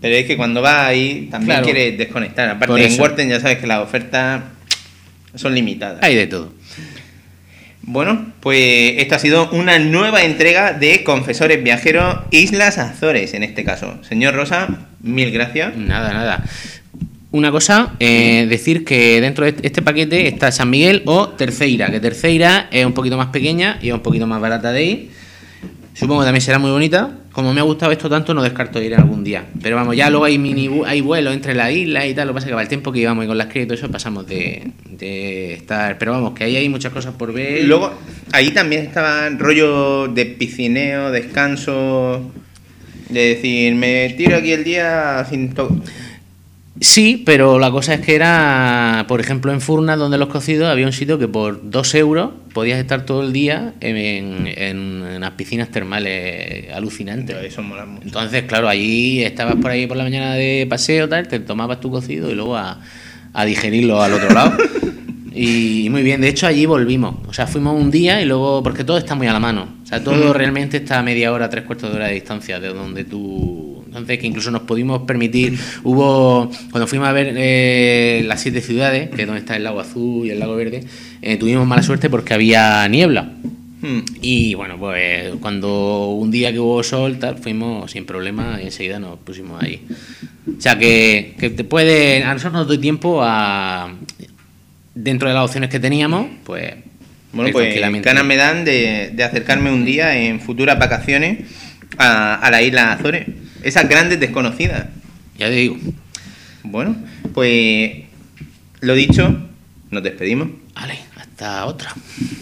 Pero es que cuando vas ahí también Claro. quieres desconectar. Por Aparte, en eso. Worten ya sabes que las ofertas son limitadas. Hay de todo. Bueno, pues esta ha sido una nueva entrega de Confesores Viajeros Islas Azores, en este caso. Señor Rosa, mil gracias. Nada, nada. Una cosa, eh, decir que dentro de este paquete está San Miguel o Terceira, que Terceira es un poquito más pequeña y es un poquito más barata de ir. Supongo que también será muy bonita. Como me ha gustado esto tanto, no descarto ir algún día. Pero vamos, ya luego hay mini bu- hay vuelos entre las islas y tal. Lo que pasa es que para el tiempo que íbamos y con las crías y todo eso pasamos de, de estar. Pero vamos, que ahí hay muchas cosas por ver. Luego, ahí también estaba rollo de piscineo, descanso, de decir, me tiro aquí el día sin to- Sí, pero la cosa es que era, por ejemplo, en Furnas, donde los cocidos, había un sitio que por dos euros podías estar todo el día en, en, en las piscinas termales alucinantes. Eso mola mucho. Entonces, claro, allí estabas por ahí por la mañana de paseo, tal, te tomabas tu cocido y luego a, a digerirlo al otro lado. Y muy bien, de hecho allí volvimos. O sea, fuimos un día y luego, porque todo está muy a la mano. O sea, todo realmente está a media hora, tres cuartos de hora de distancia de donde tú... Entonces, que incluso nos pudimos permitir, hubo, cuando fuimos a ver eh, las siete ciudades, que es donde está el lago azul y el lago verde, eh, tuvimos mala suerte porque había niebla. Hmm. Y bueno, pues cuando un día que hubo sol, tal, fuimos sin problema y enseguida nos pusimos ahí. O sea, que, que te puede, a nosotros nos doy tiempo a, dentro de las opciones que teníamos, pues... Bueno, ir pues tranquilamente. ganas me dan de, de acercarme un día en futuras vacaciones a, a la isla Azores. Esas grandes desconocidas. Ya te digo. Bueno, pues lo dicho, nos despedimos. Vale, hasta otra.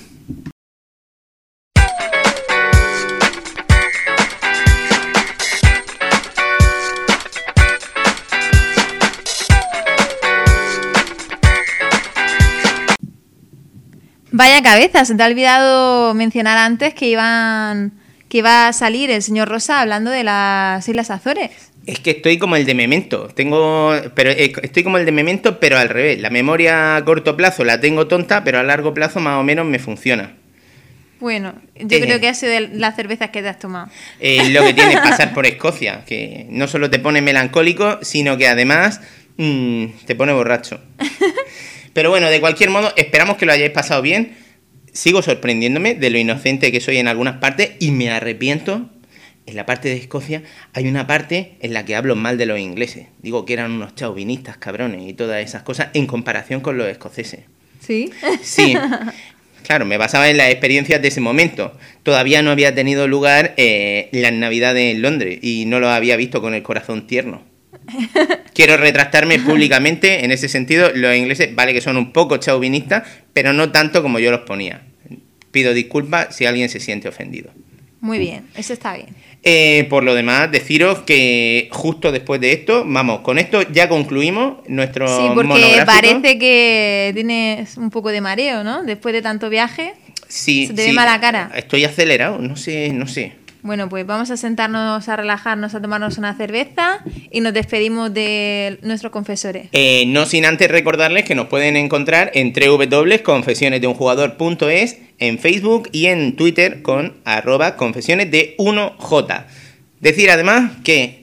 Vaya cabeza, se te ha olvidado mencionar antes que iban que iba a salir el señor Rosa hablando de las Islas Azores. Es que estoy como el de Memento. Tengo, pero eh, estoy como el de Memento, pero al revés. La memoria a corto plazo la tengo tonta, pero a largo plazo más o menos me funciona. Bueno, yo Eh. creo que ha sido de las cervezas que te has tomado. Eh, lo que tiene es pasar por Escocia, que no solo te pone melancólico, sino que además mmm, te pone borracho. Pero bueno, de cualquier modo, esperamos que lo hayáis pasado bien. Sigo sorprendiéndome de lo inocente que soy en algunas partes y me arrepiento. En la parte de Escocia hay una parte en la que hablo mal de los ingleses. Digo que eran unos chauvinistas cabrones y todas esas cosas en comparación con los escoceses. ¿Sí? Sí, claro, me basaba en las experiencias de ese momento. Todavía no había tenido lugar eh, las Navidades en Londres y no lo había visto con el corazón tierno. Quiero retractarme públicamente en ese sentido. Los ingleses, vale que son un poco chauvinistas, pero no tanto como yo los ponía. Pido disculpas si alguien se siente ofendido. Muy bien, eso está bien. Eh, por lo demás, deciros que justo después de esto, vamos, con esto ya concluimos nuestro Sí, porque monográfico. parece que tienes un poco de mareo, ¿no? Después de tanto viaje. Sí, se te sí, ve mala cara. Estoy acelerado, no sé, no sé. Bueno, pues vamos a sentarnos, a relajarnos, a tomarnos una cerveza y nos despedimos de nuestros confesores. Eh, no sin antes recordarles que nos pueden encontrar en doble u doble u doble u punto confesiones de un jugador punto es, en Facebook y en Twitter con arroba confesiones de uno j. Decir además que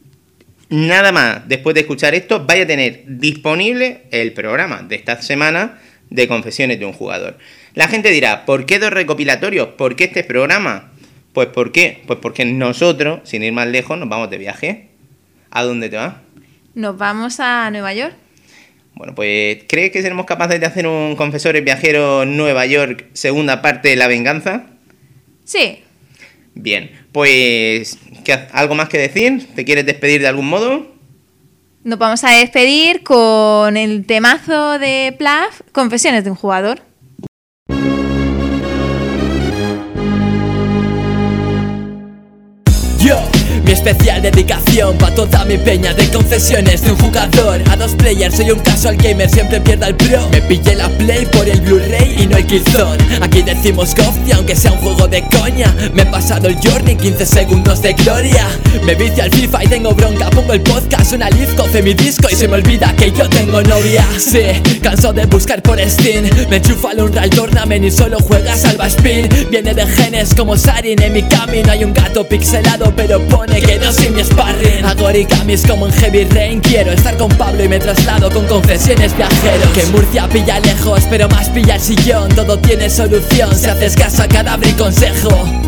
nada más después de escuchar esto vaya a tener disponible el programa de esta semana de Confesiones de un Jugador. La gente dirá, ¿por qué dos recopilatorios? ¿Por qué este programa? Pues ¿por qué? Pues porque nosotros, sin ir más lejos, nos vamos de viaje. ¿A dónde te vas? Nos vamos a Nueva York. Bueno, pues ¿crees que seremos capaces de hacer un Confesores Viajeros Nueva York segunda parte de La Venganza? Sí. Bien, pues ¿qué, ¿algo más que decir? ¿Te quieres despedir de algún modo? Nos vamos a despedir con el temazo de Plaf, Confesiones de un Jugador. Yo, mi especial dedicación pa' toda mi peña de confesiones de un jugador. A dos players, soy un casual gamer, siempre pierda el pro. Me pillé la play por el Blu-ray y no el Killzone. Aquí decimos Ghost y aunque sea un juego de coña, me he pasado el Journey, quince segundos de gloria. Me vicio al FIFA y tengo bronca, pongo el podcast, una live, coce mi disco y se me olvida que yo tengo novia. Sí, canso de buscar por Steam, me enchufa al Unreal Tournament y solo juegas al Baspin. Viene de genes como Sarin, en mi camino hay un gato pixelado pero pone que compañeros y mi sparring. Hago origamis como en Heavy Rain. Quiero estar con Pablo y me traslado con confesiones viajeros. Que Murcia pilla lejos, pero más pilla el sillón. Todo tiene solución si haces caso a cadáver y consejo.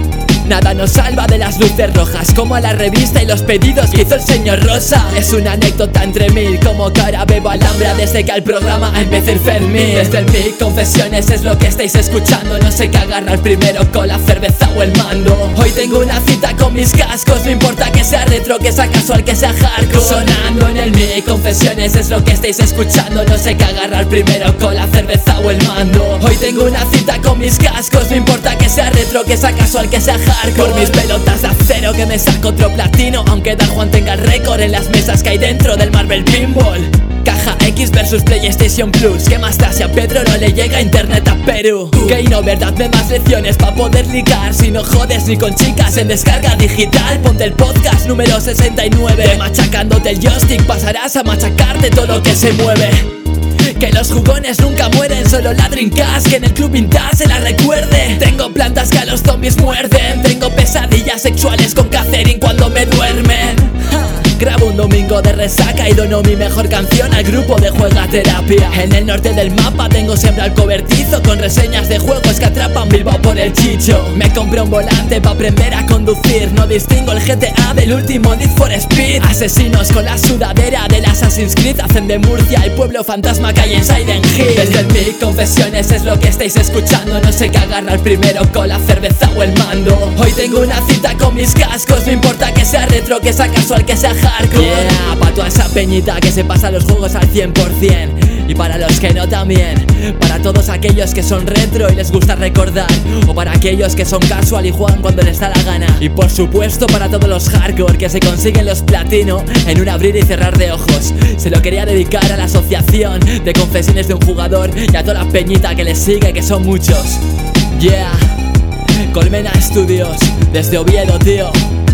Nada nos salva de las luces rojas, como a la revista y los pedidos que hizo el señor Rosa. Es una anécdota entre mil, como que ahora bebo alhambra desde que al programa empecé el Fermín. Desde el mic, confesiones es lo que estáis escuchando. No sé qué agarrar primero, con la cerveza o el mando. Hoy tengo una cita con mis cascos, no importa que sea retro, que sea casual, que sea hardcore. Sonando en el mic, confesiones es lo que estáis escuchando. No sé qué agarrar primero, con la cerveza o el mando. Hoy tengo una cita con mis cascos, no importa que sea retro, que sea casual, que sea hardcore. Por mis pelotas de acero que me saco otro platino, aunque Dan Juan tenga el récord en las mesas que hay dentro del Marvel Pinball. Caja X versus PlayStation Plus. ¿Qué más da si a Pedro no le llega internet a Perú? Game over, dadme más lecciones pa' poder ligar. Si no jodes ni con chicas en descarga digital, ponte el podcast número sesenta y nueve. Machacándote el joystick pasarás a machacarte todo lo que se mueve. Que los jugones nunca mueren, solo la Dreamcast, que en el club vintage se la recuerde. Tengo plantas que a los zombies muerden. Tengo pesadillas sexuales con Catherine cuando me duermen. Ja. Grabo un domingo de resaca y dono mi mejor canción al grupo de Juega Terapia. En el norte del mapa tengo siempre al cobertizo, con reseñas de juegos que atrapan Bilbao por el chicho. Me compré un volante pa' aprender a conducir. No distingo el G T A del último Need for Speed. Asesinos con la sudadera del Assassin's Creed hacen de Murcia el pueblo fantasma que hay en Silent Hill. Desde el mic, confesiones es lo que estáis escuchando. No sé qué agarrar primero, con la cerveza o el mando. Hoy tengo una cita con mis cascos, no importa que sea retro, que sea casual, que sea hardcore. Yeah, pa' toda esa peñita que se pasa los juegos al cien por cien. Y para los que no también. Para todos aquellos que son retro y les gusta recordar. O para aquellos que son casual y juegan cuando les da la gana. Y por supuesto para todos los hardcore que se consiguen los platino en un abrir y cerrar de ojos. Se lo quería dedicar a la asociación de confesiones de un jugador y a toda la peñita que les sigue, que son muchos. Yeah, Colmena Studios, desde Oviedo, tío.